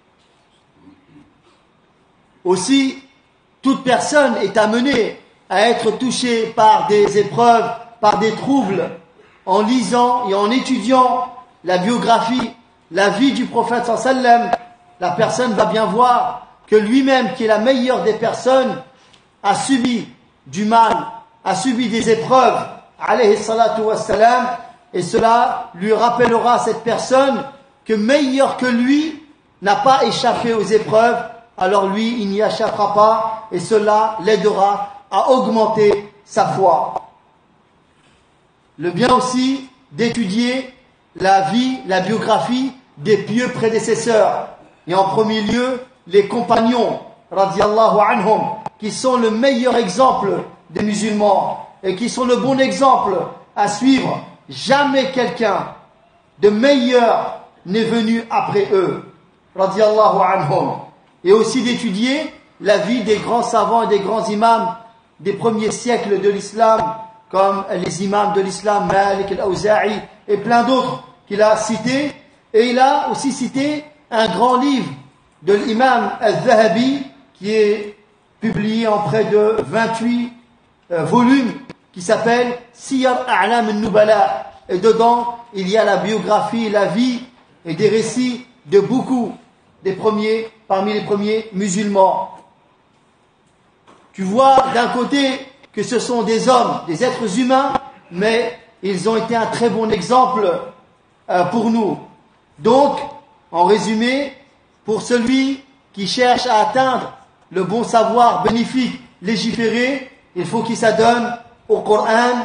Aussi, toute personne est amenée à être touchée par des épreuves, par des troubles, en lisant et en étudiant la biographie, la vie du prophète sallallahu alayhi wa sallam. La personne va bien voir que lui-même, qui est la meilleure des personnes, a subi du mal, a subi des épreuves, alayhi salatu wassalam, et cela lui rappellera cette personne que meilleur que lui n'a pas échappé aux épreuves, alors lui, il n'y échappera pas, et cela l'aidera à augmenter sa foi. Le bien aussi d'étudier la vie, la biographie des pieux prédécesseurs, et en premier lieu, les compagnons, radiallahu anhum, qui sont le meilleur exemple des musulmans, et qui sont le bon exemple à suivre. Jamais quelqu'un de meilleur n'est venu après eux, radiallahu anhum. Et aussi d'étudier la vie des grands savants et des grands imams des premiers siècles de l'islam, comme les imams de l'islam, Malik al-Awza'i et plein d'autres qu'il a cités. Et il a aussi cité un grand livre de l'imam al-Zahabi qui est publié en près de 28 volumes, qui s'appelle Siyar A'lam al-Nubala. Et dedans, il y a la biographie, la vie et des récits de beaucoup des premiers, parmi les premiers musulmans. Tu vois d'un côté que ce sont des hommes, des êtres humains, mais ils ont été un très bon exemple pour nous. Donc, en résumé, pour celui qui cherche à atteindre le bon savoir bénéfique, légiféré, il faut qu'il s'adonne au Coran,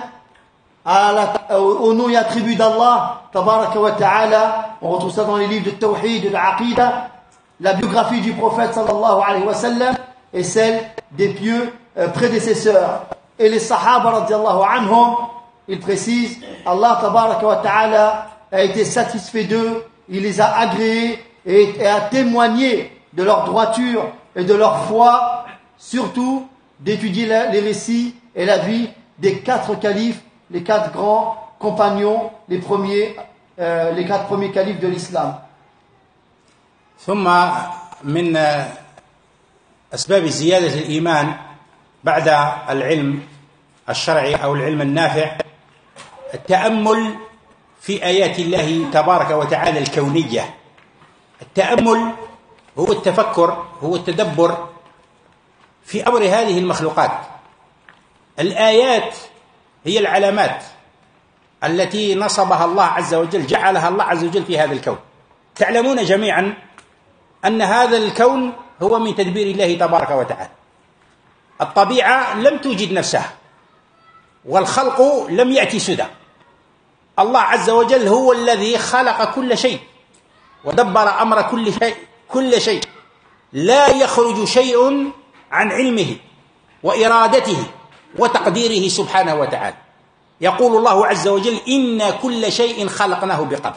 au nom et attribut d'Allah, tabaraka wa ta'ala. On retrouve ça dans les livres de Tawhid, de l'Aqidah, la biographie du prophète sallallahu alayhi wa sallam et celle des pieux prédécesseurs. Et les Sahaba radiallahu anhum, ils précisent, Allah tabaraka wa ta'ala a été satisfait d'eux, il les a agréés et a témoigné de leur droiture et de leur foi, surtout d'étudier les récits et la vie des 4 califes, les 4 grands compagnons, les 4 premiers califes de l'islam. ثم من أسباب زيادة الإيمان بعد العلم الشرعي أو العلم النافع التأمل في آيات الله تبارك وتعالى الكونية. التأمل هو التفكر، هو التدبر في أمر هذه المخلوقات. الآيات هي العلامات التي نصبها الله عز وجل، جعلها الله عز وجل في هذا الكون. تعلمون جميعا أن هذا الكون هو من تدبير الله تبارك وتعالى. الطبيعة لم توجد نفسها، والخلق لم يأتي سدى. الله عز وجل هو الذي خلق كل شيء ودبر أمر كل شيء. لا يخرج شيء عن علمه وإرادته وتقديره سبحانه وتعالى. يقول الله عز وجل: إن كل شيء خلقناه بقدر.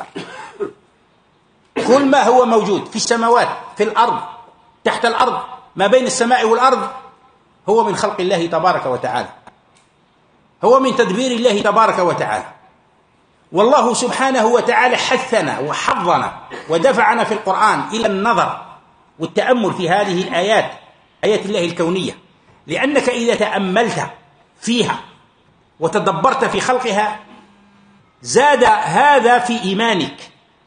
كل ما هو موجود في السماوات، في الأرض، تحت الأرض، ما بين السماء والأرض، هو من خلق الله تبارك وتعالى، هو من تدبير الله تبارك وتعالى. والله سبحانه وتعالى حثنا وحضنا ودفعنا في القرآن إلى النظر والتأمل في هذه الآيات، آيات الله الكونية، لأنك إذا تأملت فيها وتدبرت في خلقها زاد هذا في إيمانك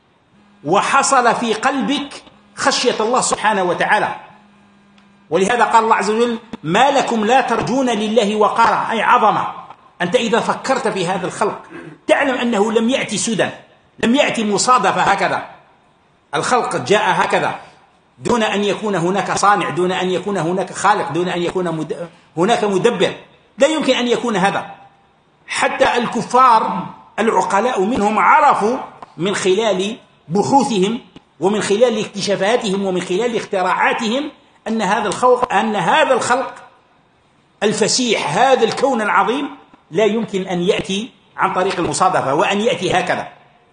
وحصل في قلبك خشية الله سبحانه وتعالى. ولهذا قال الله عز وجل: ما لكم لا ترجون لله وقارا، أي عظمة. أنت إذا فكرت في هذا الخلق تعلم أنه لم يأتي سدى، لم يأتي مصادفة هكذا. الخلق جاء هكذا دون أن يكون هناك صانع، دون أن يكون هناك خالق، دون أن يكون هناك مدبر. لا يمكن أن يكون هذا. حتى الكفار العقلاء منهم عرفوا من خلال بحوثهم ومن خلال اكتشافاتهم ومن خلال اختراعاتهم أن هذا الخلق الفسيح، هذا الكون العظيم، لا يمكن أن يأتي عن طريق المصادفة وأن يأتي هكذا.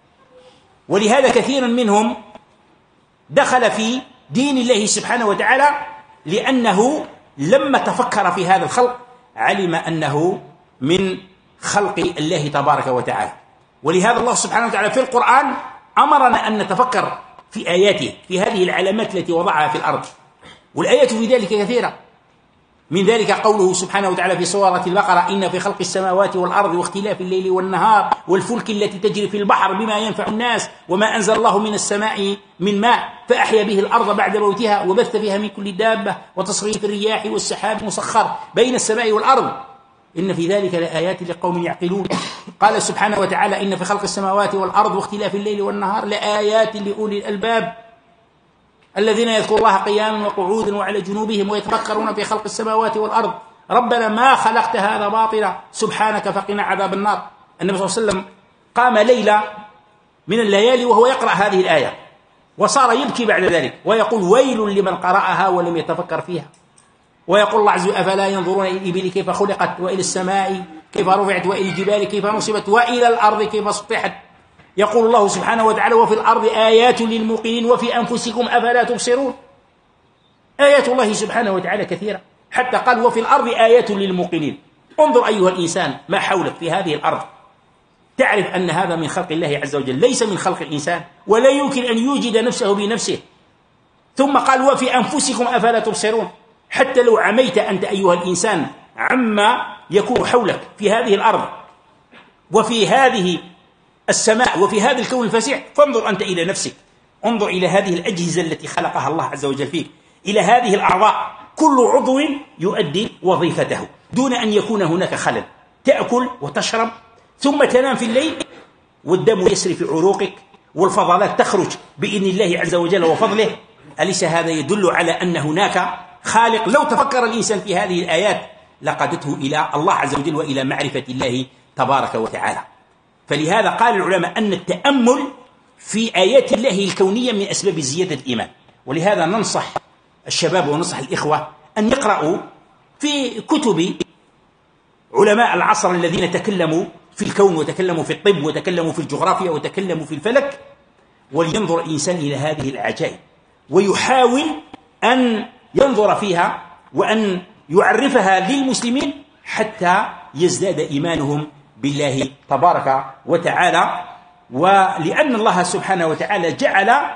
ولهذا كثير منهم دخل في دين الله سبحانه وتعالى لأنه لما تفكر في هذا الخلق علم أنه من خلق الله تبارك وتعالى. ولهذا الله سبحانه وتعالى في القرآن أمرنا أن نتفكر في آياته، في هذه العلامات التي وضعها في الأرض. والآيات في ذلك كثيرة. من ذلك قوله سبحانه وتعالى في سورة البقرة: إن في خلق السماوات والأرض واختلاف الليل والنهار والفلك التي تجري في البحر بما ينفع الناس وما أنزل الله من السماء من ماء فأحيا به الأرض بعد موتها وبث فيها من كل دابة وتصريف الرياح والسحاب مسخر بين السماء والأرض إن في ذلك لآيات لقوم يعقلون. قال سبحانه وتعالى: إن في خلق السماوات والأرض واختلاف الليل والنهار لآيات لأولي الألباب الذين يذكرون الله قياما وقعودا وعلى جنوبهم ويتفكرون في خلق السماوات والأرض ربنا ما خلقت هذا باطلا سبحانك فقنا عذاب النار. النبي صلى الله عليه وسلم قام ليلة من الليالي وهو يقرأ هذه الآية وصار يبكي بعد ذلك ويقول: ويل لمن قرأها ولم يتفكر فيها. ويقول الله عز وجل: أفلا ينظرون إلى الإبل كيف خلقت وإلى السماء كيف رفعت وإلى الجبال كيف نصبت وإلى الأرض كيف سطحت. يقول الله سبحانه وتعالى: وفي الأرض آيات للموقنين وفي أنفسكم أفلا تبصرون. آيات الله سبحانه وتعالى كثيرة، حتى قال: وفي الأرض آيات للموقنين. انظر أيها الإنسان ما حولك في هذه الأرض، تعرف أن هذا من خلق الله عز وجل، ليس من خلق الإنسان، ولا يمكن أن يوجد نفسه بنفسه. ثم قال: وفي أنفسكم أفلا تبصرون. حتى لو عميت أنت أيها الإنسان عما يكون حولك في هذه الأرض وفي هذه السماء وفي هذا الكون الفسيح، فانظر أنت إلى نفسك، انظر إلى هذه الأجهزة التي خلقها الله عز وجل فيك، إلى هذه الأعضاء كل عضو يؤدي وظيفته دون أن يكون هناك خلل. تأكل وتشرب ثم تنام في الليل والدم يسري في عروقك والفضلات تخرج بإذن الله عز وجل وفضله. أليس هذا يدل على أن هناك خالق؟ لو تفكر الإنسان في هذه الآيات لقادته إلى الله عز وجل وإلى معرفة الله تبارك وتعالى. فلهذا قال العلماء أن التأمل في آيات الله الكونية من أسباب زيادة الإيمان. ولهذا ننصح الشباب وننصح الإخوة أن يقرأوا في كتب علماء العصر الذين تكلموا في الكون وتكلموا في الطب وتكلموا في الجغرافيا وتكلموا في الفلك، ولينظر الإنسان إلى هذه العجائب ويحاول أن ينظر فيها وأن يعرفها للمسلمين حتى يزداد إيمانهم بالله تبارك وتعالى. ولأن الله سبحانه وتعالى جعل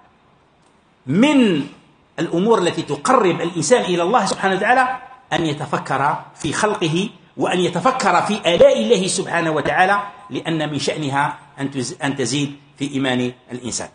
من الأمور التي تقرب الإنسان إلى الله سبحانه وتعالى أن يتفكر في خلقه وأن يتفكر في آلاء الله سبحانه وتعالى، لأن من شأنها أن تزيد في إيمان الإنسان.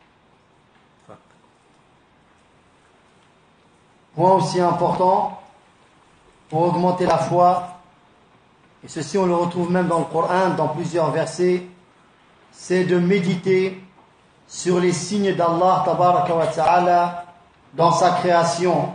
Point aussi important pour augmenter la foi, et ceci on le retrouve même dans le Coran, dans plusieurs versets, c'est de méditer sur les signes d'Allah tabaraka wa ta'ala dans sa création,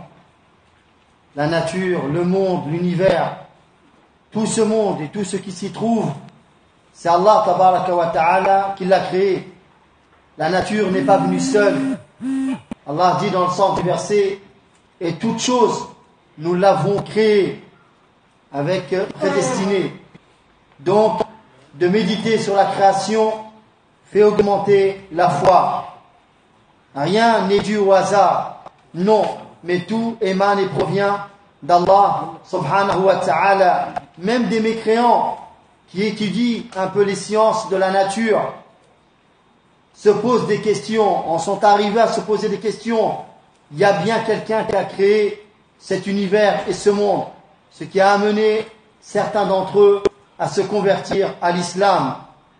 la nature, le monde, l'univers, tout ce monde et tout ce qui s'y trouve, c'est Allah tabaraka wa ta'ala qui l'a créé. La nature n'est pas venue seule. Allah dit dans le sens du verset: et toute chose, nous l'avons créée avec prédestiné. Donc, de méditer sur la création fait augmenter la foi. Rien n'est dû au hasard. Non, mais tout émane et provient d'Allah subhanahu wa ta'ala. Même des mécréants qui étudient un peu les sciences de la nature se posent des questions, en sont arrivés à se poser des questions. Il y a bien quelqu'un qui a créé cet univers et ce monde, ce qui a amené certains d'entre eux à se convertir à l'islam.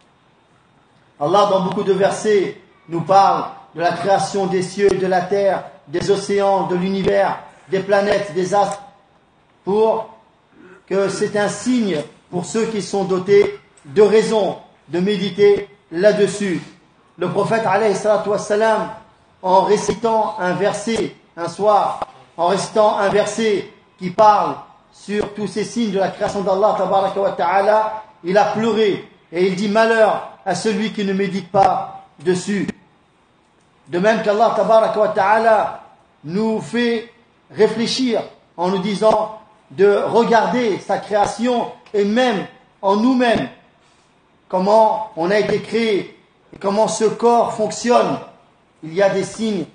Allah, dans beaucoup de versets, nous parle de la création des cieux et de la terre, des océans, de l'univers, des planètes, des astres, pour que c'est un signe pour ceux qui sont dotés de raison de méditer là-dessus. Le prophète, alayhi salatu wassalam, en récitant un verset un soir, en récitant un verset qui parle sur tous ces signes de la création d'Allah tabaraka wa ta'ala, il a pleuré et il dit: malheur à celui qui ne médite pas dessus. De même qu'Allah tabaraka wa ta'ala nous fait réfléchir en nous disant de regarder sa création et même en nous-mêmes comment on a été créé et comment ce corps fonctionne. Il y a des signes.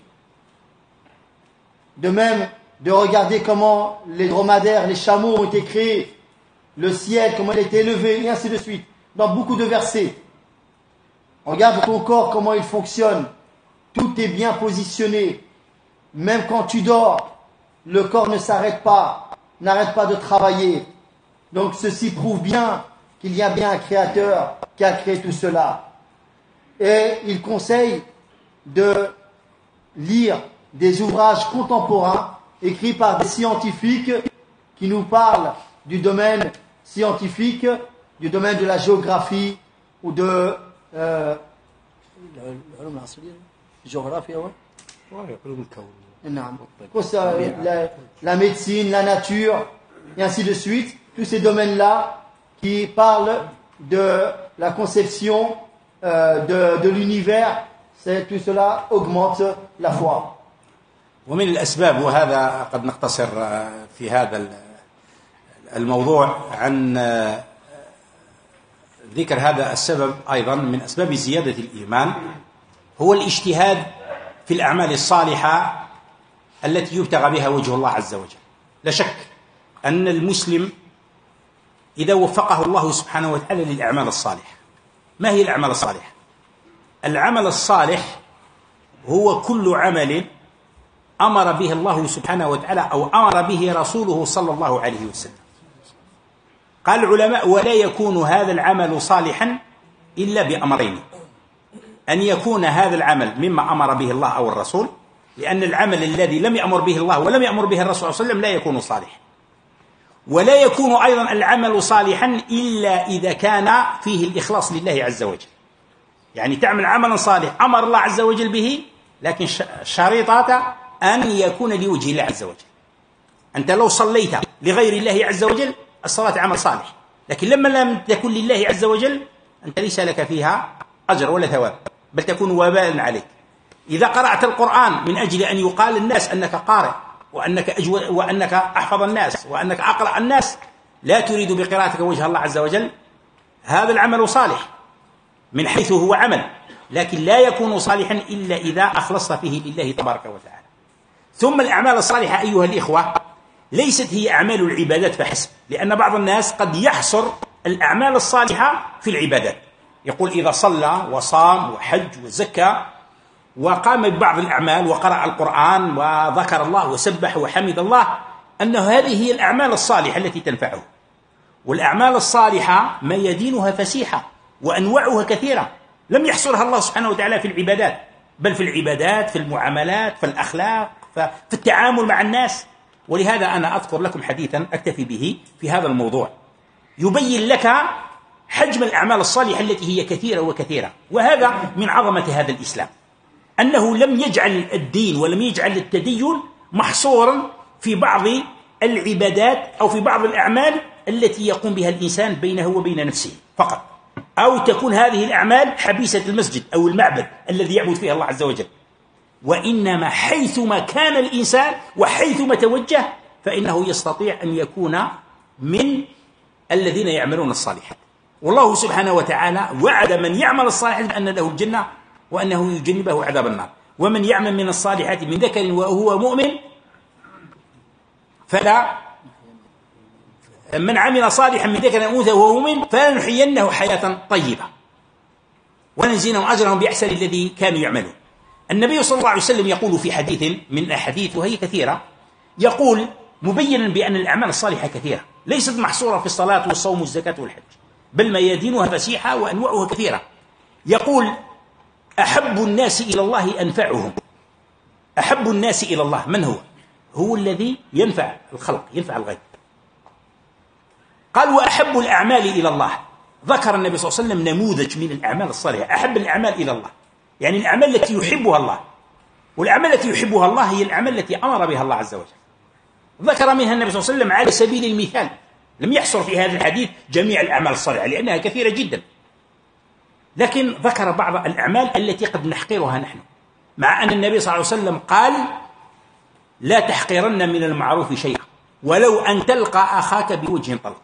De même, de regarder comment les dromadaires, les chameaux ont été créés, le ciel, comment il a été élevé, et ainsi de suite. Dans beaucoup de versets. Regarde ton corps, comment il fonctionne. Tout est bien positionné. Même quand tu dors, le corps ne s'arrête pas, n'arrête pas de travailler. Donc ceci prouve bien qu'il y a bien un créateur qui a créé tout cela. Et il conseille de lire des ouvrages contemporains écrits par des scientifiques qui nous parlent du domaine scientifique, du domaine de la géographie ou de la médecine, la nature, et ainsi de suite. Tous ces domaines-là qui parlent de la conception de l'univers, tout cela augmente la foi. ومن الأسباب، وهذا قد نقتصر في هذا الموضوع عن ذكر هذا السبب أيضا من أسباب زيادة الإيمان، هو الاجتهاد في الأعمال الصالحة التي يبتغى بها وجه الله عز وجل. لا شك أن المسلم إذا وفقه الله سبحانه وتعالى للأعمال الصالحة. ما هي الأعمال الصالحة؟ العمل الصالح هو كل عمل أمر به الله سبحانه وتعالى أو أمر به رسوله صلى الله عليه وسلم. قال العلماء: ولا يكون هذا العمل صالحا إلا بأمرين: أن يكون هذا العمل مما أمر به الله أو الرسول، لأن العمل الذي لم يأمر به الله ولم يأمر به الرسول صلى الله عليه وسلم لا يكون صالحا. ولا يكون أيضا العمل صالحا إلا إذا كان فيه الإخلاص لله عز وجل. يعني تعمل عملا صالح أمر الله عز وجل به، لكن شريطات أن يكون لوجه الله عز وجل. أنت لو صليت لغير الله عز وجل الصلاة عمل صالح، لكن لما لم تكن لله عز وجل أنت ليس لك فيها أجر ولا ثواب، بل تكون وبالا عليك. إذا قرأت القرآن من أجل أن يقال الناس أنك قارئ وأنك أحفظ الناس وأنك أقرأ الناس، لا تريد بقراءتك وجه الله عز وجل، هذا العمل صالح من حيث هو عمل، لكن لا يكون صالحا إلا إذا أخلصت فيه لله تبارك وتعالى. ثم الأعمال الصالحة أيها الإخوة ليست هي أعمال العبادات فحسب، لأن بعض الناس قد يحصر الأعمال الصالحة في العبادات، يقول إذا صلى وصام وحج وزكى وقام ببعض الأعمال وقرأ القرآن وذكر الله وسبح وحمد الله، أن هذه هي الأعمال الصالحة التي تنفعه. والأعمال الصالحة ميادينها فسيحة وأنواعها كثيرة، لم يحصرها الله سبحانه وتعالى في العبادات، بل في العبادات، في المعاملات، في الأخلاق، في التعامل مع الناس. ولهذا أنا أذكر لكم حديثا أكتفي به في هذا الموضوع يبين لك حجم الأعمال الصالحة التي هي كثيرة وكثيرة. وهذا من عظمة هذا الإسلام، أنه لم يجعل الدين ولم يجعل التدين محصورا في بعض العبادات أو في بعض الأعمال التي يقوم بها الإنسان بينه وبين نفسه فقط، أو تكون هذه الأعمال حبيسة المسجد أو المعبد الذي يعبد فيه الله عز وجل، وإنما حيثما كان الإنسان وحيثما توجه فإنه يستطيع أن يكون من الذين يعملون الصالحات. والله سبحانه وتعالى وعد من يعمل الصالحات بأن له الجنة وأنه يجنبه عذاب النار. ومن يعمل من الصالحات من ذكر وهو مؤمن من عمل صالحا من ذكر أو أنثى وهو مؤمن فلنحيينه حياة طيبة ونجزيهم أجرهم بأحسن الذي كانوا يعملون. النبي صلى الله عليه وسلم يقول في حديث من الأحاديث وهي كثيرة، يقول مبينا بأن الأعمال الصالحة كثيرة ليست محصورة في الصلاة والصوم والزكاة والحج، بل ميادينها فسيحة وأنواعها كثيرة. يقول أحب الناس إلى الله أنفعهم. أحب الناس إلى الله من هو؟ هو الذي ينفع الخلق، ينفع الغير. قال وأحب الأعمال إلى الله، ذكر النبي صلى الله عليه وسلم نموذج من الأعمال الصالحة. أحب الأعمال إلى الله يعني الأعمال التي يحبها الله، والأعمال التي يحبها الله هي الأعمال التي أمر بها الله عز وجل. ذكر منها النبي صلى الله عليه وسلم على سبيل المثال، لم يحصر في هذا الحديث جميع الأعمال الصالحة لأنها كثيرة جدا، لكن ذكر بعض الأعمال التي قد نحقرها نحن، مع أن النبي صلى الله عليه وسلم قال لا تحقرن من المعروف شيئا ولو أن تلقى أخاك بوجه طلق.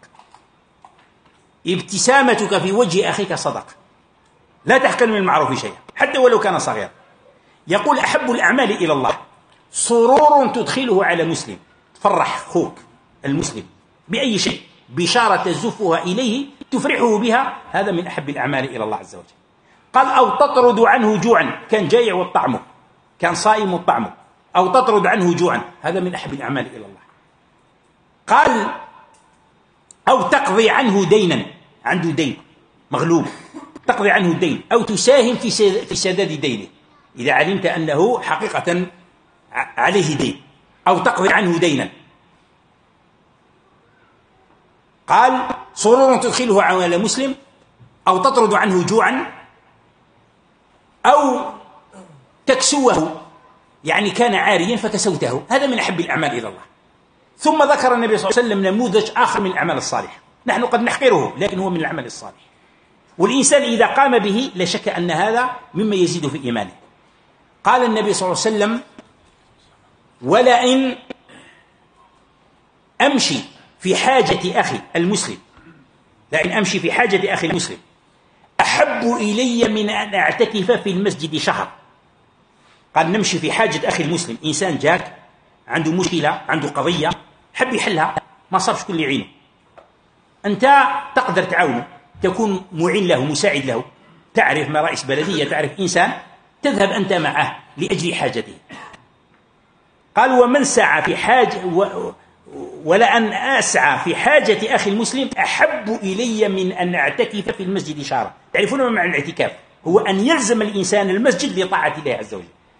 ابتسامتك في وجه أخيك صدقة، لا تحقر من المعروف شيئا حتى ولو كان صغيرا. يقول أحب الأعمال إلى الله سرور تدخله على مسلم، تفرح أخوك المسلم بأي شيء، بشارة تزفها إليه تفرحه بها، هذا من أحب الأعمال إلى الله عز وجل. قال أو تطرد عنه جوعا، كان جائع والطعمه، كان صائم والطعمه، أو تطرد عنه جوعا، هذا من أحب الأعمال إلى الله. قال أو تقضي عنه دينا، عنده دين مغلوب تقضي عنه الدين، أو تساهم في سداد دينه إذا علمت أنه حقيقة عليه دين، أو تقضي عنه دينا. قال سرور تدخله على مسلم، أو تطرد عنه جوعا، أو تكسوه يعني كان عاريا فكسوته، هذا من أحب الأعمال إلى الله. ثم ذكر النبي صلى الله عليه وسلم نموذج آخر من الأعمال الصالحة، نحن قد نحقره لكن هو من العمل الصالح، والإنسان إذا قام به لا شك أن هذا مما يزيد في إيمانه. قال النبي صلى الله عليه وسلم ولئن أمشي في حاجة أخي المسلم، لئن أمشي في حاجة أخي المسلم أحب إلي من أن أعتكف في المسجد شهر. قال نمشي في حاجة أخي المسلم، إنسان جاك عنده مشكلة، عنده قضية حب يحلها، ما صارش كل يعينه، أنت تقدر تعاونه، تكون معين له مساعد له، تعرف ما رئيس بلدية، تعرف إنسان، تذهب أنت معه لأجل حاجته. قال ومن سعى في حاجة ولأن أسعى في حاجة أخي المسلم أحب إلي من أن أعتكف في المسجد شهرا. تعرفون ما معنى الاعتكاف؟ هو أن يلزم الإنسان المسجد لطاعة الله عز وجل،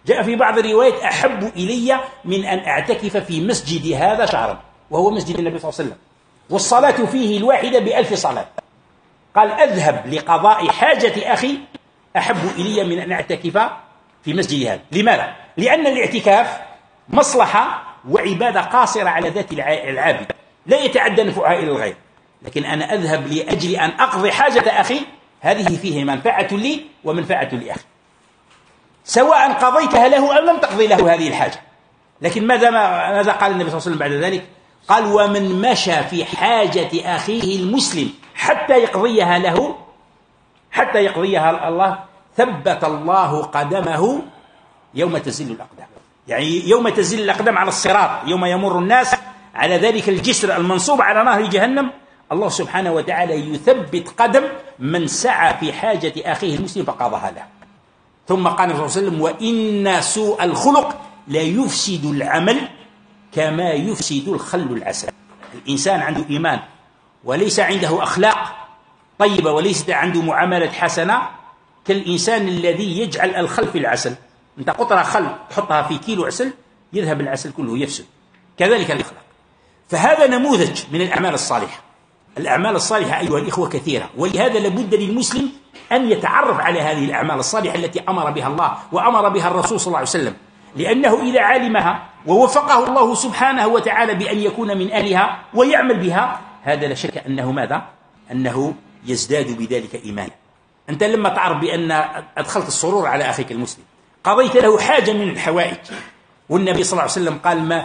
جاء في بعض الروايات أحب إلي من أن أعتكف في مسجد هذا شهرا، وهو مسجد النبي صلى الله عليه وسلم، والصلاة فيه الواحدة ب1000 صلاة. قال أذهب لقضاء حاجة أخي أحب إلي من أن أعتكف في مسجد هذا. لماذا؟ لأن الاعتكاف مصلحة وعبادة قاصرة على ذات العابد، لا يتعدى نفعها إلى الغير. لكن أنا أذهب لأجل أن أقضي حاجة أخي، هذه فيه منفعة لي ومنفعة لأخي، سواء قضيتها له أو لم تقضي له هذه الحاجة. لكن ماذا قال النبي صلى الله عليه وسلم بعد ذلك؟ قال ومن مشى في حاجة أخيه المسلم حتى يقضيها له، حتى يقضيها الله، ثبت الله قدمه يوم تزل الأقدام. يعني يوم تزل الأقدام على الصراط، يوم يمر الناس على ذلك الجسر المنصوب على نهر جهنم، الله سبحانه وتعالى يثبت قدم من سعى في حاجة أخيه المسلم فقضاها له. ثم قال النبي صلى الله عليه وسلم وإن سوء الخلق لا يفسد العمل كما يفسد الخل العسل. الإنسان عنده إيمان وليس عنده أخلاق طيبة وليس عنده معاملة حسنة كالإنسان الذي يجعل الخل في العسل. أنت قطرة خل تحطها في كيلو عسل يذهب العسل كله يفسد. كذلك الأخلاق. فهذا نموذج من الأعمال الصالحة. الأعمال الصالحة أيها الإخوة كثيرة، ولهذا لابد للمسلم أن يتعرف على هذه الأعمال الصالحة التي أمر بها الله وأمر بها الرسول صلى الله عليه وسلم، لأنه إذا علمها ووفقه الله سبحانه وتعالى بأن يكون من أهلها ويعمل بها، هذا لا شك أنه ماذا؟ أنه يزداد بذلك إيمانا. أنت لما تعرف بأن أدخلت السرور على أخيك المسلم، قضيت له حاجة من الحوائج، والنبي صلى الله عليه وسلم قال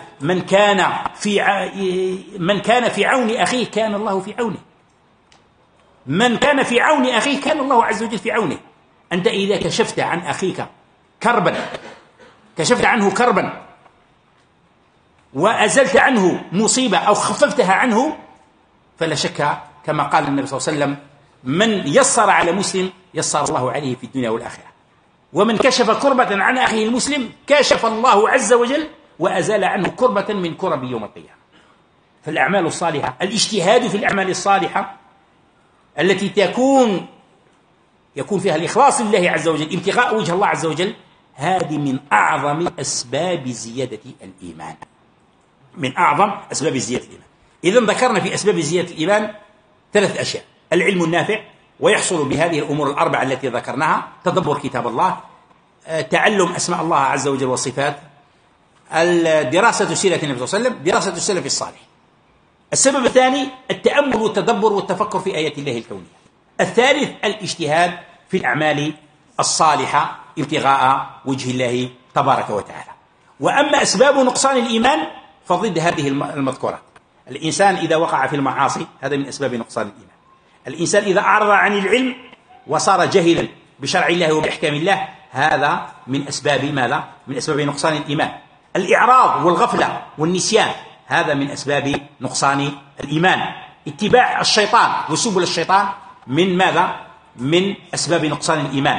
من كان في عون أخيه كان الله في عونه. من كان في عون أخيه كان الله عز وجل في عونه. أنت إذا كشفت عن أخيك كربا، كشفت عنه كربا وأزلت عنه مصيبة أو خففتها عنه، فلا شك كما قال النبي صلى الله عليه وسلم من يسر على مسلم يسر الله عليه في الدنيا والآخرة، ومن كشف كربة عن أخيه المسلم كشف الله عز وجل وأزال عنه كربة من كرب يوم القيامة. فالأعمال الصالحة، الاجتهاد في الأعمال الصالحة التي يكون فيها الإخلاص لله عز وجل، ابتغاء وجه الله عز وجل، هذه من أعظم أسباب زيادة الإيمان، من أعظم أسباب زيادة الإيمان. إذن ذكرنا في أسباب زيادة الإيمان 3 أشياء: العلم النافع، ويحصل بهذه الأمور الأربعة التي ذكرناها: تدبر كتاب الله، تعلم أسماء الله عز وجل والصفات، دراسة سيرة النبي صلى الله عليه وسلم، دراسة السلف الصالح. السبب الثاني التأمل والتدبر والتفكر في آيات الله الكونية. الثالث الاجتهاد في الأعمال الصالحة ابتغاء وجه الله تبارك وتعالى. وأما أسباب نقصان الإيمان فضد هذه المذكورات. الإنسان إذا وقع في المعاصي هذا من أسباب نقصان الإيمان. الإنسان إذا أعرض عن العلم وصار جاهلا بشرع الله وبأحكام الله هذا من أسباب ماذا؟ من أسباب نقصان الإيمان. الإعراض والغفلة والنسيان هذا من أسباب نقصان الإيمان. اتباع الشيطان وسبل الشيطان من ماذا؟ من أسباب نقصان الإيمان.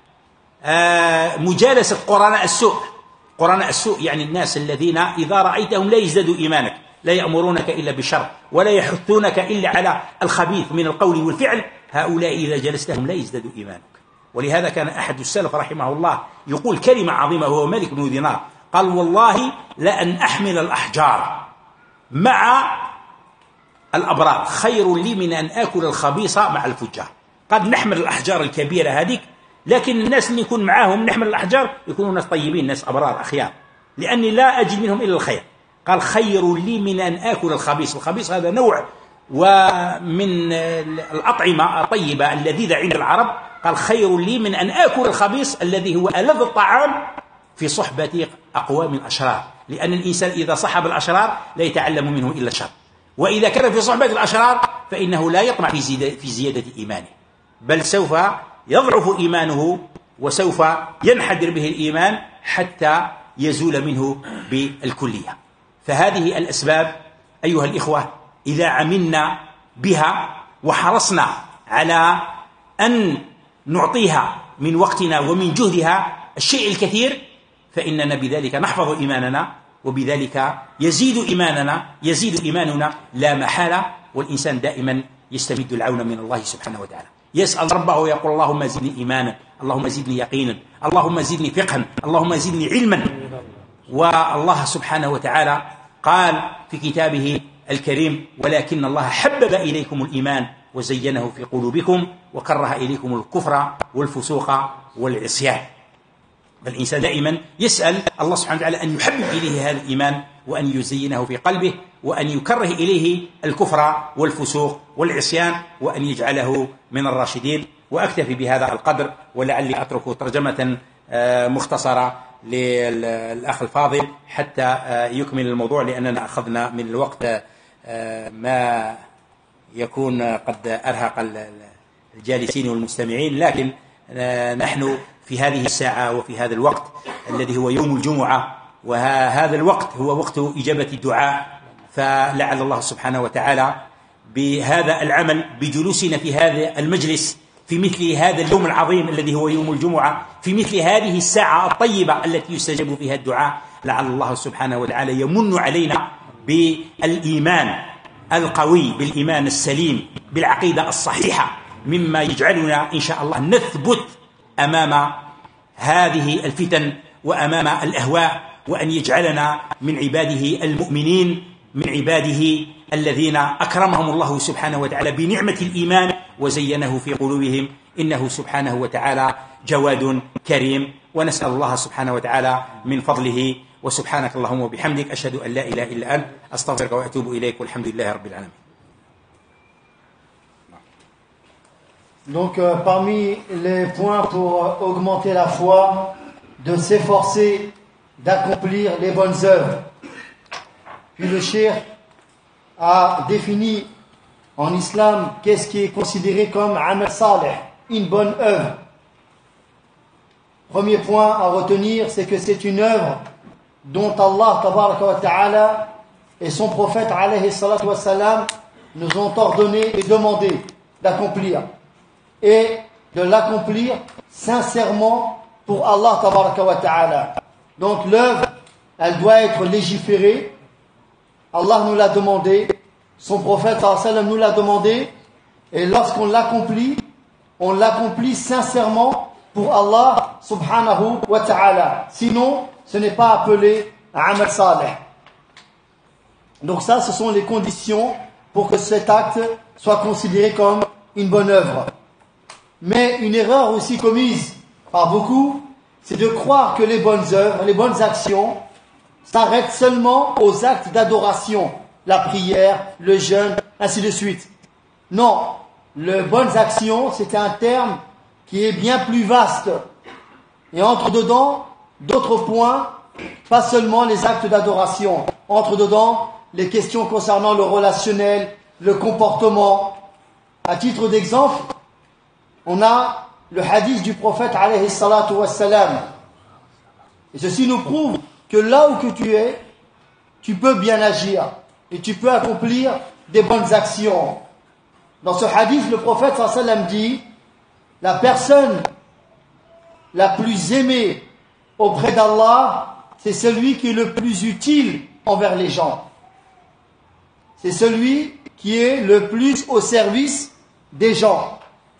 مجالسة قرناء السوء. قرناء السوء يعني الناس الذين إذا رأيتهم لا يزدادوا إيمانك، لا يأمرونك إلا بالشر ولا يحثونك إلا على الخبيث من القول والفعل، هؤلاء إذا جلستهم لا يزدادوا إيمانك. ولهذا كان أحد السلف رحمه الله يقول كلمة عظيمة وهو مالك بن دينار، قال والله لأن أحمل الأحجار مع الأبرار خير لي من أن آكل الخبيص مع الفجار. قد نحمل الأحجار الكبيرة هذيك، لكن الناس اللي يكون معاهم نحمل الأحجار يكونوا ناس طيبين، ناس أبرار أخيار، لأني لا أجد منهم إلا الخير. قال خير لي من أن آكل الخبيص. الخبيص هذا نوع ومن الأطعمة الطيبة اللذيذة عند العرب. قال خير لي من أن آكل الخبيص الذي هو ألذ الطعام في صحبة أقوام الأشرار، لأن الإنسان إذا صحب الأشرار لا يتعلم منه إلا الشر، وإذا كان في صحبة الأشرار فإنه لا يطمع في زيادة إيمانه، بل سوف يضعف إيمانه وسوف ينحدر به الإيمان حتى يزول منه بالكلية. فهذه الأسباب أيها الإخوة إذا عملنا بها وحرصنا على أن نعطيها من وقتنا ومن جهدها الشيء الكثير، فإننا بذلك نحفظ إيماننا، وبذلك يزيد إيماننا لا محالة. والإنسان دائما يستمد العون من الله سبحانه وتعالى، يسأل ربه ويقول اللهم زدني إيمانا اللهم زدني يقينا، اللهم زدني فقها، اللهم زدني علما. والله سبحانه وتعالى قال في كتابه الكريم: ولكن الله حبب إليكم الإيمان وزينه في قلوبكم وكره إليكم الكفر والفسوق والعصيان. فالإنسان دائما يسأل الله سبحانه وتعالى أن يحبب إليه هذا الإيمان وأن يزينه في قلبه وأن يكره إليه الكفر والفسوق والعصيان وأن يجعله من الراشدين. وأكتفي بهذا القدر، ولعلي أترك ترجمة مختصرة للأخ الفاضل حتى يكمل الموضوع، لأننا أخذنا من الوقت ما يكون قد أرهق الجالسين والمستمعين. لكن نحن في هذه الساعة وفي هذا الوقت الذي هو يوم الجمعة، وهذا الوقت هو وقت إجابة الدعاء، فلعل الله سبحانه وتعالى بهذا العمل بجلوسنا في هذا المجلس في مثل هذا اليوم العظيم الذي هو يوم الجمعة، في مثل هذه الساعة الطيبة التي يستجاب فيها الدعاء، لعل الله سبحانه وتعالى يمن علينا بالإيمان القوي، بالإيمان السليم، بالعقيدة الصحيحة، مما يجعلنا إن شاء الله نثبت أمام هذه الفتن وأمام الأهواء، وأن يجعلنا من عباده المؤمنين، من عباده الذين أكرمهم الله سبحانه وتعالى بنعمة الإيمان وزينه في قلوبهم، إنه سبحانه وتعالى جواد كريم. ونسأل الله سبحانه وتعالى من فضله. وسبحانك اللهم وبحمدك، أشهد أن لا إله إلا أنت، أستغفرك وأتوب إليك، والحمد لله رب العالمين. Donc parmi les points pour augmenter la foi, de s'efforcer d'accomplir les bonnes œuvres. Puis le cheikh a défini en islam qu'est-ce qui est considéré comme amal salih, une bonne œuvre. Premier point à retenir, c'est que c'est une œuvre dont Allah tabaraka wa ta'ala et son prophète alayhi salatu wa salam nous ont ordonné et demandé d'accomplir, et de l'accomplir sincèrement pour Allah tabaraka wa ta'ala. Donc l'œuvre, elle doit être légiférée. Allah nous l'a demandé, son prophète sallallahu alayhi wa sallam nous l'a demandé, et lorsqu'on l'accomplit, on l'accomplit sincèrement pour Allah subhanahu wa ta'ala. Sinon, ce n'est pas appelé amal salih. Donc ça, ce sont les conditions pour que cet acte soit considéré comme une bonne œuvre. Mais une erreur aussi commise par beaucoup, c'est de croire que les bonnes œuvres, les bonnes actions s'arrêtent seulement aux actes d'adoration, la prière, le jeûne, ainsi de suite. Non, les bonnes actions, c'est un terme qui est bien plus vaste. Et entre dedans d'autres points, pas seulement les actes d'adoration, entre dedans les questions concernant le relationnel, le comportement. À titre d'exemple, on a le hadith du prophète alayhi salatu wassalam. Et ceci nous prouve que là où que tu es, tu peux bien agir et tu peux accomplir des bonnes actions. Dans ce hadith, le prophète sallallahu alayhi wa sallam dit: la personne la plus aimée auprès d'Allah, c'est celui qui est le plus utile envers les gens. C'est celui qui est le plus au service des gens.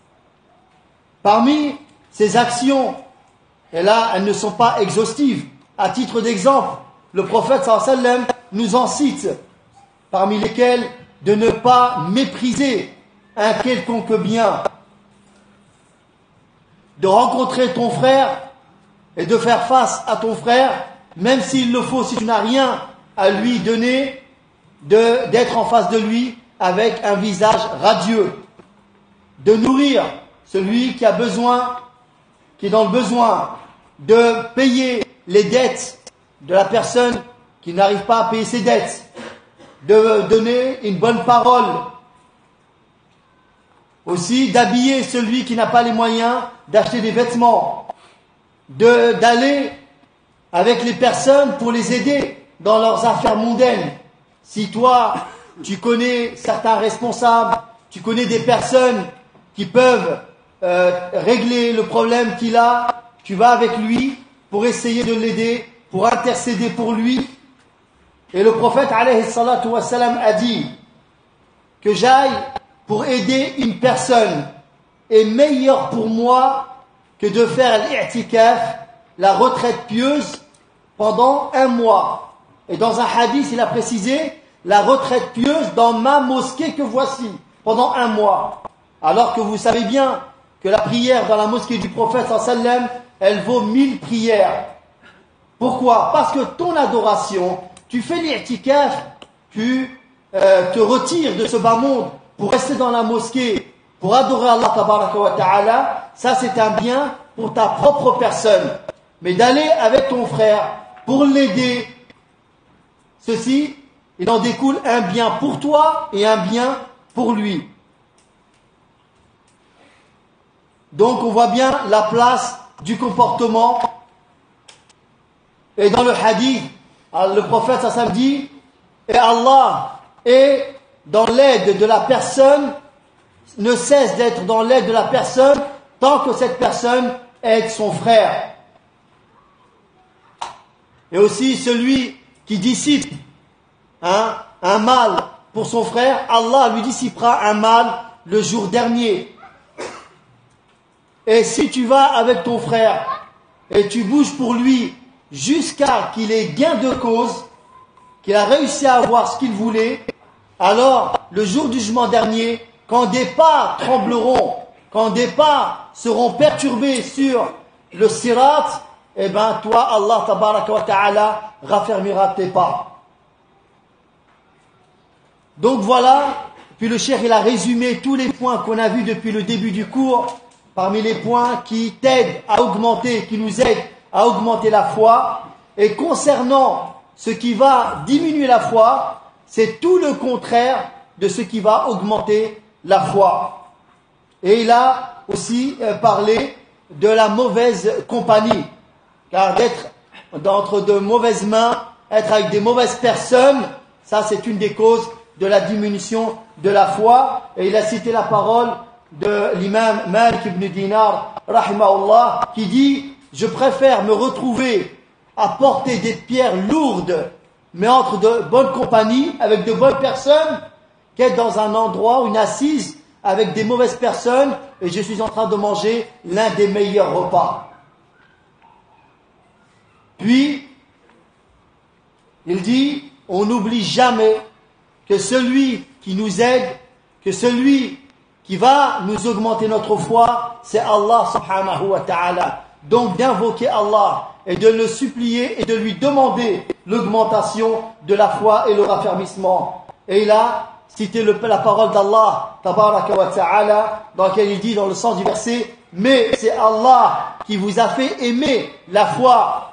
Parmi ces actions, et là, elles ne sont pas exhaustives. À titre d'exemple, le prophète sallallahu alayhi wa sallam nous en cite, parmi lesquelles de ne pas mépriser un quelconque bien, de rencontrer ton frère et de faire face à ton frère, même s'il le faut, si tu n'as rien à lui donner, d'être en face de lui avec un visage radieux, de nourrir celui qui a besoin, qui est dans le besoin, de payer les dettes de la personne qui n'arrive pas à payer ses dettes, de donner une bonne parole, aussi d'habiller celui qui n'a pas les moyens d'acheter des vêtements, d'aller avec les personnes pour les aider dans leurs affaires mondaines. Si toi, tu connais certains responsables, tu connais des personnes qui peuvent régler le problème qu'il a, tu vas avec lui pour essayer de l'aider, pour intercéder pour lui. Et le prophète alayhi salatu wassalam a dit que j'aille pour aider une personne est meilleur pour moi que de faire l'i'tikaf, la retraite pieuse, pendant 1 mois. Et dans un hadith, il a précisé la retraite pieuse dans ma mosquée que voici, pendant 1 mois. Alors que vous savez bien que la prière dans la mosquée du prophète sallam, elle vaut 1000 prières. Pourquoi? Parce que ton adoration, tu fais l'i'tikaf, tu te retires de ce bas monde pour rester dans la mosquée, pour adorer Allah tabaraka wa ta'ala, ça c'est un bien pour ta propre personne. Mais d'aller avec ton frère pour l'aider, ceci, il en découle un bien pour toi et un bien pour lui. Donc on voit bien la place du comportement. Et dans le hadith, le prophète sallallahu dit, et Allah est dans l'aide de la personne, ne cesse d'être dans l'aide de la personne tant que cette personne aide son frère. Et aussi celui qui dissipe un mal pour son frère, Allah lui dissipera un mal le jour dernier. Et si tu vas avec ton frère et tu bouges pour lui jusqu'à qu'il ait gain de cause, qu'il a réussi à avoir ce qu'il voulait, alors le jour du jugement dernier, quand des pas trembleront, quand des pas seront perturbés sur le sirat, eh ben toi, Allah tabaraka wa ta'ala raffermira tes pas. Donc voilà, puis le cheikh il a résumé tous les points qu'on a vus depuis le début du cours, parmi les points qui t'aident à augmenter, qui nous aident à augmenter la foi. Et concernant ce qui va diminuer la foi, c'est tout le contraire de ce qui va augmenter la foi. Et il a aussi parlé de la mauvaise compagnie, car d'être d'entre de mauvaises mains, être avec des mauvaises personnes, ça c'est une des causes de la diminution de la foi. Et il a cité la parole de l'imam Malik ibn Dinar, rahimahullah, qui dit: je préfère me retrouver à porter des pierres lourdes, mais entre de bonnes compagnies, avec de bonnes personnes, qu'être dans un endroit ou une assise avec des mauvaises personnes, et je suis en train de manger l'un des meilleurs repas. Puis, il dit, on n'oublie jamais que celui qui nous aide, que celui qui va nous augmenter notre foi, c'est Allah subhanahu wa ta'ala. Donc d'invoquer Allah et de le supplier et de lui demander l'augmentation de la foi et le raffermissement. Et il a cité la parole d'Allah tabaraka wa ta'ala, dans laquelle il dit dans le sens du verset: mais c'est Allah qui vous a fait aimer la foi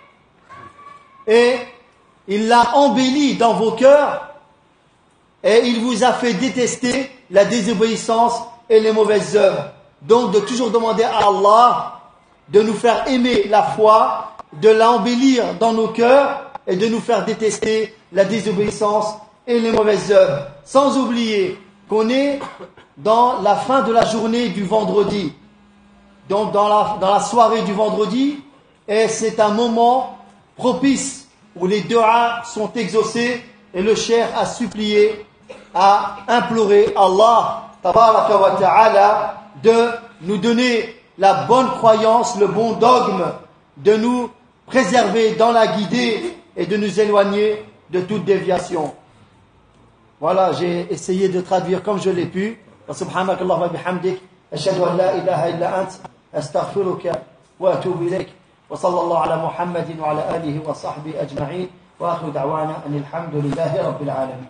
et il l'a embellie dans vos cœurs, et il vous a fait détester la désobéissance et les mauvaises œuvres. Donc de toujours demander à Allah de nous faire aimer la foi, de l'embellir dans nos cœurs et de nous faire détester la désobéissance et les mauvaises œuvres. Sans oublier qu'on est dans la fin de la journée du vendredi. Donc dans la soirée du vendredi, et c'est un moment propice où les du'as sont exaucés et le cheikh a supplié, a imploré Allah tabaraka wa ta'ala de nous donner la bonne croyance, le bon dogme, de nous préserver dans la guidée et de nous éloigner de toute déviation. Voilà, j'ai essayé de traduire comme je l'ai pu. Subhanakallah wa bihamdik, ashhadu an la ilaha illa ant, astaghfiruka wa atubu ilayk. Wa sallallahu ala Muhammadin wa ala alihi wa sahbihi ajma'in. Wa akhiru da'wana anil hamdulillahi rabbil alamin.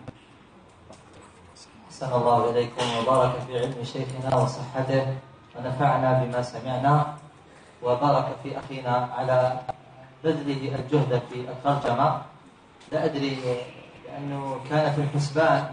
أحسن الله إليكم وبارك في علم شيخنا وصحته ونفعنا بما سمعنا وبارك في أخينا على بذله الجهد في الترجمة. لا أدري لأنه كان في الحسبان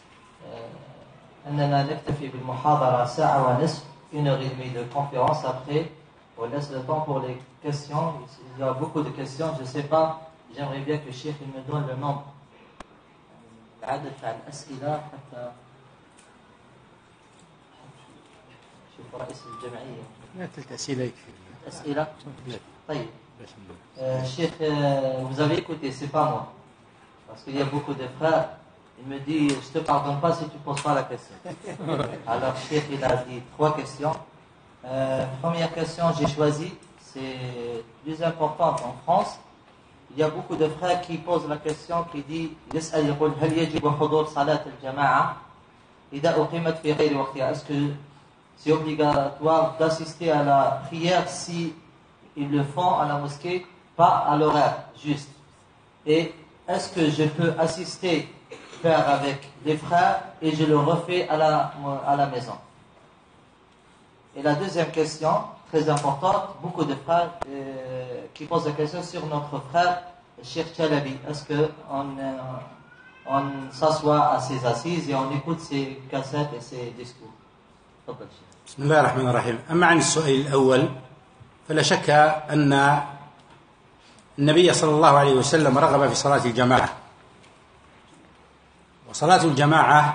أننا نكتفي بالمحاضرة ساعة ونصف, 1h30 de conférence. Après on laisse le temps pour les questions. Il y a beaucoup de questions, je ne sais pas, j'aimerais bien que le cheikh me donne le nombre العدد بتاع الأسئلة حتى شوف رئيس الجمعية. لا 3 أسئلة يكفي. أسئلة؟ طيب. Cheikh, vous avez écouté, c'est pas moi. Parce qu'il y a beaucoup de frères, il me dit, je te pardonne pas si tu poses pas la question. Alors Cheikh, il a dit 3 questions. Première question, j'ai choisi, c'est plus importante en France. Il y a beaucoup de frères qui posent la question, qui dit يسأل يقول هل يجب حضور صلاة الجماعة إذا أقيمت في غير وقتها? Est-ce que c'est obligatoire d'assister à la prière si ils le font à la mosquée, pas à l'horaire juste? Et est-ce que je peux assister, faire avec les frères et je le refais à la maison? Et la deuxième question, très importante, beaucoup de frères qui posent la question sur notre frère Cheikh Chalabi. Est-ce qu'on s'assoit à ses assises et on écoute ses cassettes et ses discours? بسم الله الرحمن الرحيم. أما عن السؤال الأول فلا شك أن النبي صلى الله عليه وسلم رغب في صلاة الجماعة، وصلاة الجماعة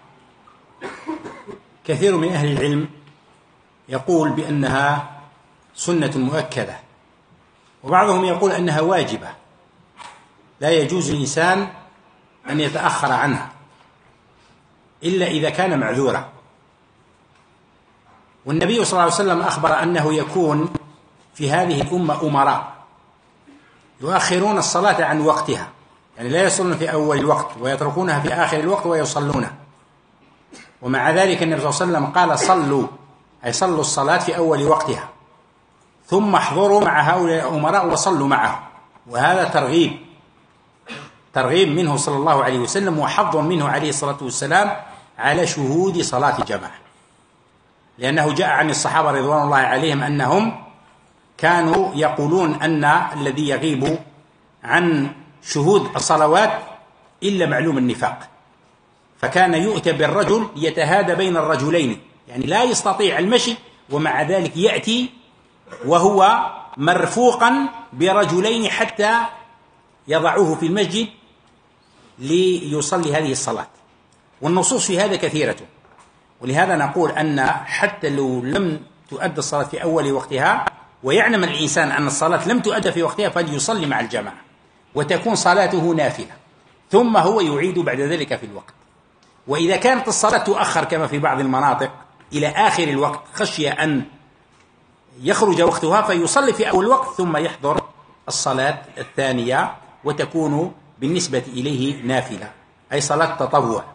كثير من أهل العلم يقول بأنها سنة مؤكدة، وبعضهم يقول أنها واجبة لا يجوز للإنسان أن يتأخر عنها إلا إذا كان معذورا. والنبي صلى الله عليه وسلم أخبر أنه يكون في هذه الأمة أمراء يؤخرون الصلاة عن وقتها، يعني لا يصلون في أول الوقت ويتركونها في آخر الوقت ويصلونها. ومع ذلك النبي صلى الله عليه وسلم قال صلوا، أي صلوا الصلاة في أول وقتها ثم احضروا مع هؤلاء الأمراء وصلوا معهم. وهذا ترغيب منه صلى الله عليه وسلم وحظ منه عليه الصلاة والسلام على شهود صلاة الجماعة، لأنه جاء عن الصحابة رضوان الله عليهم أنهم كانوا يقولون أن الذي يغيب عن شهود الصلوات إلا معلوم النفاق، فكان يؤتى بالرجل يتهادى بين الرجلين، يعني لا يستطيع المشي ومع ذلك يأتي وهو مرفوقا برجلين حتى يضعوه في المسجد ليصلي هذه الصلاة. والنصوص في هذا كثيرة، ولهذا نقول أن حتى لو لم تؤدى الصلاة في أول وقتها ويعلم الإنسان أن الصلاة لم تؤدى في وقتها فليصلي مع الجماعة وتكون صلاته نافلة، ثم هو يعيد بعد ذلك في الوقت. وإذا كانت الصلاة تؤخر كما في بعض المناطق إلى آخر الوقت خشية أن يخرج وقتها فيصلي في أول الوقت ثم يحضر الصلاة الثانية وتكون بالنسبة إليه نافلة، أي صلاة تطوع.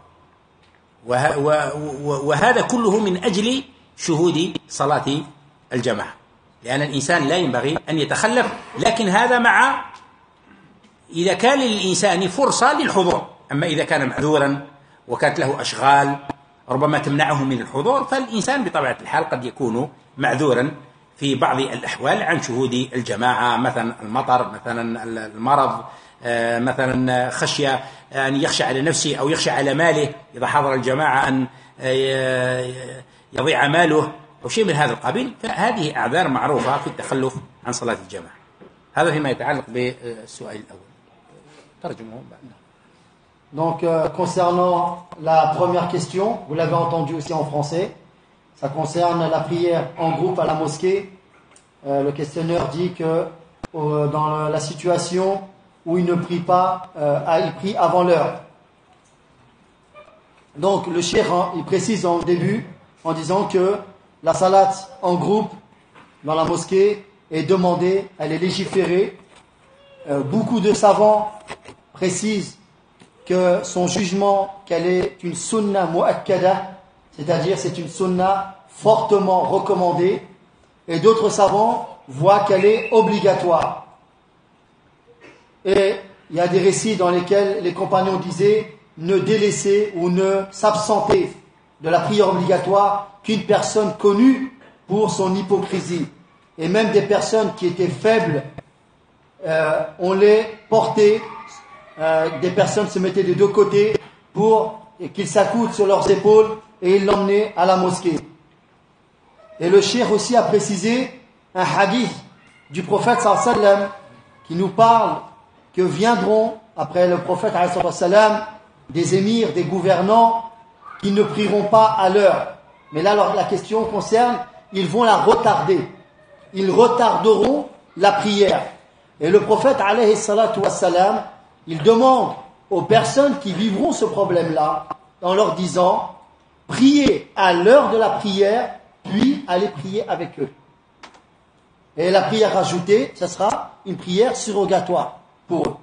وهذا كله من أجل شهود صلاة الجماعة، لأن الإنسان لا ينبغي أن يتخلف، لكن هذا مع إذا كان للإنسان فرصة للحضور. أما إذا كان معذورا وكانت له أشغال ربما تمنعه من الحضور، فالإنسان بطبيعة الحال قد يكون معذورا في بعض الأحوال عن شهود الجماعة، مثلا المطر، مثلا المرض، مثلا خشية أن يخشى على نفسه أو يخشى على ماله إذا حضر الجماعة أن يضيع ماله أو شيء من هذا القبيل، فهذه أعذار معروفة في التخلف عن صلاة الجماعة. هذا فيما يتعلق بالسؤال الأول. ترجمه بعد. Donc, concernant la première question, vous l'avez entendu aussi en français, ça concerne la prière en groupe à la mosquée. Le questionneur dit que dans la situation où il ne prie pas, il prie avant l'heure. Donc, le cheikh, il précise en début en disant que la salat en groupe dans la mosquée est demandée, elle est légiférée. Beaucoup de savants précisent que son jugement, qu'elle est une sunna mu'akkada, c'est-à-dire c'est une sunna fortement recommandée, et d'autres savants voient qu'elle est obligatoire. Et il y a des récits dans lesquels les compagnons disaient ne délaisser ou ne s'absenter de la prière obligatoire qu'une personne connue pour son hypocrisie. Et même des personnes qui étaient faibles, on les portait. Des personnes se mettaient des deux côtés pour qu'ils s'accoudent sur leurs épaules et ils l'emmenaient à la mosquée. Et le cheikh aussi a précisé un hadith du prophète sallallahu alayhi wa sallam qui nous parle que viendront après le prophète sallallahu alayhi wa sallam des émirs, des gouvernants qui ne prieront pas à l'heure. Mais là la question concerne, ils vont la retarder. Ils retarderont la prière. Et le prophète alayhi salatu wa sallam, il demande aux personnes qui vivront ce problème-là en leur disant priez à l'heure de la prière puis aller prier avec eux. Et la prière ajoutée, ce sera une prière surrogatoire pour eux.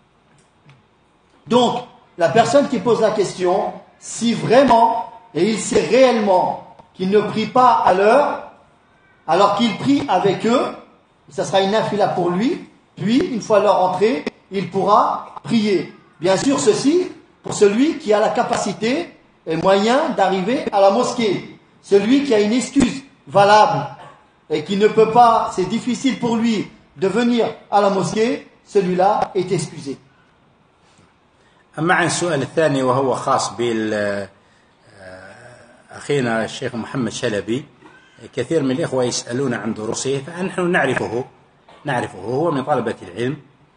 Donc, la personne qui pose la question, si vraiment, et il sait réellement qu'il ne prie pas à l'heure, alors qu'il prie avec eux, ça sera une nafila pour lui, puis, une fois leur entrée, il pourra prier. Bien sûr, ceci pour celui qui a la capacité et moyen d'arriver à la mosquée. Celui qui a une excuse valable et qui ne peut pas, c'est difficile pour lui de venir à la mosquée, celui-là est excusé. أما عن السؤال الثاني وهو خاص أخينا الشيخ محمد شلبي، كثير من الإخوة يسألون عن دروسه، فنحن نعرفه هو من طلبة العلم،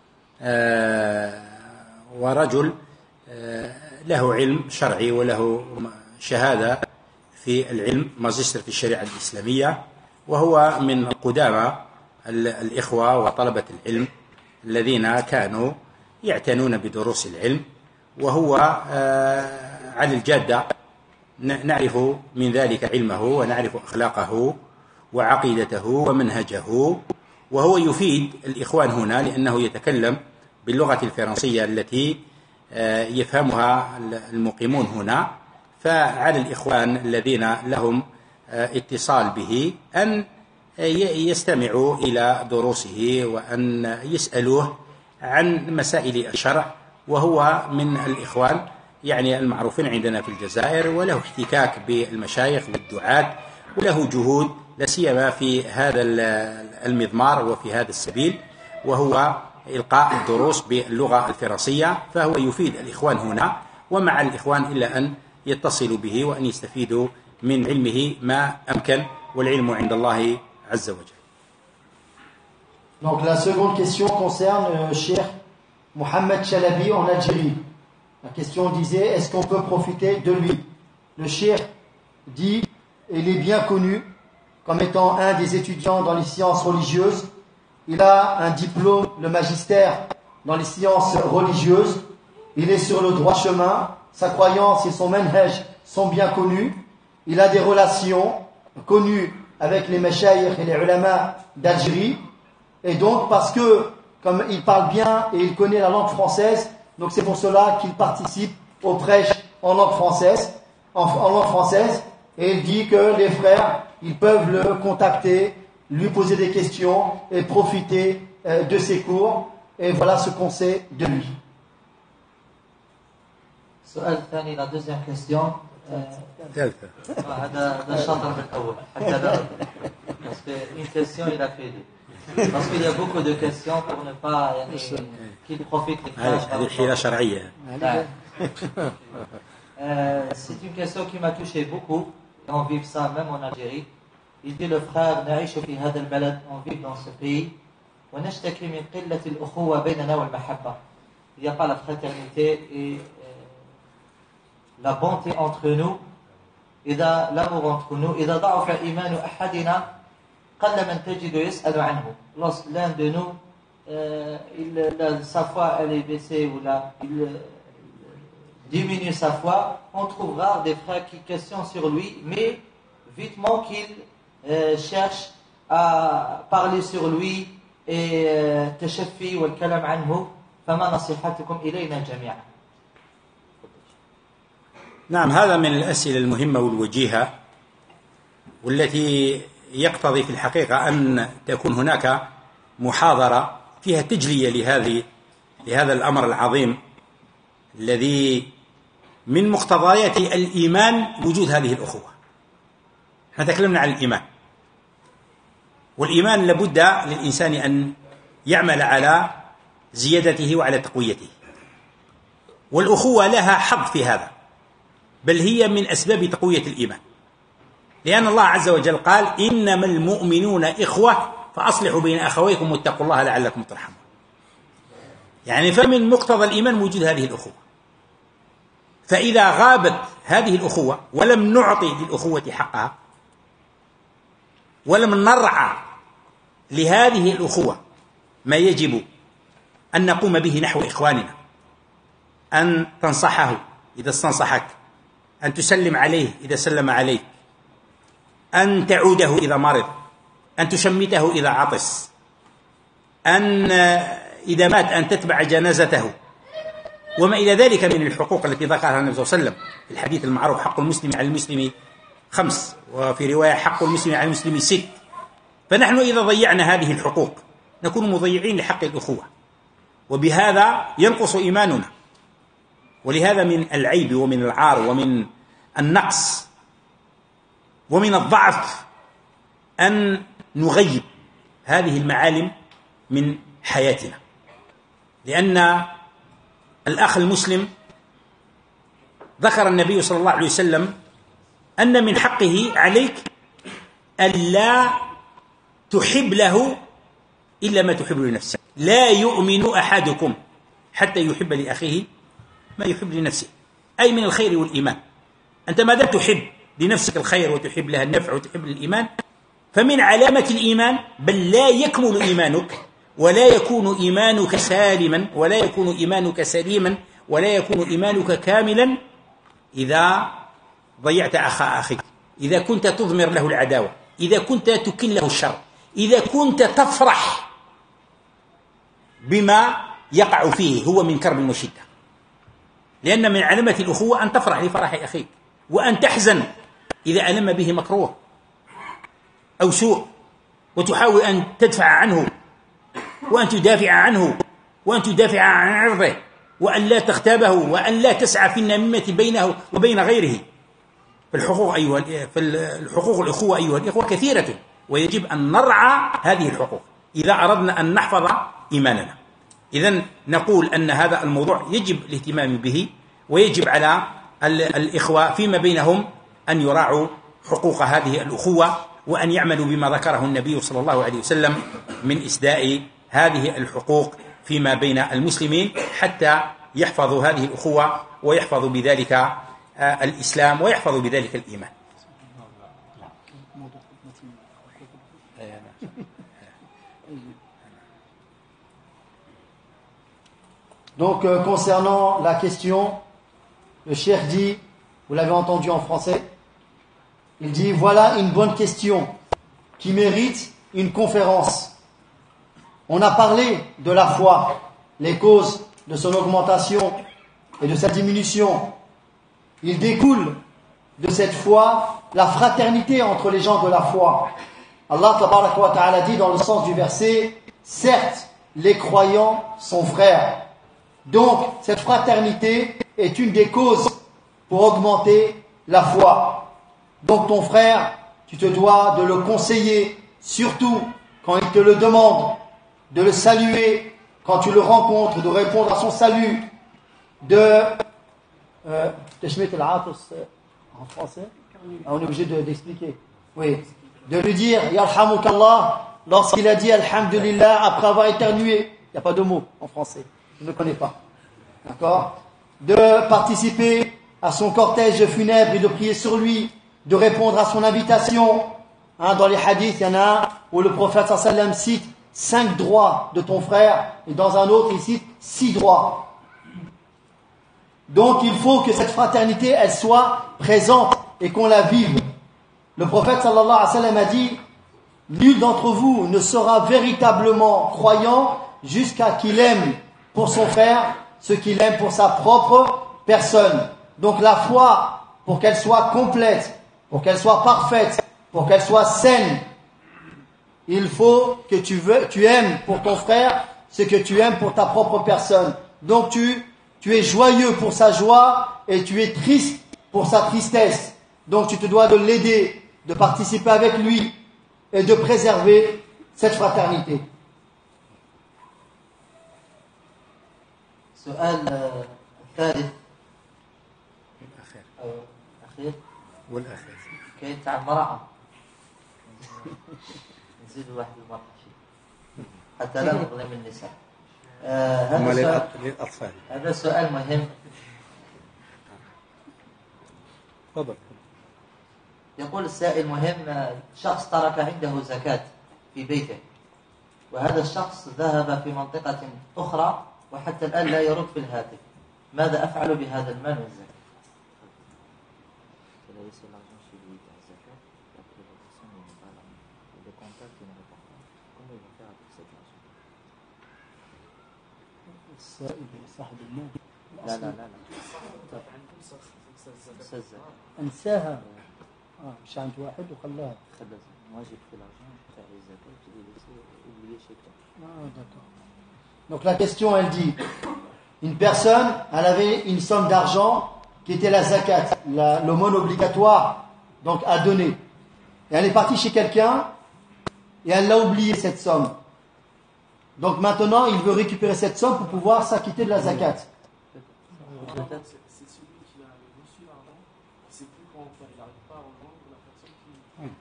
ورجل له علم شرعي وله شهادة في العلم، ماجستير في الشريعة الإسلامية، وهو من قدامى الإخوة وطلبة العلم الذين كانوا يعتنون بدروس العلم، وهو على الجادة، نعرف من ذلك علمه ونعرف أخلاقه وعقيدته ومنهجه، وهو يفيد الإخوان هنا لأنه يتكلم باللغة الفرنسية التي يفهمها المقيمون هنا، فعلى الإخوان الذين لهم اتصال به أن يستمعوا إلى دروسه وأن يسألوه عن مسائل الشرع، وهو من الإخوان يعني المعروفين عندنا في الجزائر، وله احتكاك بالمشايخ والدعاة، وله جهود لا سيما في هذا المضمار وفي هذا السبيل، وهو إلقاء الدروس باللغة الفرنسية، فهو يفيد الإخوان هنا، ومع الإخوان إلا أن يتصلوا به وأن يستفيدوا من علمه ما أمكن، والعلم عند الله عز وجل. Donc la seconde question concerne Cheikh Mohamed Chalabi en Algérie. La question disait, est-ce qu'on peut profiter de lui? Le cheikh dit, il est bien connu comme étant un des étudiants dans les sciences religieuses. Il a un diplôme, le magistère dans les sciences religieuses. Il est sur le droit chemin. Sa croyance et son manhaj sont bien connus. Il a des relations connues avec les mashayikh et les ulama d'Algérie. Et donc, parce que, comme il parle bien et il connaît la langue française, donc c'est pour cela qu'il participe aux prêches en langue française, et il dit que les frères, ils peuvent le contacter, lui poser des questions et profiter de ses cours, et voilà ce qu'on sait de lui. La deuxième question. Parce qu'une question, il a fait deux. Parce qu'il y a beaucoup de questions pour ne pas qu'il profite des frères. C'est une question qui m'a touché beaucoup. On vit ça même en Algérie. Il dit le frère, نعيش في هذا البلد, on vit dans ce pays. ونشتكي من قلة الأخوة بيننا والمحبة. Il n'y a pas la fraternité et la bonté entre nous. l'amour entre nous. إذا ضعف إيمان أحدنا قل من تجد يسأل عنه. Lorsque l'un de nous, sa foi elle est baissée ou il diminue sa foi, on trouve rare des frères qui questionnent sur lui, mais vitement qu'il cherche à parler sur lui et تشفي والكلام عنه. فما نصيحتكم إلينا جميعا؟ نعم، هذا من الأسئلة المهمة والوجيهة، والتي يقتضي في الحقيقة أن تكون هناك محاضرة فيها تجلية لهذا الأمر العظيم الذي من مقتضيات الإيمان وجود هذه الأخوة. احنا تكلمنا عن الإيمان، والإيمان لابد للإنسان أن يعمل على زيادته وعلى تقويته، والأخوة لها حظ في هذا، بل هي من أسباب تقوية الإيمان، لأن الله عز وجل قال إنما المؤمنون إخوة فأصلحوا بين أخويكم واتقوا الله لعلكم ترحمون. يعني فمن مقتضى الإيمان وجود هذه الأخوة، فإذا غابت هذه الأخوة ولم نعطي للأخوة حقها ولم نرعى لهذه الأخوة ما يجب أن نقوم به نحو إخواننا، أن تنصحه إذا استنصحك، أن تسلم عليه إذا سلم عليك، أن تعوده إذا مرض، أن تشمته إذا عطس، أن إذا مات أن تتبع جنازته، وما إلى ذلك من الحقوق التي ذكرها النبي صلى الله عليه وسلم في الحديث المعروف: حق المسلم على المسلم 5، وفي رواية حق المسلم على المسلم 6. فنحن إذا ضيعنا هذه الحقوق نكون مضيعين لحق الأخوة، وبهذا ينقص إيماننا. ولهذا من العيب ومن العار ومن النقص ومن الضعف أن نغيب هذه المعالم من حياتنا، لأن الأخ المسلم ذكر النبي صلى الله عليه وسلم أن من حقه عليك ألا تحب له إلا ما تحب لنفسك. لا يؤمن أحدكم حتى يحب لأخيه ما يحب لنفسه، أي من الخير والإيمان. أنت ما دام تحب لنفسك الخير وتحب لها النفع وتحب الإيمان، فمن علامة الإيمان، بل لا يكمل إيمانك ولا يكون إيمانك سالما ولا يكون إيمانك سليما ولا يكون إيمانك كاملا إذا ضيعت أخيك، إذا كنت تضمر له العداوة، إذا كنت تكن له الشر، إذا كنت تفرح بما يقع فيه هو من كرب وشدة. لأن من علامة الأخوة أن تفرح لفرح أخيك، وأن تحزن إذا ألم به مكروه أو سوء، وتحاول أن تدفع عنه وأن تدافع عنه وأن تدافع عن عرضه، وأن لا تغتابه، وأن لا تسعى في النميمة بينه وبين غيره. فالحقوق الأخوة أيها الإخوة كثيرة، ويجب أن نرعى هذه الحقوق إذا أردنا أن نحفظ إيماننا. إذن نقول أن هذا الموضوع يجب الاهتمام به، ويجب على الإخوة فيما بينهم أن يراعوا حقوق هذه الأخوة، وأن يعملوا بما ذكره النبي صلى الله عليه وسلم من إسداء هذه الحقوق فيما بين المسلمين، حتى يحفظوا هذه الأخوة ويحفظوا بذلك الإسلام ويحفظوا بذلك الإيمان. Donc, concernant la question, le cheikh dit, vous l'avez entendu en français, il dit, voilà une bonne question qui mérite une conférence. On a parlé de la foi, les causes de son augmentation et de sa diminution. Il découle de cette foi la fraternité entre les gens de la foi. Allah tabaraka wa ta'ala dit dans le sens du verset, certes, les croyants sont frères. Donc, cette fraternité est une des causes pour augmenter la foi. Donc, ton frère, tu te dois de le conseiller, surtout quand il te le demande, de le saluer quand tu le rencontres, de répondre à son salut, en français, on est obligé d'expliquer. Oui, de lui dire Yarhamukallah lorsqu'il a dit Alhamdulillah après avoir éternué. Il n'y a pas de mot en français. Je ne connais pas. D'accord? De participer à son cortège funèbre et de prier sur lui, de répondre à son invitation. Dans les hadiths, il y en a un où le prophète sallallahu alayhi wa sallam cite 5 droits de ton frère, et dans un autre, il cite 6 droits. Donc, il faut que cette fraternité, elle soit présente et qu'on la vive. Le prophète sallallahu alayhi wa sallam a dit, nul d'entre vous ne sera véritablement croyant jusqu'à qu'il aime pour son frère ce qu'il aime pour sa propre personne. Donc la foi, pour qu'elle soit complète, pour qu'elle soit parfaite, pour qu'elle soit saine, il faut que tu aimes pour ton frère ce que tu aimes pour ta propre personne. Donc tu es joyeux pour sa joie et tu es triste pour sa tristesse. Donc tu te dois de l'aider, de participer avec lui et de préserver cette fraternité. السؤال الثالث أو الأخير والأخير كي تاع المرأة نزيد واحد المرأة حتى لا نظلم النساء. هذا سؤال مهم. تفضل. يقول السائل مهم، شخص ترك عنده زكاة في بيته، وهذا الشخص ذهب في منطقة أخرى وحتى الآن لا يرد في الهاتف، ماذا أفعل بهذا المال والزكاة؟ صاحب المال لا لا لا انساها مش عند واحد وخلاها واجب في l'argent faire les zakats et laisser oublier chez toi. D'accord. Donc la question elle dit, une personne elle avait une somme d'argent qui était la zakat, l'aumône obligatoire donc à donner, et elle est partie chez quelqu'un et elle l'a oublié cette somme. Donc maintenant il veut récupérer cette somme pour pouvoir s'acquitter de la zakat. C'est celui qui a reçu l'argent, il ne sait plus comment faire, il n'arrive pas à rejoindre la personne qui...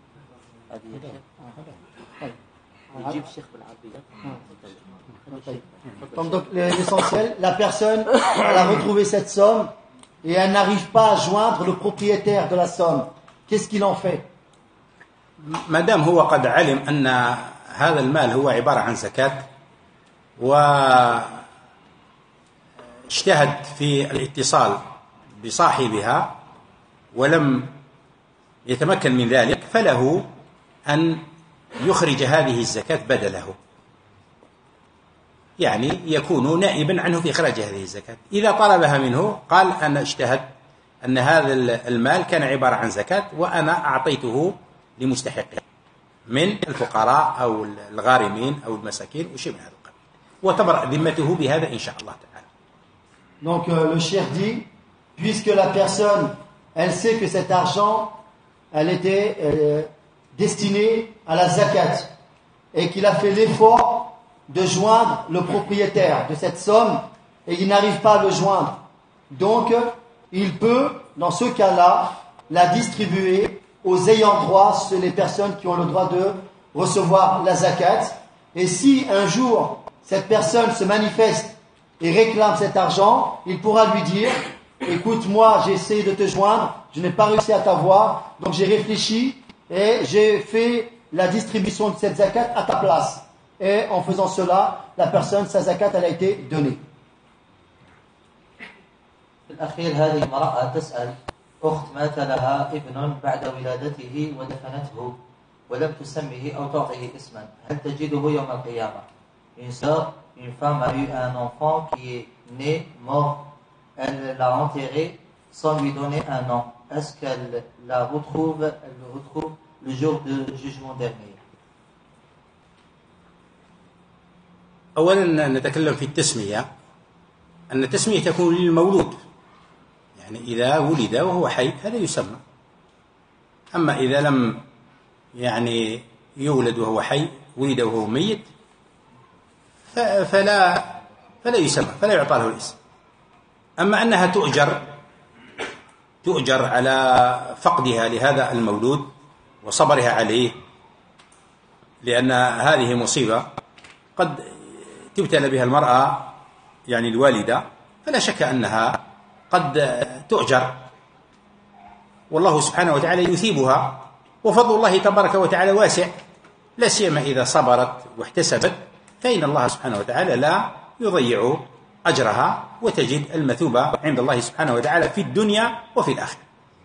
Donc l'essentiel, la personne elle a retrouvé cette somme et elle n'arrive pas à joindre le propriétaire de la somme. Qu'est-ce qu'il en fait? ما دام هو قد علم أن هذا المال هو عبارة عن زكاة واجتهد في الاتصال بصاحبها ولم يتمكن من ذلك فله أن يخرج هذه الزكاة بدله، يعني يكون نائبا عنه في إخراج هذه الزكاة. إذا طلبها منه قال أنا اجتهدت أن هذا المال كان عبارة عن زكاة وأنا أعطيته لمستحقه من الفقراء أو الغارمين أو المساكين وشيء من هذا القبيل، وتبرأ ذمته بهذا إن شاء الله تعالى. Donc le cheikh dit, puisque la personne, elle sait que cet argent, elle était destinée à la zakat et qu'il a fait l'effort de joindre le propriétaire de cette somme et il n'arrive pas à le joindre. Donc il peut, dans ce cas-là, la distribuer aux ayants droit, c'est les personnes qui ont le droit de recevoir la zakat. Et si un jour cette personne se manifeste et réclame cet argent, il pourra lui dire, écoute, moi j'ai essayé de te joindre, je n'ai pas réussi à t'avoir, donc j'ai réfléchi et j'ai fait la distribution de cette zakat à ta place. Et en faisant cela, la personne, sa zakat, elle a été donnée. في الأخير هذه امرأة تسأل أخت مات لها ابن بعد ولادته ودفنته ولم تسمه أو تعطيه اسما، هل تجده يوم القيامة؟ Une sœur, une femme a eu un enfant qui est né, mort, elle l'a enterré sans lui donner un nom. Est-ce qu'elle le retrouve le jour du jugement dernier? أولا نتكلم في التسمية، أن التسمية تكون للمولود، يعني إذا ولد وهو حي هذا يسمى. أما إذا لم يعني يولد وهو حي، ولد وهو ميت، فلا يسمى، فلا يعطى له الاسم. أما أنها تؤجر على فقدها لهذا المولود وصبرها عليه، لأن هذه مصيبة قد تبتلى بها المرأة يعني الوالدة، فلا شك أنها قد تؤجر، والله سبحانه وتعالى يثيبها، وفضل الله تبارك وتعالى واسع، لا سيما إذا صبرت واحتسبت فإن الله سبحانه وتعالى لا يضيع أجرها وتجد المثوبة عند الله سبحانه وتعالى في الدنيا وفي الآخرة.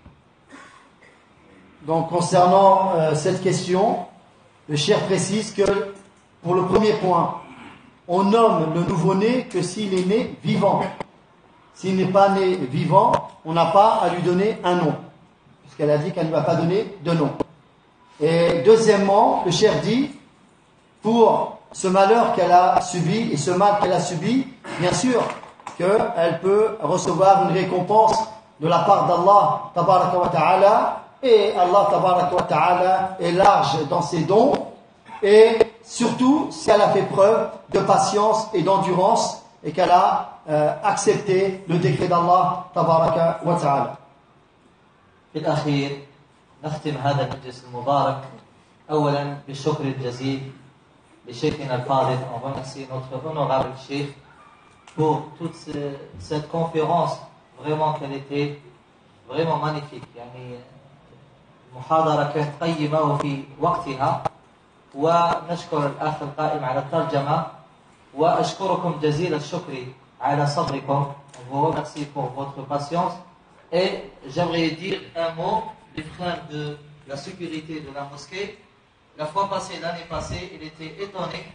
Donc concernant cette question, le cheikh précise que pour le premier point, on nomme le nouveau-né que s'il est né vivant. S'il n'est pas né vivant, on n'a pas à lui donner un nom, puisqu'elle a dit qu'elle ne va pas donner de nom. Et deuxièmement, le cheikh dit, pour ce malheur qu'elle a subi et ce mal qu'elle a subi, bien sûr qu'elle peut recevoir une récompense de la part d'Allah tabaraka wa ta'ala, et Allah tabaraka wa ta'ala est large dans ses dons, et surtout si elle a fait preuve de patience et d'endurance et qu'elle a accepté le décret d'Allah tabaraka wa ta'ala. في الأخير نختم هذا المجلس المبارك أولا بالشكر الجزيل لشيخنا الفاضل. On remercie notre honorable cheikh pour toute cette conférence vraiment qu'elle était vraiment magnifique. يعني المحاضرة كانت قيمة وفي وقتها. ونشكر الأخ القائم على الترجمة وأشكركم جزيل الشكر على صبركم. On vous remercie pour votre patience. Et j'aimerais dire un mot du frère de la sécurité de la mosquée. La fois passée, l'année passée, il était étonné.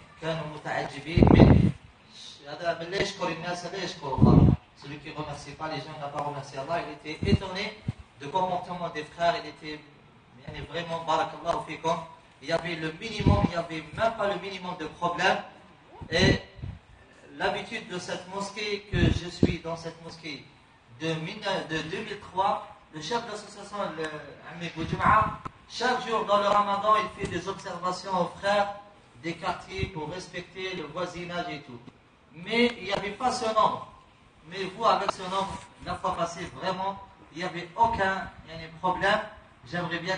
Celui qui ne remercie pas les gens n'a pas remercié Allah. Il était étonné du comportement des frères. Il était vraiment barakallahu fikum. Il y avait le minimum, il n'y avait même pas le minimum de problèmes. Et l'habitude de cette mosquée, que je suis dans cette mosquée de 2003, le chef de l'association, le Ami Boudjouma'a, chaque jour dans le ramadan, il fait des observations aux frères des quartiers pour respecter le voisinage et tout. Mais il n'y avait pas ce nombre. Mais vous, avec ce nombre, la fois passée, vraiment, il n'y avait aucun problème. J'aimerais bien